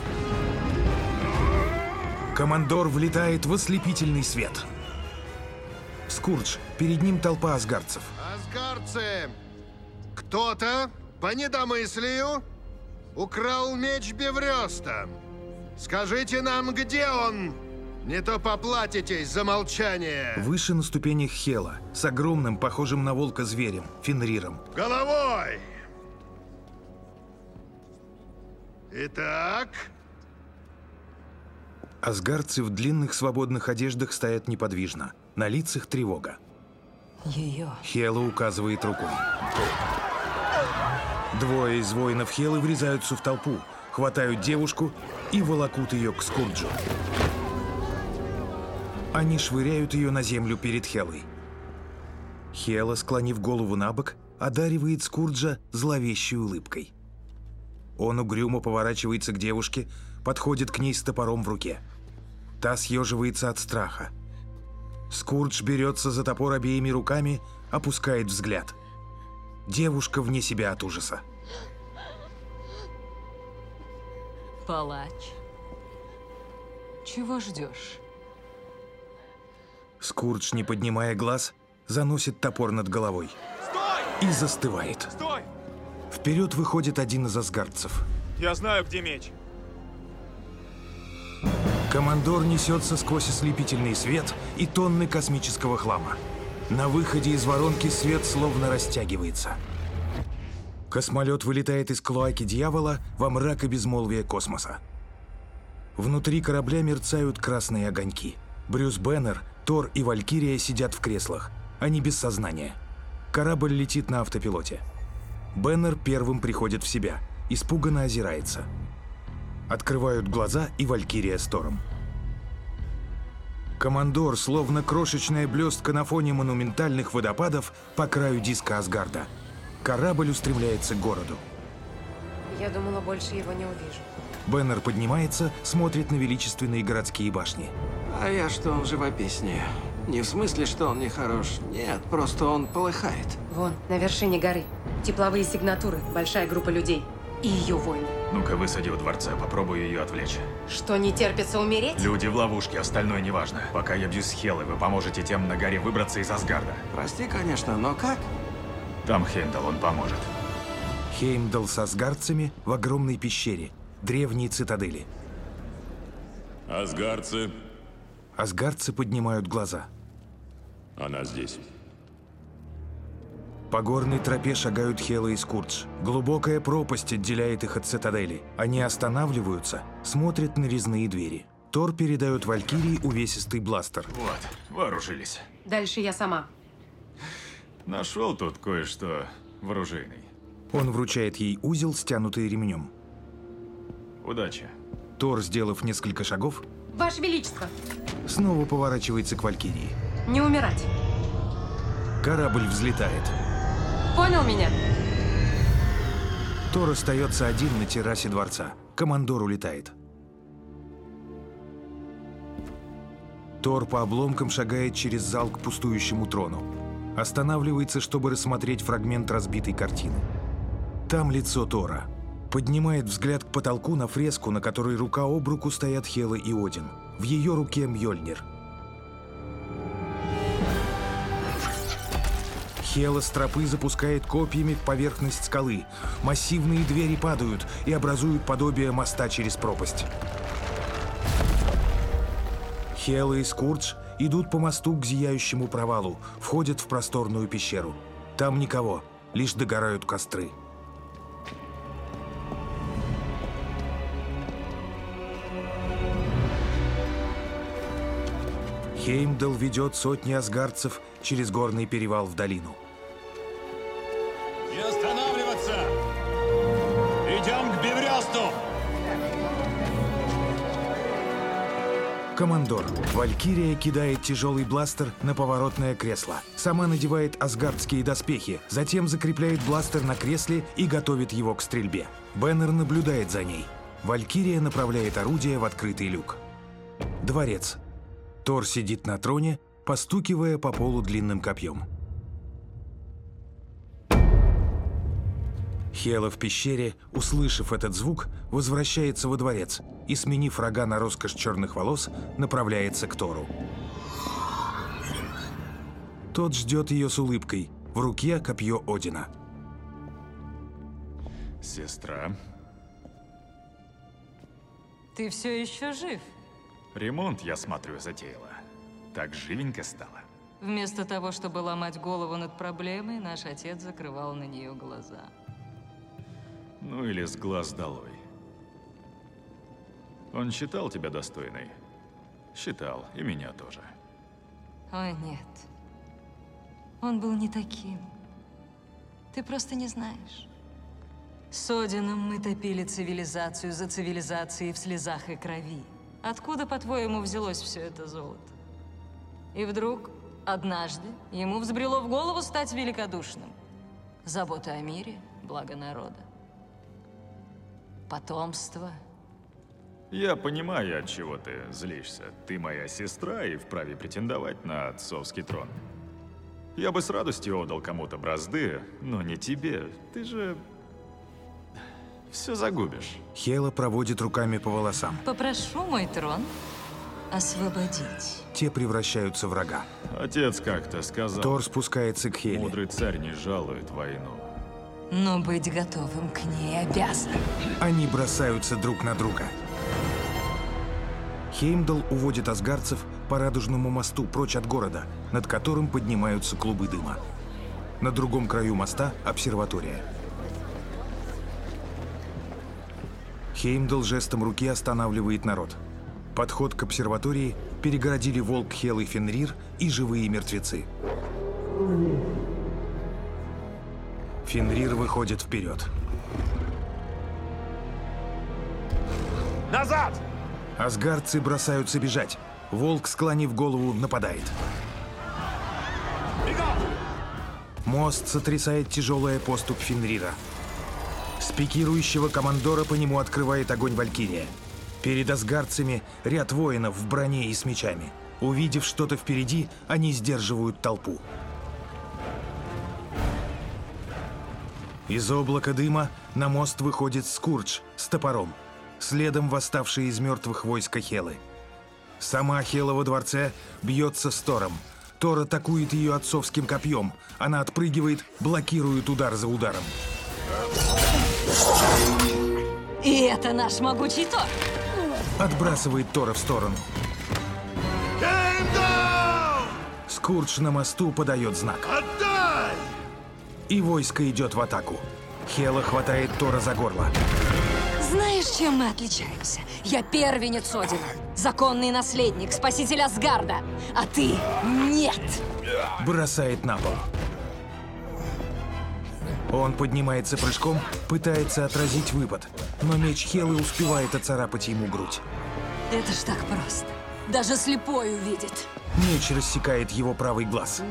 [SPEAKER 1] Командор влетает в ослепительный свет. Скурдж, перед ним толпа асгардцев.
[SPEAKER 4] Асгардцы, кто-то по недомыслию украл меч Беврёста. Скажите нам, где он? Не то поплатитесь за молчание.
[SPEAKER 1] Выше на ступенях Хела, с огромным, похожим на волка зверем, Фенриром.
[SPEAKER 4] Головой! Итак...
[SPEAKER 1] Асгардцы в длинных свободных одеждах стоят неподвижно. На лицах тревога.
[SPEAKER 5] Ее.
[SPEAKER 1] Хела указывает рукой. Двое из воинов Хелы врезаются в толпу, хватают девушку и волокут ее к Скурджу. Они швыряют ее на землю перед Хелой. Хела, склонив голову на бок, одаривает Скурджа зловещей улыбкой. Он угрюмо поворачивается к девушке, подходит к ней с топором в руке. Та съеживается от страха. Скурдж берется за топор обеими руками, опускает взгляд. Девушка вне себя от ужаса.
[SPEAKER 5] Палач. Чего ждешь?
[SPEAKER 1] Скурдж, не поднимая глаз, заносит топор над головой.
[SPEAKER 12] Стой!
[SPEAKER 1] И застывает.
[SPEAKER 12] Стой!
[SPEAKER 1] Вперед выходит один из асгардцев.
[SPEAKER 12] Я знаю, где меч.
[SPEAKER 1] Командор несется сквозь ослепительный свет и тонны космического хлама. На выходе из воронки свет словно растягивается. Космолет вылетает из клоаки дьявола во мрак и безмолвие космоса. Внутри корабля мерцают красные огоньки. Брюс Беннер, Тор и Валькирия сидят в креслах. Они без сознания. Корабль летит на автопилоте. Беннер первым приходит в себя, испуганно озирается. Открывают глаза и Валькирия с Тором. Командор, словно крошечная блестка на фоне монументальных водопадов по краю диска Асгарда. Корабль устремляется к городу.
[SPEAKER 13] Я думала, больше его не увижу.
[SPEAKER 1] Беннер поднимается, смотрит на величественные городские башни.
[SPEAKER 6] А я что, он живописнее? Не в смысле, что он нехорош. Нет, просто он полыхает.
[SPEAKER 13] Вон, на вершине горы. Тепловые сигнатуры, большая группа людей. И ее воины.
[SPEAKER 2] Ну-ка, высади у дворца, попробую ее отвлечь.
[SPEAKER 13] Что, не терпится умереть?
[SPEAKER 2] Люди в ловушке, остальное неважно. Пока я бьюсь с Хелой, вы поможете тем на горе выбраться из Асгарда.
[SPEAKER 6] Прости, конечно, но как?
[SPEAKER 2] Там Хеймдал, он поможет.
[SPEAKER 1] Хеймдал с асгардцами в огромной пещере, древней цитадели.
[SPEAKER 8] Асгардцы.
[SPEAKER 1] Асгардцы поднимают глаза.
[SPEAKER 8] Она здесь.
[SPEAKER 1] По горной тропе шагают Хела и Скурдж. Глубокая пропасть отделяет их от цитадели. Они останавливаются, смотрят на резные двери. Тор передает Валькирии увесистый бластер.
[SPEAKER 2] Вот, вооружились.
[SPEAKER 13] Дальше я сама.
[SPEAKER 2] Нашел тут кое-что в оружейной.
[SPEAKER 1] Он вручает ей узел, стянутый ремнем.
[SPEAKER 2] Удачи.
[SPEAKER 1] Тор, сделав несколько шагов,
[SPEAKER 13] Ваше Величество!
[SPEAKER 1] снова поворачивается к Валькирии.
[SPEAKER 13] Не умирать.
[SPEAKER 1] Корабль взлетает.
[SPEAKER 13] Понял меня?
[SPEAKER 1] Тор остается один на террасе дворца. Командор улетает. Тор по обломкам шагает через зал к пустующему трону. Останавливается, чтобы рассмотреть фрагмент разбитой картины. Там лицо Тора. Поднимает взгляд к потолку на фреску, на которой рука об руку стоят Хела и Один. В ее руке Мьёльнир. Хела с тропы запускает копьями в поверхность скалы. Массивные двери падают и образуют подобие моста через пропасть. Хела и Скурдж идут по мосту к зияющему провалу, входят в просторную пещеру. Там никого, лишь догорают костры. Хеймдал ведет сотни асгардцев через горный перевал в долину.
[SPEAKER 19] Не останавливаться! Идем к Беврёсту!
[SPEAKER 1] Командор. Валькирия кидает тяжелый бластер на поворотное кресло. Сама надевает асгардские доспехи, затем закрепляет бластер на кресле и готовит его к стрельбе. Беннер наблюдает за ней. Валькирия направляет орудие в открытый люк. Дворец. Тор сидит на троне, постукивая по полу длинным копьем. Хела в пещере, услышав этот звук, возвращается во дворец и, сменив рога на роскошь черных волос, направляется к Тору. Тот ждет ее с улыбкой. В руке копье Одина.
[SPEAKER 2] Сестра.
[SPEAKER 5] Ты все еще жив?
[SPEAKER 2] Ремонт, я смотрю, затеяла. Так живенько стало.
[SPEAKER 5] Вместо того, чтобы ломать голову над проблемой, наш отец закрывал на нее глаза.
[SPEAKER 2] Ну или с глаз долой. Он считал тебя достойной? Считал, и меня тоже.
[SPEAKER 5] Ой, нет. Он был не таким. Ты просто не знаешь. С Одином мы топили цивилизацию за цивилизацией в слезах и крови. Откуда, по-твоему, взялось все это золото? И вдруг, однажды, ему взбрело в голову стать великодушным. Забота о мире, благо народа. Потомство.
[SPEAKER 2] Я понимаю, от чего ты злишься. Ты моя сестра и вправе претендовать на отцовский трон. Я бы с радостью отдал кому-то бразды, но не тебе. Ты же... все загубишь.
[SPEAKER 1] Хела проводит руками по волосам.
[SPEAKER 5] Попрошу мой трон освободить.
[SPEAKER 1] Те превращаются в рога.
[SPEAKER 2] Отец как-то сказал...
[SPEAKER 1] Тор спускается к Хеле.
[SPEAKER 2] Мудрый царь не жалует войну.
[SPEAKER 5] Но быть готовым к ней обязан.
[SPEAKER 1] Они бросаются друг на друга. Хеймдал уводит асгардцев по радужному мосту прочь от города, над которым поднимаются клубы дыма. На другом краю моста — обсерватория. Хеймдал жестом руки останавливает народ. Подход к обсерватории перегородили волк Хел и Фенрир и живые мертвецы. Фенрир выходит вперед.
[SPEAKER 19] Назад!
[SPEAKER 1] Асгардцы бросаются бежать. Волк, склонив голову, нападает.
[SPEAKER 19] Бегом!
[SPEAKER 1] Мост сотрясает тяжелая поступь Фенрира. С пикирующего командора по нему открывает огонь Валькирия. Перед асгардцами ряд воинов в броне и с мечами. Увидев что-то впереди, они сдерживают толпу. Из облака дыма на мост выходит Скурдж с топором. Следом восставшие из мертвых войска Хелы. Сама Хела во дворце бьется с Тором. Тор атакует ее отцовским копьем. Она отпрыгивает, блокирует удар за ударом.
[SPEAKER 5] И это наш могучий Тор.
[SPEAKER 1] Отбрасывает Тора в сторону. Скурдж на мосту подает знак.
[SPEAKER 4] Отдай!
[SPEAKER 1] И войско идет в атаку. Хела хватает Тора за горло.
[SPEAKER 5] Знаешь, чем мы отличаемся? Я первенец Одина, законный наследник, спаситель Асгарда, а ты нет.
[SPEAKER 1] Бросает на пол. Он поднимается прыжком, пытается отразить выпад, но меч Хелы успевает оцарапать ему грудь.
[SPEAKER 5] Это ж так просто. Даже слепой увидит.
[SPEAKER 1] Меч рассекает его правый глаз.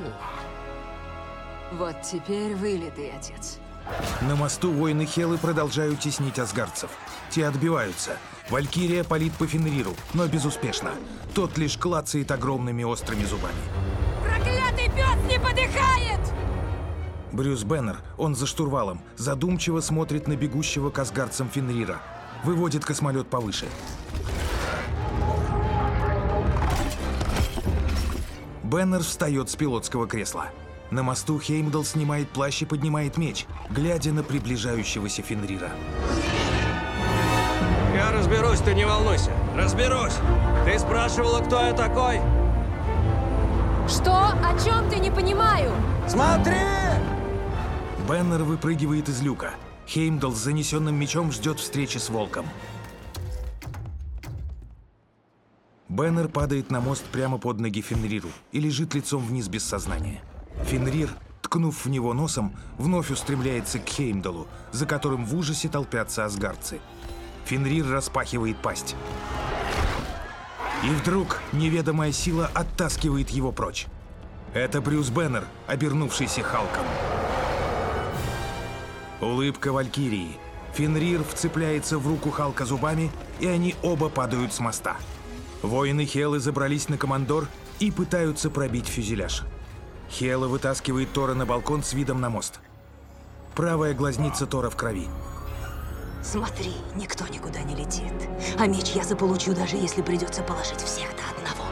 [SPEAKER 5] Вот теперь вылитый отец.
[SPEAKER 1] На мосту воины Хелы продолжают теснить асгардцев. Те отбиваются. Валькирия палит по Фенриру, но безуспешно. Тот лишь клацает огромными острыми зубами.
[SPEAKER 5] Проклятый пес не подыхает!
[SPEAKER 1] Брюс Беннер, он за штурвалом, задумчиво смотрит на бегущего к асгардцам Фенрира. Выводит космолет повыше. Беннер встает с пилотского кресла. На мосту Хеймдалл снимает плащ и поднимает меч, глядя на приближающегося Фенрира.
[SPEAKER 6] Я разберусь, ты не волнуйся. Разберусь. Ты спрашивала, кто я такой?
[SPEAKER 13] Что? О чем ты, не понимаю?
[SPEAKER 6] Смотри!
[SPEAKER 1] Беннер выпрыгивает из люка. Хеймдалл с занесенным мечом ждет встречи с волком. Беннер падает на мост прямо под ноги Фенриру и лежит лицом вниз без сознания. Фенрир, ткнув в него носом, вновь устремляется к Хеймдаллу, за которым в ужасе толпятся асгардцы. Фенрир распахивает пасть. И вдруг неведомая сила оттаскивает его прочь. Это Брюс Беннер, обернувшийся Халком. Улыбка Валькирии. Фенрир вцепляется в руку Халка зубами, и они оба падают с моста. Воины Хелы забрались на командор и пытаются пробить фюзеляж. Хела вытаскивает Тора на балкон с видом на мост. Правая глазница Тора в крови.
[SPEAKER 17] Смотри, никто никуда не летит. А меч я заполучу, даже если придется положить всех до одного.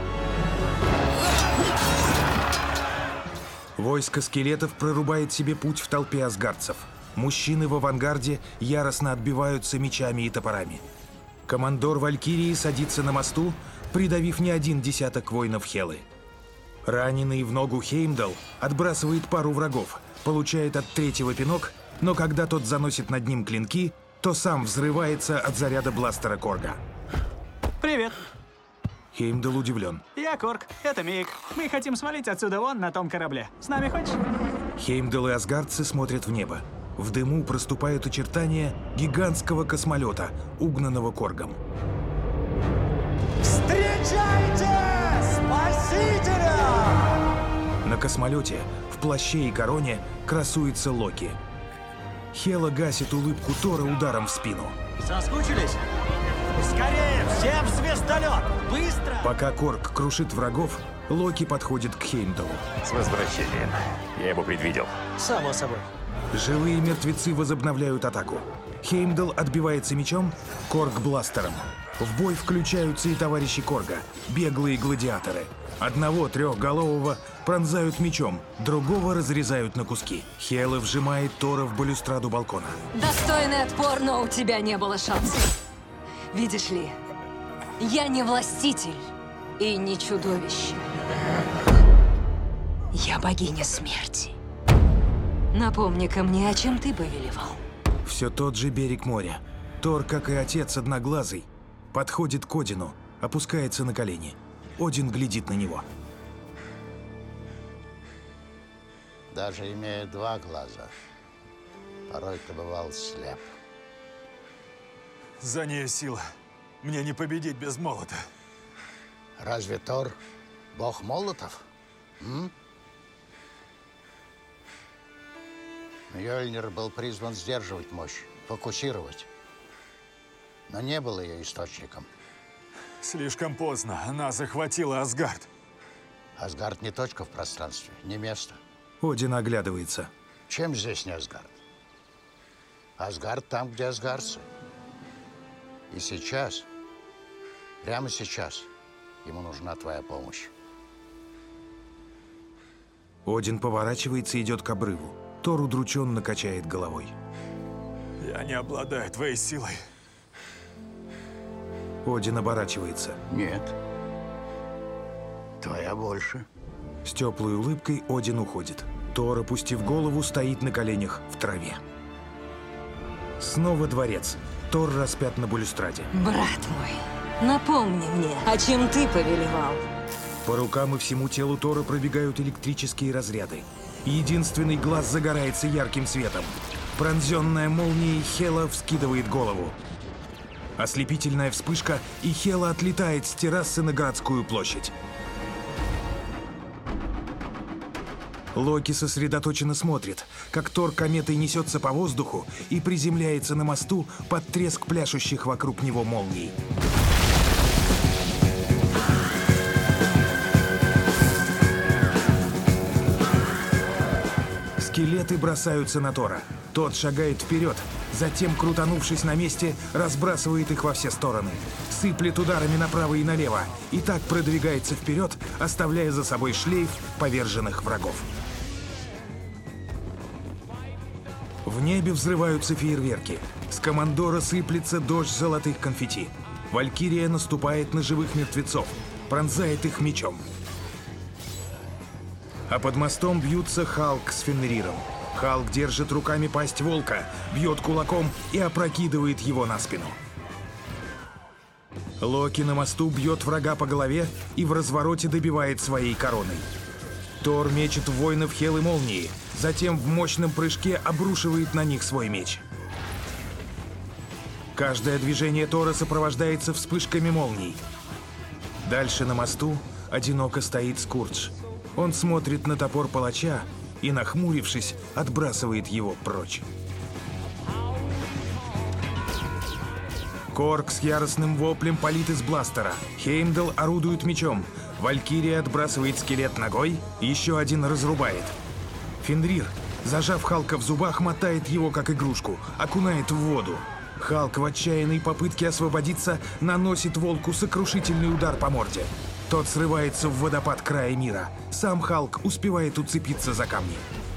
[SPEAKER 1] Войско скелетов прорубает себе путь в толпе асгардцев. Мужчины в авангарде яростно отбиваются мечами и топорами. Командор Валькирии садится на мосту, придавив не один десяток воинов Хелы. Раненый в ногу Хеймдалл отбрасывает пару врагов, получает от третьего пинок, но когда тот заносит над ним клинки, то сам взрывается от заряда бластера Корга.
[SPEAKER 18] Привет.
[SPEAKER 1] Хеймдалл удивлен.
[SPEAKER 18] Я Корг, это Мик. Мы хотим свалить отсюда вон на том корабле. С нами хочешь?
[SPEAKER 1] Хеймдалл и асгардцы смотрят в небо. В дыму проступают очертания гигантского космолета, угнанного Коргом.
[SPEAKER 22] Встречайте Спасителя!
[SPEAKER 1] На космолете, в плаще и короне, красуется Локи. Хела гасит улыбку Тора ударом в спину.
[SPEAKER 22] Соскучились? Скорее, всем в звездолет! Быстро!
[SPEAKER 1] Пока Корг крушит врагов, Локи подходит к Хеймдаллу.
[SPEAKER 20] С возвращением. Я его предвидел.
[SPEAKER 22] Само собой.
[SPEAKER 1] Живые мертвецы возобновляют атаку. Хеймдалл отбивается мечом, Корг бластером. В бой включаются и товарищи Корга, беглые гладиаторы. Одного трехголового пронзают мечом, другого разрезают на куски. Хела вжимает Тора в балюстраду балкона.
[SPEAKER 17] Достойный отпор, но у тебя не было шансов. Видишь ли, я не властитель и не чудовище. Я богиня смерти. Напомни-ка мне, о чем ты повелевал.
[SPEAKER 1] Все тот же берег моря. Тор, как и отец Одноглазый, подходит к Одину, опускается на колени. Один глядит на него.
[SPEAKER 23] Даже имея два глаза, порой ты бывал слеп.
[SPEAKER 12] За ней сила. Мне не победить без молота.
[SPEAKER 23] Разве Тор бог молотов? М? Мьёльнир был призван сдерживать мощь, фокусировать. Но не был ее источником.
[SPEAKER 12] Слишком поздно. Она захватила Асгард.
[SPEAKER 23] Асгард не точка в пространстве, не место.
[SPEAKER 1] Один оглядывается.
[SPEAKER 23] Чем здесь не Асгард? Асгард там, где асгардцы. И сейчас, прямо сейчас, ему нужна твоя помощь.
[SPEAKER 1] Один поворачивается и идет к обрыву. Тор удрученно качает головой.
[SPEAKER 12] Я не обладаю твоей силой.
[SPEAKER 1] Один оборачивается.
[SPEAKER 23] Нет. Твоя больше.
[SPEAKER 1] С теплой улыбкой Один уходит. Тор, опустив голову, стоит на коленях в траве. Снова дворец. Тор распят на балюстраде.
[SPEAKER 17] Брат мой, напомни мне, о чем ты повелевал.
[SPEAKER 1] По рукам и всему телу Тора пробегают электрические разряды. Единственный глаз загорается ярким светом. Пронзенная молнией, Хела вскидывает голову. Ослепительная вспышка, и Хела отлетает с террасы на городскую площадь. Локи сосредоточенно смотрит, как Тор кометой несется по воздуху и приземляется на мосту под треск пляшущих вокруг него молний. Скелеты бросаются на Тора. Тот шагает вперед, затем, крутанувшись на месте, разбрасывает их во все стороны. Сыплет ударами направо и налево. И так продвигается вперед, оставляя за собой шлейф поверженных врагов. В небе взрываются фейерверки. С командора сыплется дождь золотых конфетти. Валькирия наступает на живых мертвецов, пронзает их мечом. А под мостом бьются Халк с Фенриром. Халк держит руками пасть волка, бьет кулаком и опрокидывает его на спину. Локи на мосту бьет врага по голове и в развороте добивает своей короной. Тор мечет в воинов Хелы молнии, затем в мощном прыжке обрушивает на них свой меч. Каждое движение Тора сопровождается вспышками молний. Дальше на мосту одиноко стоит Скурдж. Он смотрит на топор палача и, нахмурившись, отбрасывает его прочь. Корк с яростным воплем палит из бластера. Хеймдал орудует мечом. Валькирия отбрасывает скелет ногой, еще один разрубает. Фенрир, зажав Халка в зубах, мотает его как игрушку, окунает в воду. Халк в отчаянной попытке освободиться наносит волку сокрушительный удар по морде. Тот срывается в водопад края мира. Сам Халк успевает уцепиться за камни.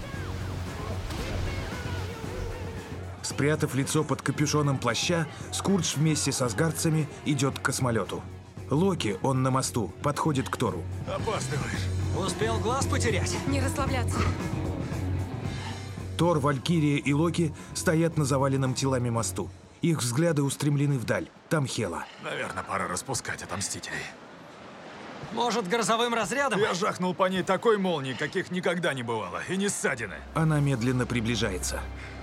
[SPEAKER 1] Спрятав лицо под капюшоном плаща, Скурдж вместе с асгардцами идет к космолету. Локи, он на мосту, подходит к Тору.
[SPEAKER 22] Опаздываешь. Успел глаз потерять?
[SPEAKER 13] Не расслабляться.
[SPEAKER 1] Тор, Валькирия и Локи стоят на заваленном телами мосту. Их взгляды устремлены вдаль. Там Хела.
[SPEAKER 12] Наверное, пора распускать отомстителей.
[SPEAKER 22] Может, грозовым разрядом?
[SPEAKER 12] Я жахнул по ней такой молнии, каких никогда не бывало. И не ссадины.
[SPEAKER 1] Она медленно приближается.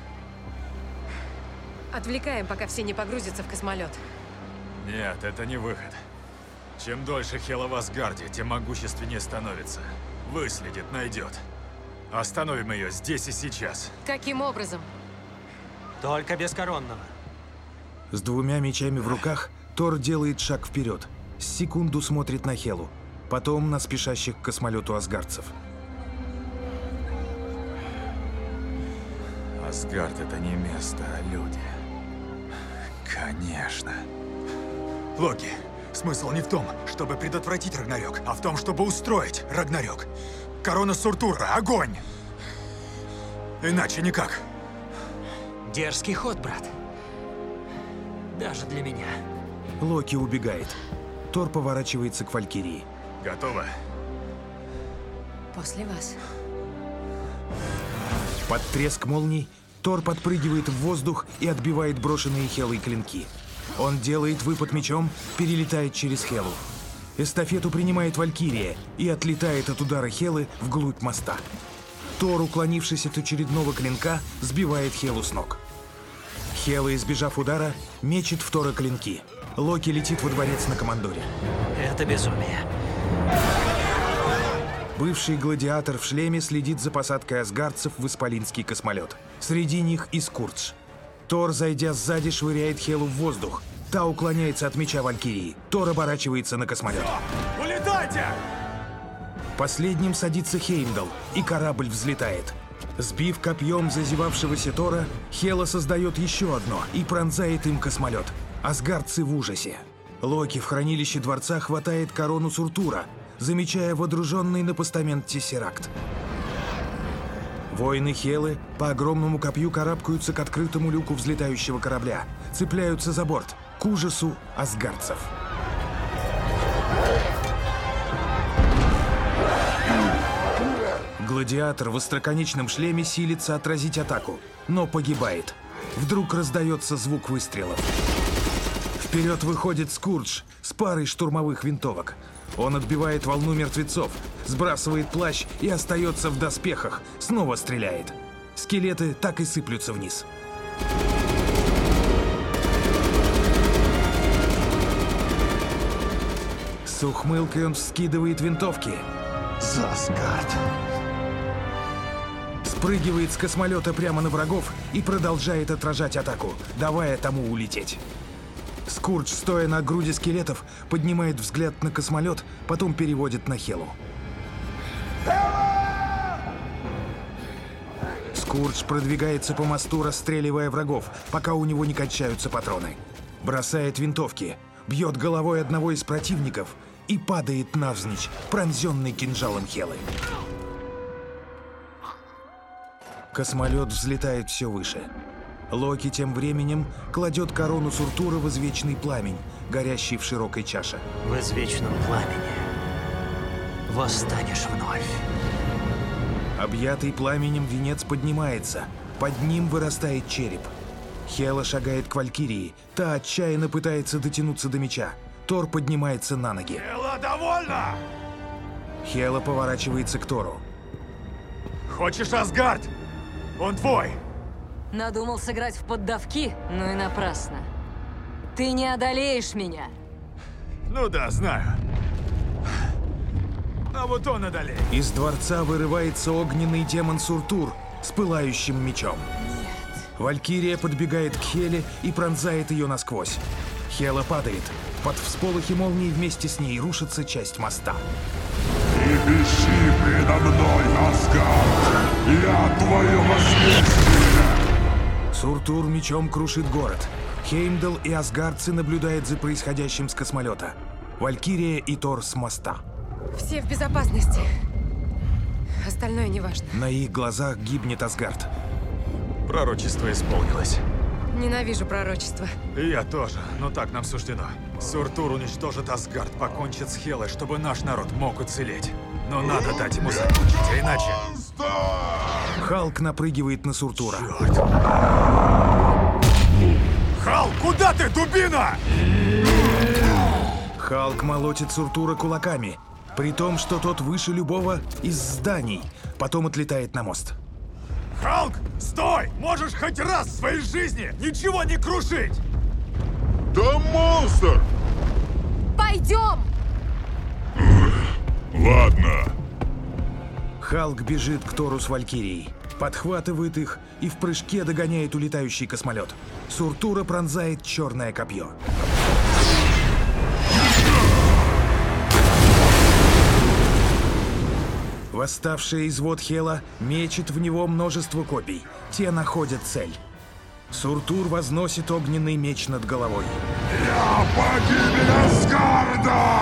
[SPEAKER 13] Отвлекаем, пока все не погрузятся в космолет.
[SPEAKER 12] Нет, это не выход. Чем дольше Хела в Асгарде, тем могущественнее становится. Выследит, найдет. Остановим ее здесь и сейчас.
[SPEAKER 13] Каким образом?
[SPEAKER 22] Только без коронного.
[SPEAKER 1] С двумя мечами в руках Тор делает шаг вперед. С секунду смотрит на Хелу. Потом на спешащих к космолету асгардцев.
[SPEAKER 12] Асгард — это не место, а люди. Конечно. Локи, смысл не в том, чтобы предотвратить Рагнарёк, а в том, чтобы устроить Рагнарёк. Корона Суртура, огонь! Иначе никак.
[SPEAKER 22] Дерзкий ход, брат. Даже для меня.
[SPEAKER 1] Локи убегает. Тор поворачивается к Валькирии.
[SPEAKER 12] Готово?
[SPEAKER 13] После вас.
[SPEAKER 1] Под треск молний Тор подпрыгивает в воздух и отбивает брошенные Хелой клинки. Он делает выпад мечом, перелетает через Хелу. Эстафету принимает Валькирия и отлетает от удара Хелы вглубь моста. Тор, уклонившись от очередного клинка, сбивает Хелу с ног. Хела, избежав удара, мечет в Тора клинки. Локи летит во дворец на командоре.
[SPEAKER 22] Это безумие.
[SPEAKER 1] Бывший гладиатор в шлеме следит за посадкой асгардцев в исполинский космолет. Среди них и Скурдж. Тор, зайдя сзади, швыряет Хелу в воздух. Та уклоняется от меча Валькирии. Тор оборачивается на космолет.
[SPEAKER 12] Улетайте!
[SPEAKER 1] Последним садится Хеймдал, и корабль взлетает. Сбив копьем зазевавшегося Тора, Хела создает еще одно и пронзает им космолет. Асгардцы в ужасе. Локи в хранилище дворца хватает корону Суртура, замечая водруженный на постамент тессеракт. Воины Хелы по огромному копью карабкаются к открытому люку взлетающего корабля, цепляются за борт, к ужасу асгардцев. Гладиатор в остроконечном шлеме силится отразить атаку, но погибает. Вдруг раздается звук выстрелов. Вперед выходит Скурдж с парой штурмовых винтовок. Он отбивает волну мертвецов, сбрасывает плащ и остается в доспехах, снова стреляет. Скелеты так и сыплются вниз. С ухмылкой он вскидывает винтовки.
[SPEAKER 23] За Асгард.
[SPEAKER 1] Спрыгивает с космолета прямо на врагов и продолжает отражать атаку, давая тому улететь. Скурдж, стоя на груди скелетов, поднимает взгляд на космолет, потом переводит на Хелу. Скурдж продвигается по мосту, расстреливая врагов, пока у него не кончаются патроны. Бросает винтовки, бьет головой одного из противников и падает навзничь, пронзенный кинжалом Хелы. Космолет взлетает все выше. Локи тем временем кладет корону Суртура в извечный пламень, горящий в широкой чаше.
[SPEAKER 22] В извечном пламени восстанешь вновь.
[SPEAKER 1] Объятый пламенем венец поднимается. Под ним вырастает череп. Хела шагает к Валькирии. Та отчаянно пытается дотянуться до меча. Тор поднимается на ноги.
[SPEAKER 12] Хела, довольно!
[SPEAKER 1] Хела поворачивается к Тору.
[SPEAKER 12] Хочешь Асгард? Он твой!
[SPEAKER 5] Надумал сыграть в поддавки? Ну и напрасно. Ты не одолеешь меня.
[SPEAKER 12] Ну да, знаю. А вот он одолеет.
[SPEAKER 1] Из дворца вырывается огненный демон Суртур с пылающим мечом.
[SPEAKER 5] Нет.
[SPEAKER 1] Валькирия подбегает к Хеле и пронзает ее насквозь. Хела падает. Под всполохи молнии вместе с ней рушится часть моста.
[SPEAKER 8] И пищи предо мной, Асгард! Я твое возмездие!
[SPEAKER 1] Суртур мечом крушит город. Хеймдал и асгардцы наблюдают за происходящим с космолета. Валькирия и Тор с моста.
[SPEAKER 13] Все в безопасности. Остальное не важно.
[SPEAKER 1] На их глазах гибнет Асгард.
[SPEAKER 12] Пророчество исполнилось.
[SPEAKER 13] Ненавижу пророчество.
[SPEAKER 12] И я тоже, но так нам суждено. Суртур уничтожит Асгард, покончит с Хелой, чтобы наш народ мог уцелеть. Но надо дать ему закончить, а иначе...
[SPEAKER 1] Халк напрыгивает на Суртура.
[SPEAKER 12] Черт. Халк, куда ты, дубина?
[SPEAKER 1] Халк молотит Суртура кулаками, при том, что тот выше любого из зданий. Потом отлетает на мост.
[SPEAKER 12] Халк, стой! Можешь хоть раз в своей жизни ничего не крушить!
[SPEAKER 8] Да монстр!
[SPEAKER 13] Пойдем!
[SPEAKER 8] Ладно.
[SPEAKER 1] Халк бежит к Тору с Валькирией, подхватывает их и в прыжке догоняет улетающий космолет. Суртура пронзает черное копье. Восставшая из вод Хела мечет в него множество копий. Те находят цель. Суртур возносит огненный меч над головой.
[SPEAKER 8] Я погибель Асгарда!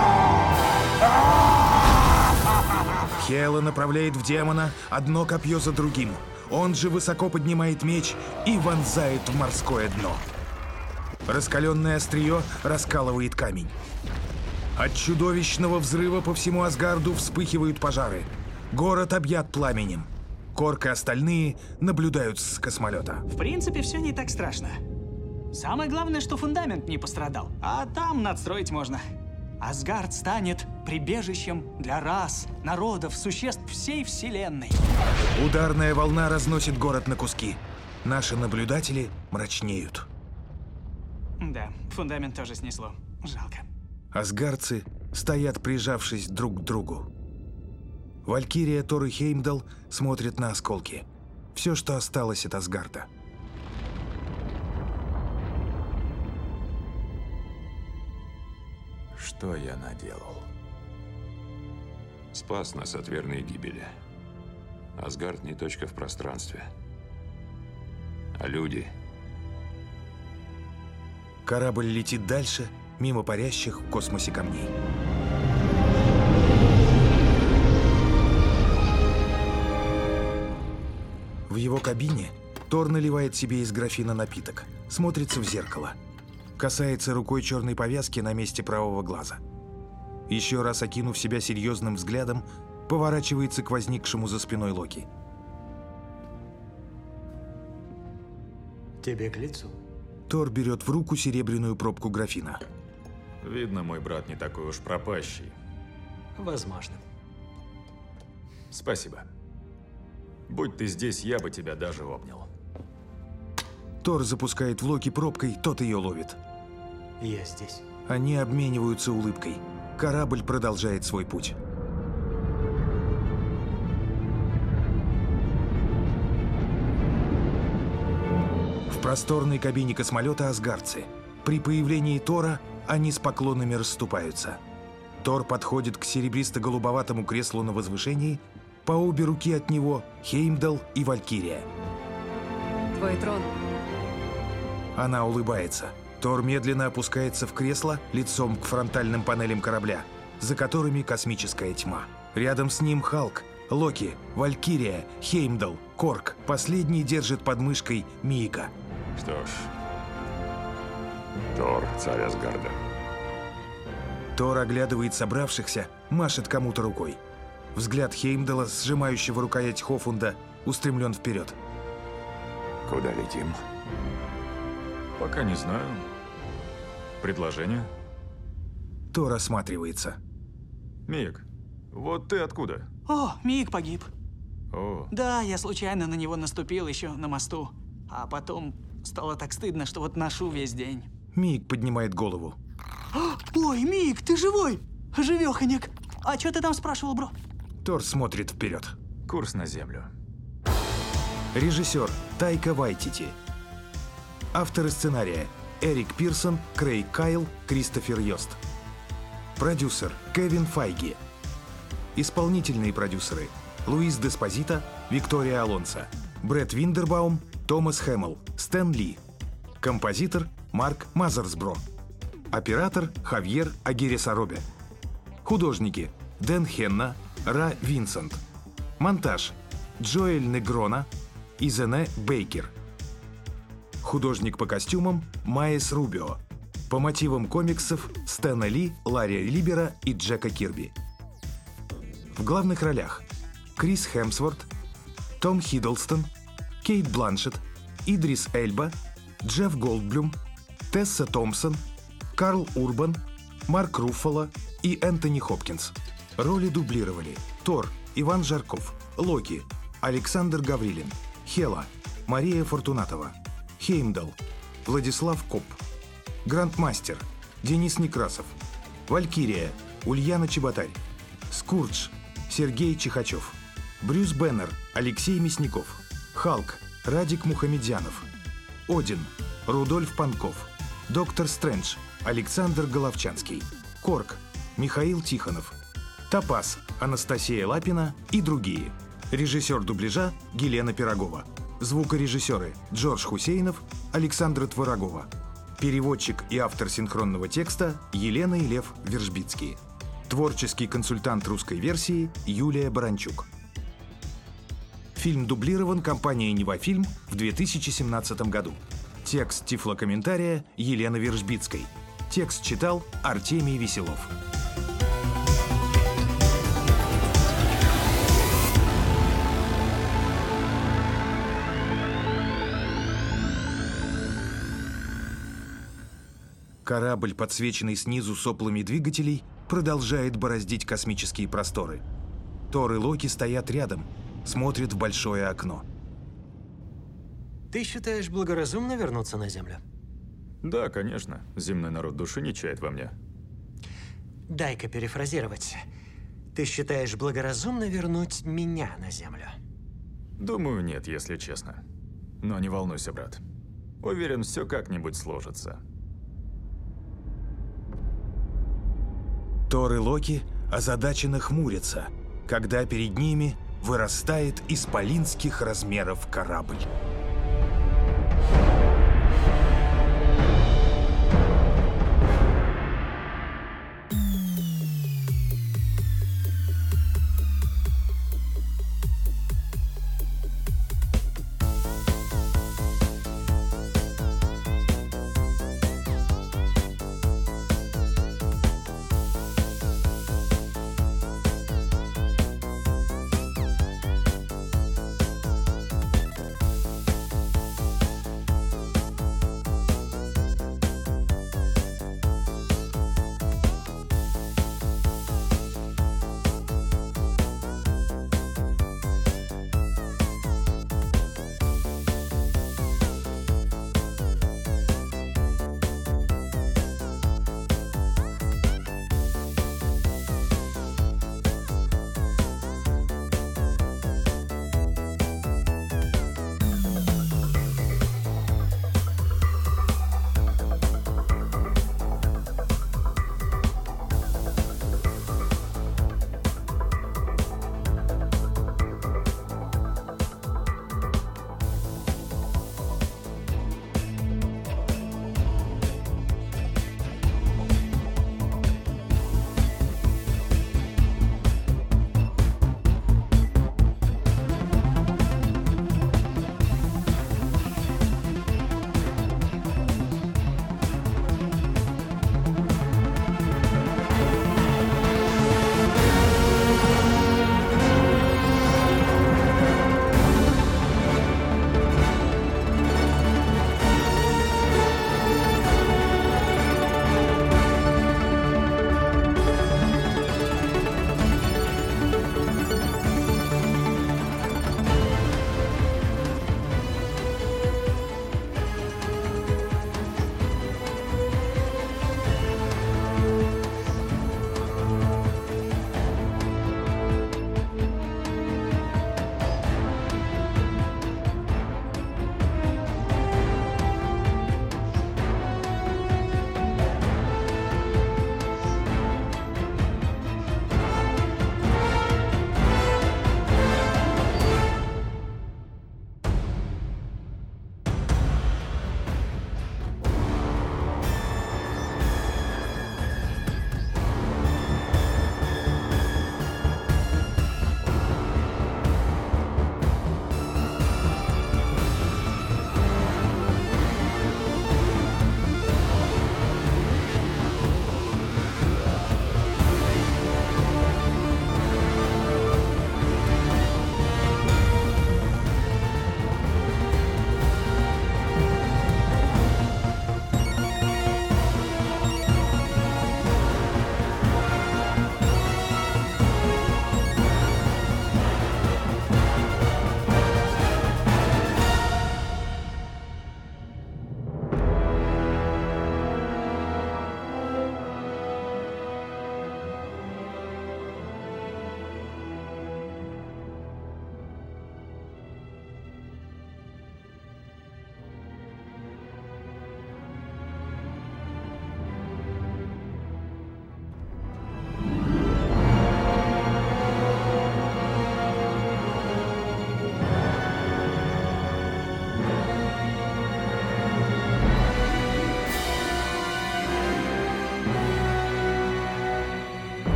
[SPEAKER 1] Хела направляет в демона одно копье за другим. Он же высоко поднимает меч и вонзает в морское дно. Раскаленное острие раскалывает камень. От чудовищного взрыва по всему Асгарду вспыхивают пожары. Город объят пламенем. Корк и остальные наблюдают с космолета.
[SPEAKER 18] В принципе, все не так страшно. Самое главное, что фундамент не пострадал, а там надстроить можно. Асгард станет прибежищем для рас, народов, существ всей вселенной.
[SPEAKER 1] Ударная волна разносит город на куски. Наши наблюдатели мрачнеют.
[SPEAKER 18] Да, фундамент тоже снесло. Жалко.
[SPEAKER 1] Асгардцы стоят, прижавшись друг к другу. Валькирия, Тор и Хеймдал смотрят на осколки. Все, что осталось от Асгарда.
[SPEAKER 8] Что я наделал?
[SPEAKER 20] Спас нас от верной гибели. Асгард не точка в пространстве. А люди...
[SPEAKER 1] Корабль летит дальше, мимо парящих в космосе камней. В его кабине Тор наливает себе из графина напиток, смотрится в зеркало. Касается рукой черной повязки на месте правого глаза. Еще раз окинув себя серьезным взглядом, поворачивается к возникшему за спиной Локи.
[SPEAKER 22] Тебе к лицу.
[SPEAKER 1] Тор берет в руку серебряную пробку графина.
[SPEAKER 12] Видно, мой брат не такой уж пропащий.
[SPEAKER 22] Возможно.
[SPEAKER 12] Спасибо. Будь ты здесь, я бы тебя даже обнял.
[SPEAKER 1] Тор запускает в Локи пробкой, тот ее ловит.
[SPEAKER 22] Я здесь.
[SPEAKER 1] Они обмениваются улыбкой. Корабль продолжает свой путь. В просторной кабине космолета асгардцы. При появлении Тора они с поклонами расступаются. Тор подходит к серебристо-голубоватому креслу на возвышении По обе руки от него Хеймдалл и Валькирия.
[SPEAKER 7] Твой трон.
[SPEAKER 1] Она улыбается. Тор медленно опускается в кресло лицом к фронтальным панелям корабля, за которыми космическая тьма. Рядом с ним Халк, Локи, Валькирия, Хеймдалл, Корк. Последний держит под мышкой Миика.
[SPEAKER 20] Что ж, Тор, царь Асгарда.
[SPEAKER 1] Тор оглядывает собравшихся, машет кому-то рукой. Взгляд Хеймдалла, сжимающего рукоять Хофунда, устремлен вперед.
[SPEAKER 20] Куда летим?
[SPEAKER 2] Пока не знаю. Предложение?
[SPEAKER 1] Тор осматривается.
[SPEAKER 2] Мик, вот ты откуда?
[SPEAKER 18] О, Мик погиб.
[SPEAKER 2] О,
[SPEAKER 18] Да, я случайно на него наступил еще на мосту. А потом стало так стыдно, что вот ношу весь день.
[SPEAKER 1] Мик поднимает голову.
[SPEAKER 18] Ой, Мик, ты живой? Живеханек. А что ты там спрашивал, бро?
[SPEAKER 1] Тор смотрит вперед.
[SPEAKER 2] Курс на землю.
[SPEAKER 1] Режиссер Тайка Вайтити. Авторы сценария Эрик Пирсон, Крейг Кайл, Кристофер Йост. Продюсер Кевин Файги. Исполнительные продюсеры Луис Деспозито, Виктория Алонсо, Брэд Виндербаум, Томас Хэмилл, Стэн Ли. Композитор Марк Мазерсбро. Оператор Хавьер Агиресаробе. Художники Дэн Хенна, Ра Винсент. Монтаж Джоэль Негрона, Изене Бейкер. Художник по костюмам Майес Рубио. По мотивам комиксов Стэна Ли, Ларри Либера и Джека Кирби. В главных ролях Крис Хемсворт, Том Хиддлстон, Кейт Бланшетт, Идрис Эльба, Джефф Голдблюм, Тесса Томпсон, Карл Урбан, Марк Руффало и Энтони Хопкинс. Роли дублировали Тор Иван Жарков, Локи Александр Гаврилин, Хела Мария Фортунатова, Хеймдалл Владислав Коп, Грандмастер Денис Некрасов, Валькирия Ульяна Чеботарь, Скурдж Сергей Чихачев, Брюс Беннер Алексей Мясников, Халк Радик Мухамедзянов, Один Рудольф Панков, Доктор Стрэндж Александр Головчанский, Корк Михаил Тихонов, Топаз Анастасия Лапина и другие. Режиссер дубляжа Елена Пирогова. Звукорежиссеры Джордж Хусейнов, Александра Творогова. Переводчик и автор синхронного текста Елена и Лев Вержбицкие. Творческий консультант русской версии Юлия Баранчук. Фильм дублирован компанией «Невафильм» в две тысячи семнадцатом году. Текст тифлокомментария Елены Вержбицкой. Текст читал Артемий Веселов. Корабль, подсвеченный снизу соплами двигателей, продолжает бороздить космические просторы. Тор и Локи стоят рядом, смотрят в большое окно.
[SPEAKER 22] Ты считаешь благоразумно вернуться на Землю?
[SPEAKER 2] Да, конечно. Земной народ души не чает во мне.
[SPEAKER 22] Дай-ка перефразировать. Ты считаешь благоразумно вернуть меня на Землю?
[SPEAKER 2] Думаю, нет, если честно. Но не волнуйся, брат. Уверен, все как-нибудь сложится.
[SPEAKER 1] Тор и Локи озадаченно хмурятся, когда перед ними вырастает исполинских размеров корабль.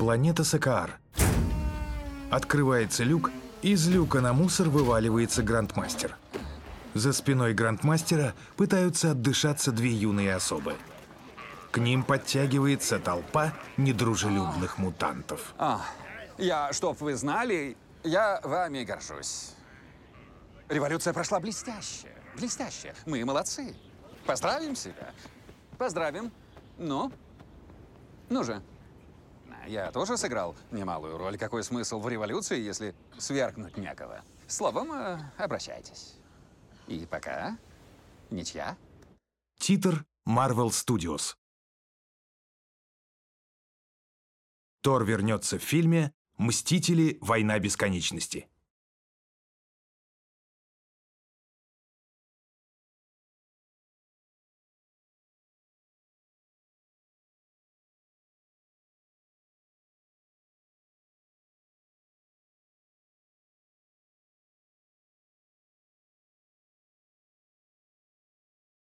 [SPEAKER 1] Планета Сакаар. Открывается люк, из люка на мусор вываливается Грандмастер. За спиной Грандмастера пытаются отдышаться две юные особы. К ним подтягивается толпа недружелюбных мутантов.
[SPEAKER 11] А, я, чтоб вы знали, я вами горжусь. Революция прошла блестяще. Блестяще. Мы молодцы. Поздравим себя. Поздравим. Ну? Ну же. Я тоже сыграл немалую роль. Какой смысл в революции, если свергнуть некого? Словом, обращайтесь. И пока ничья.
[SPEAKER 1] Титр Marvel Studios. Тор вернется в фильме «Мстители. Война бесконечности».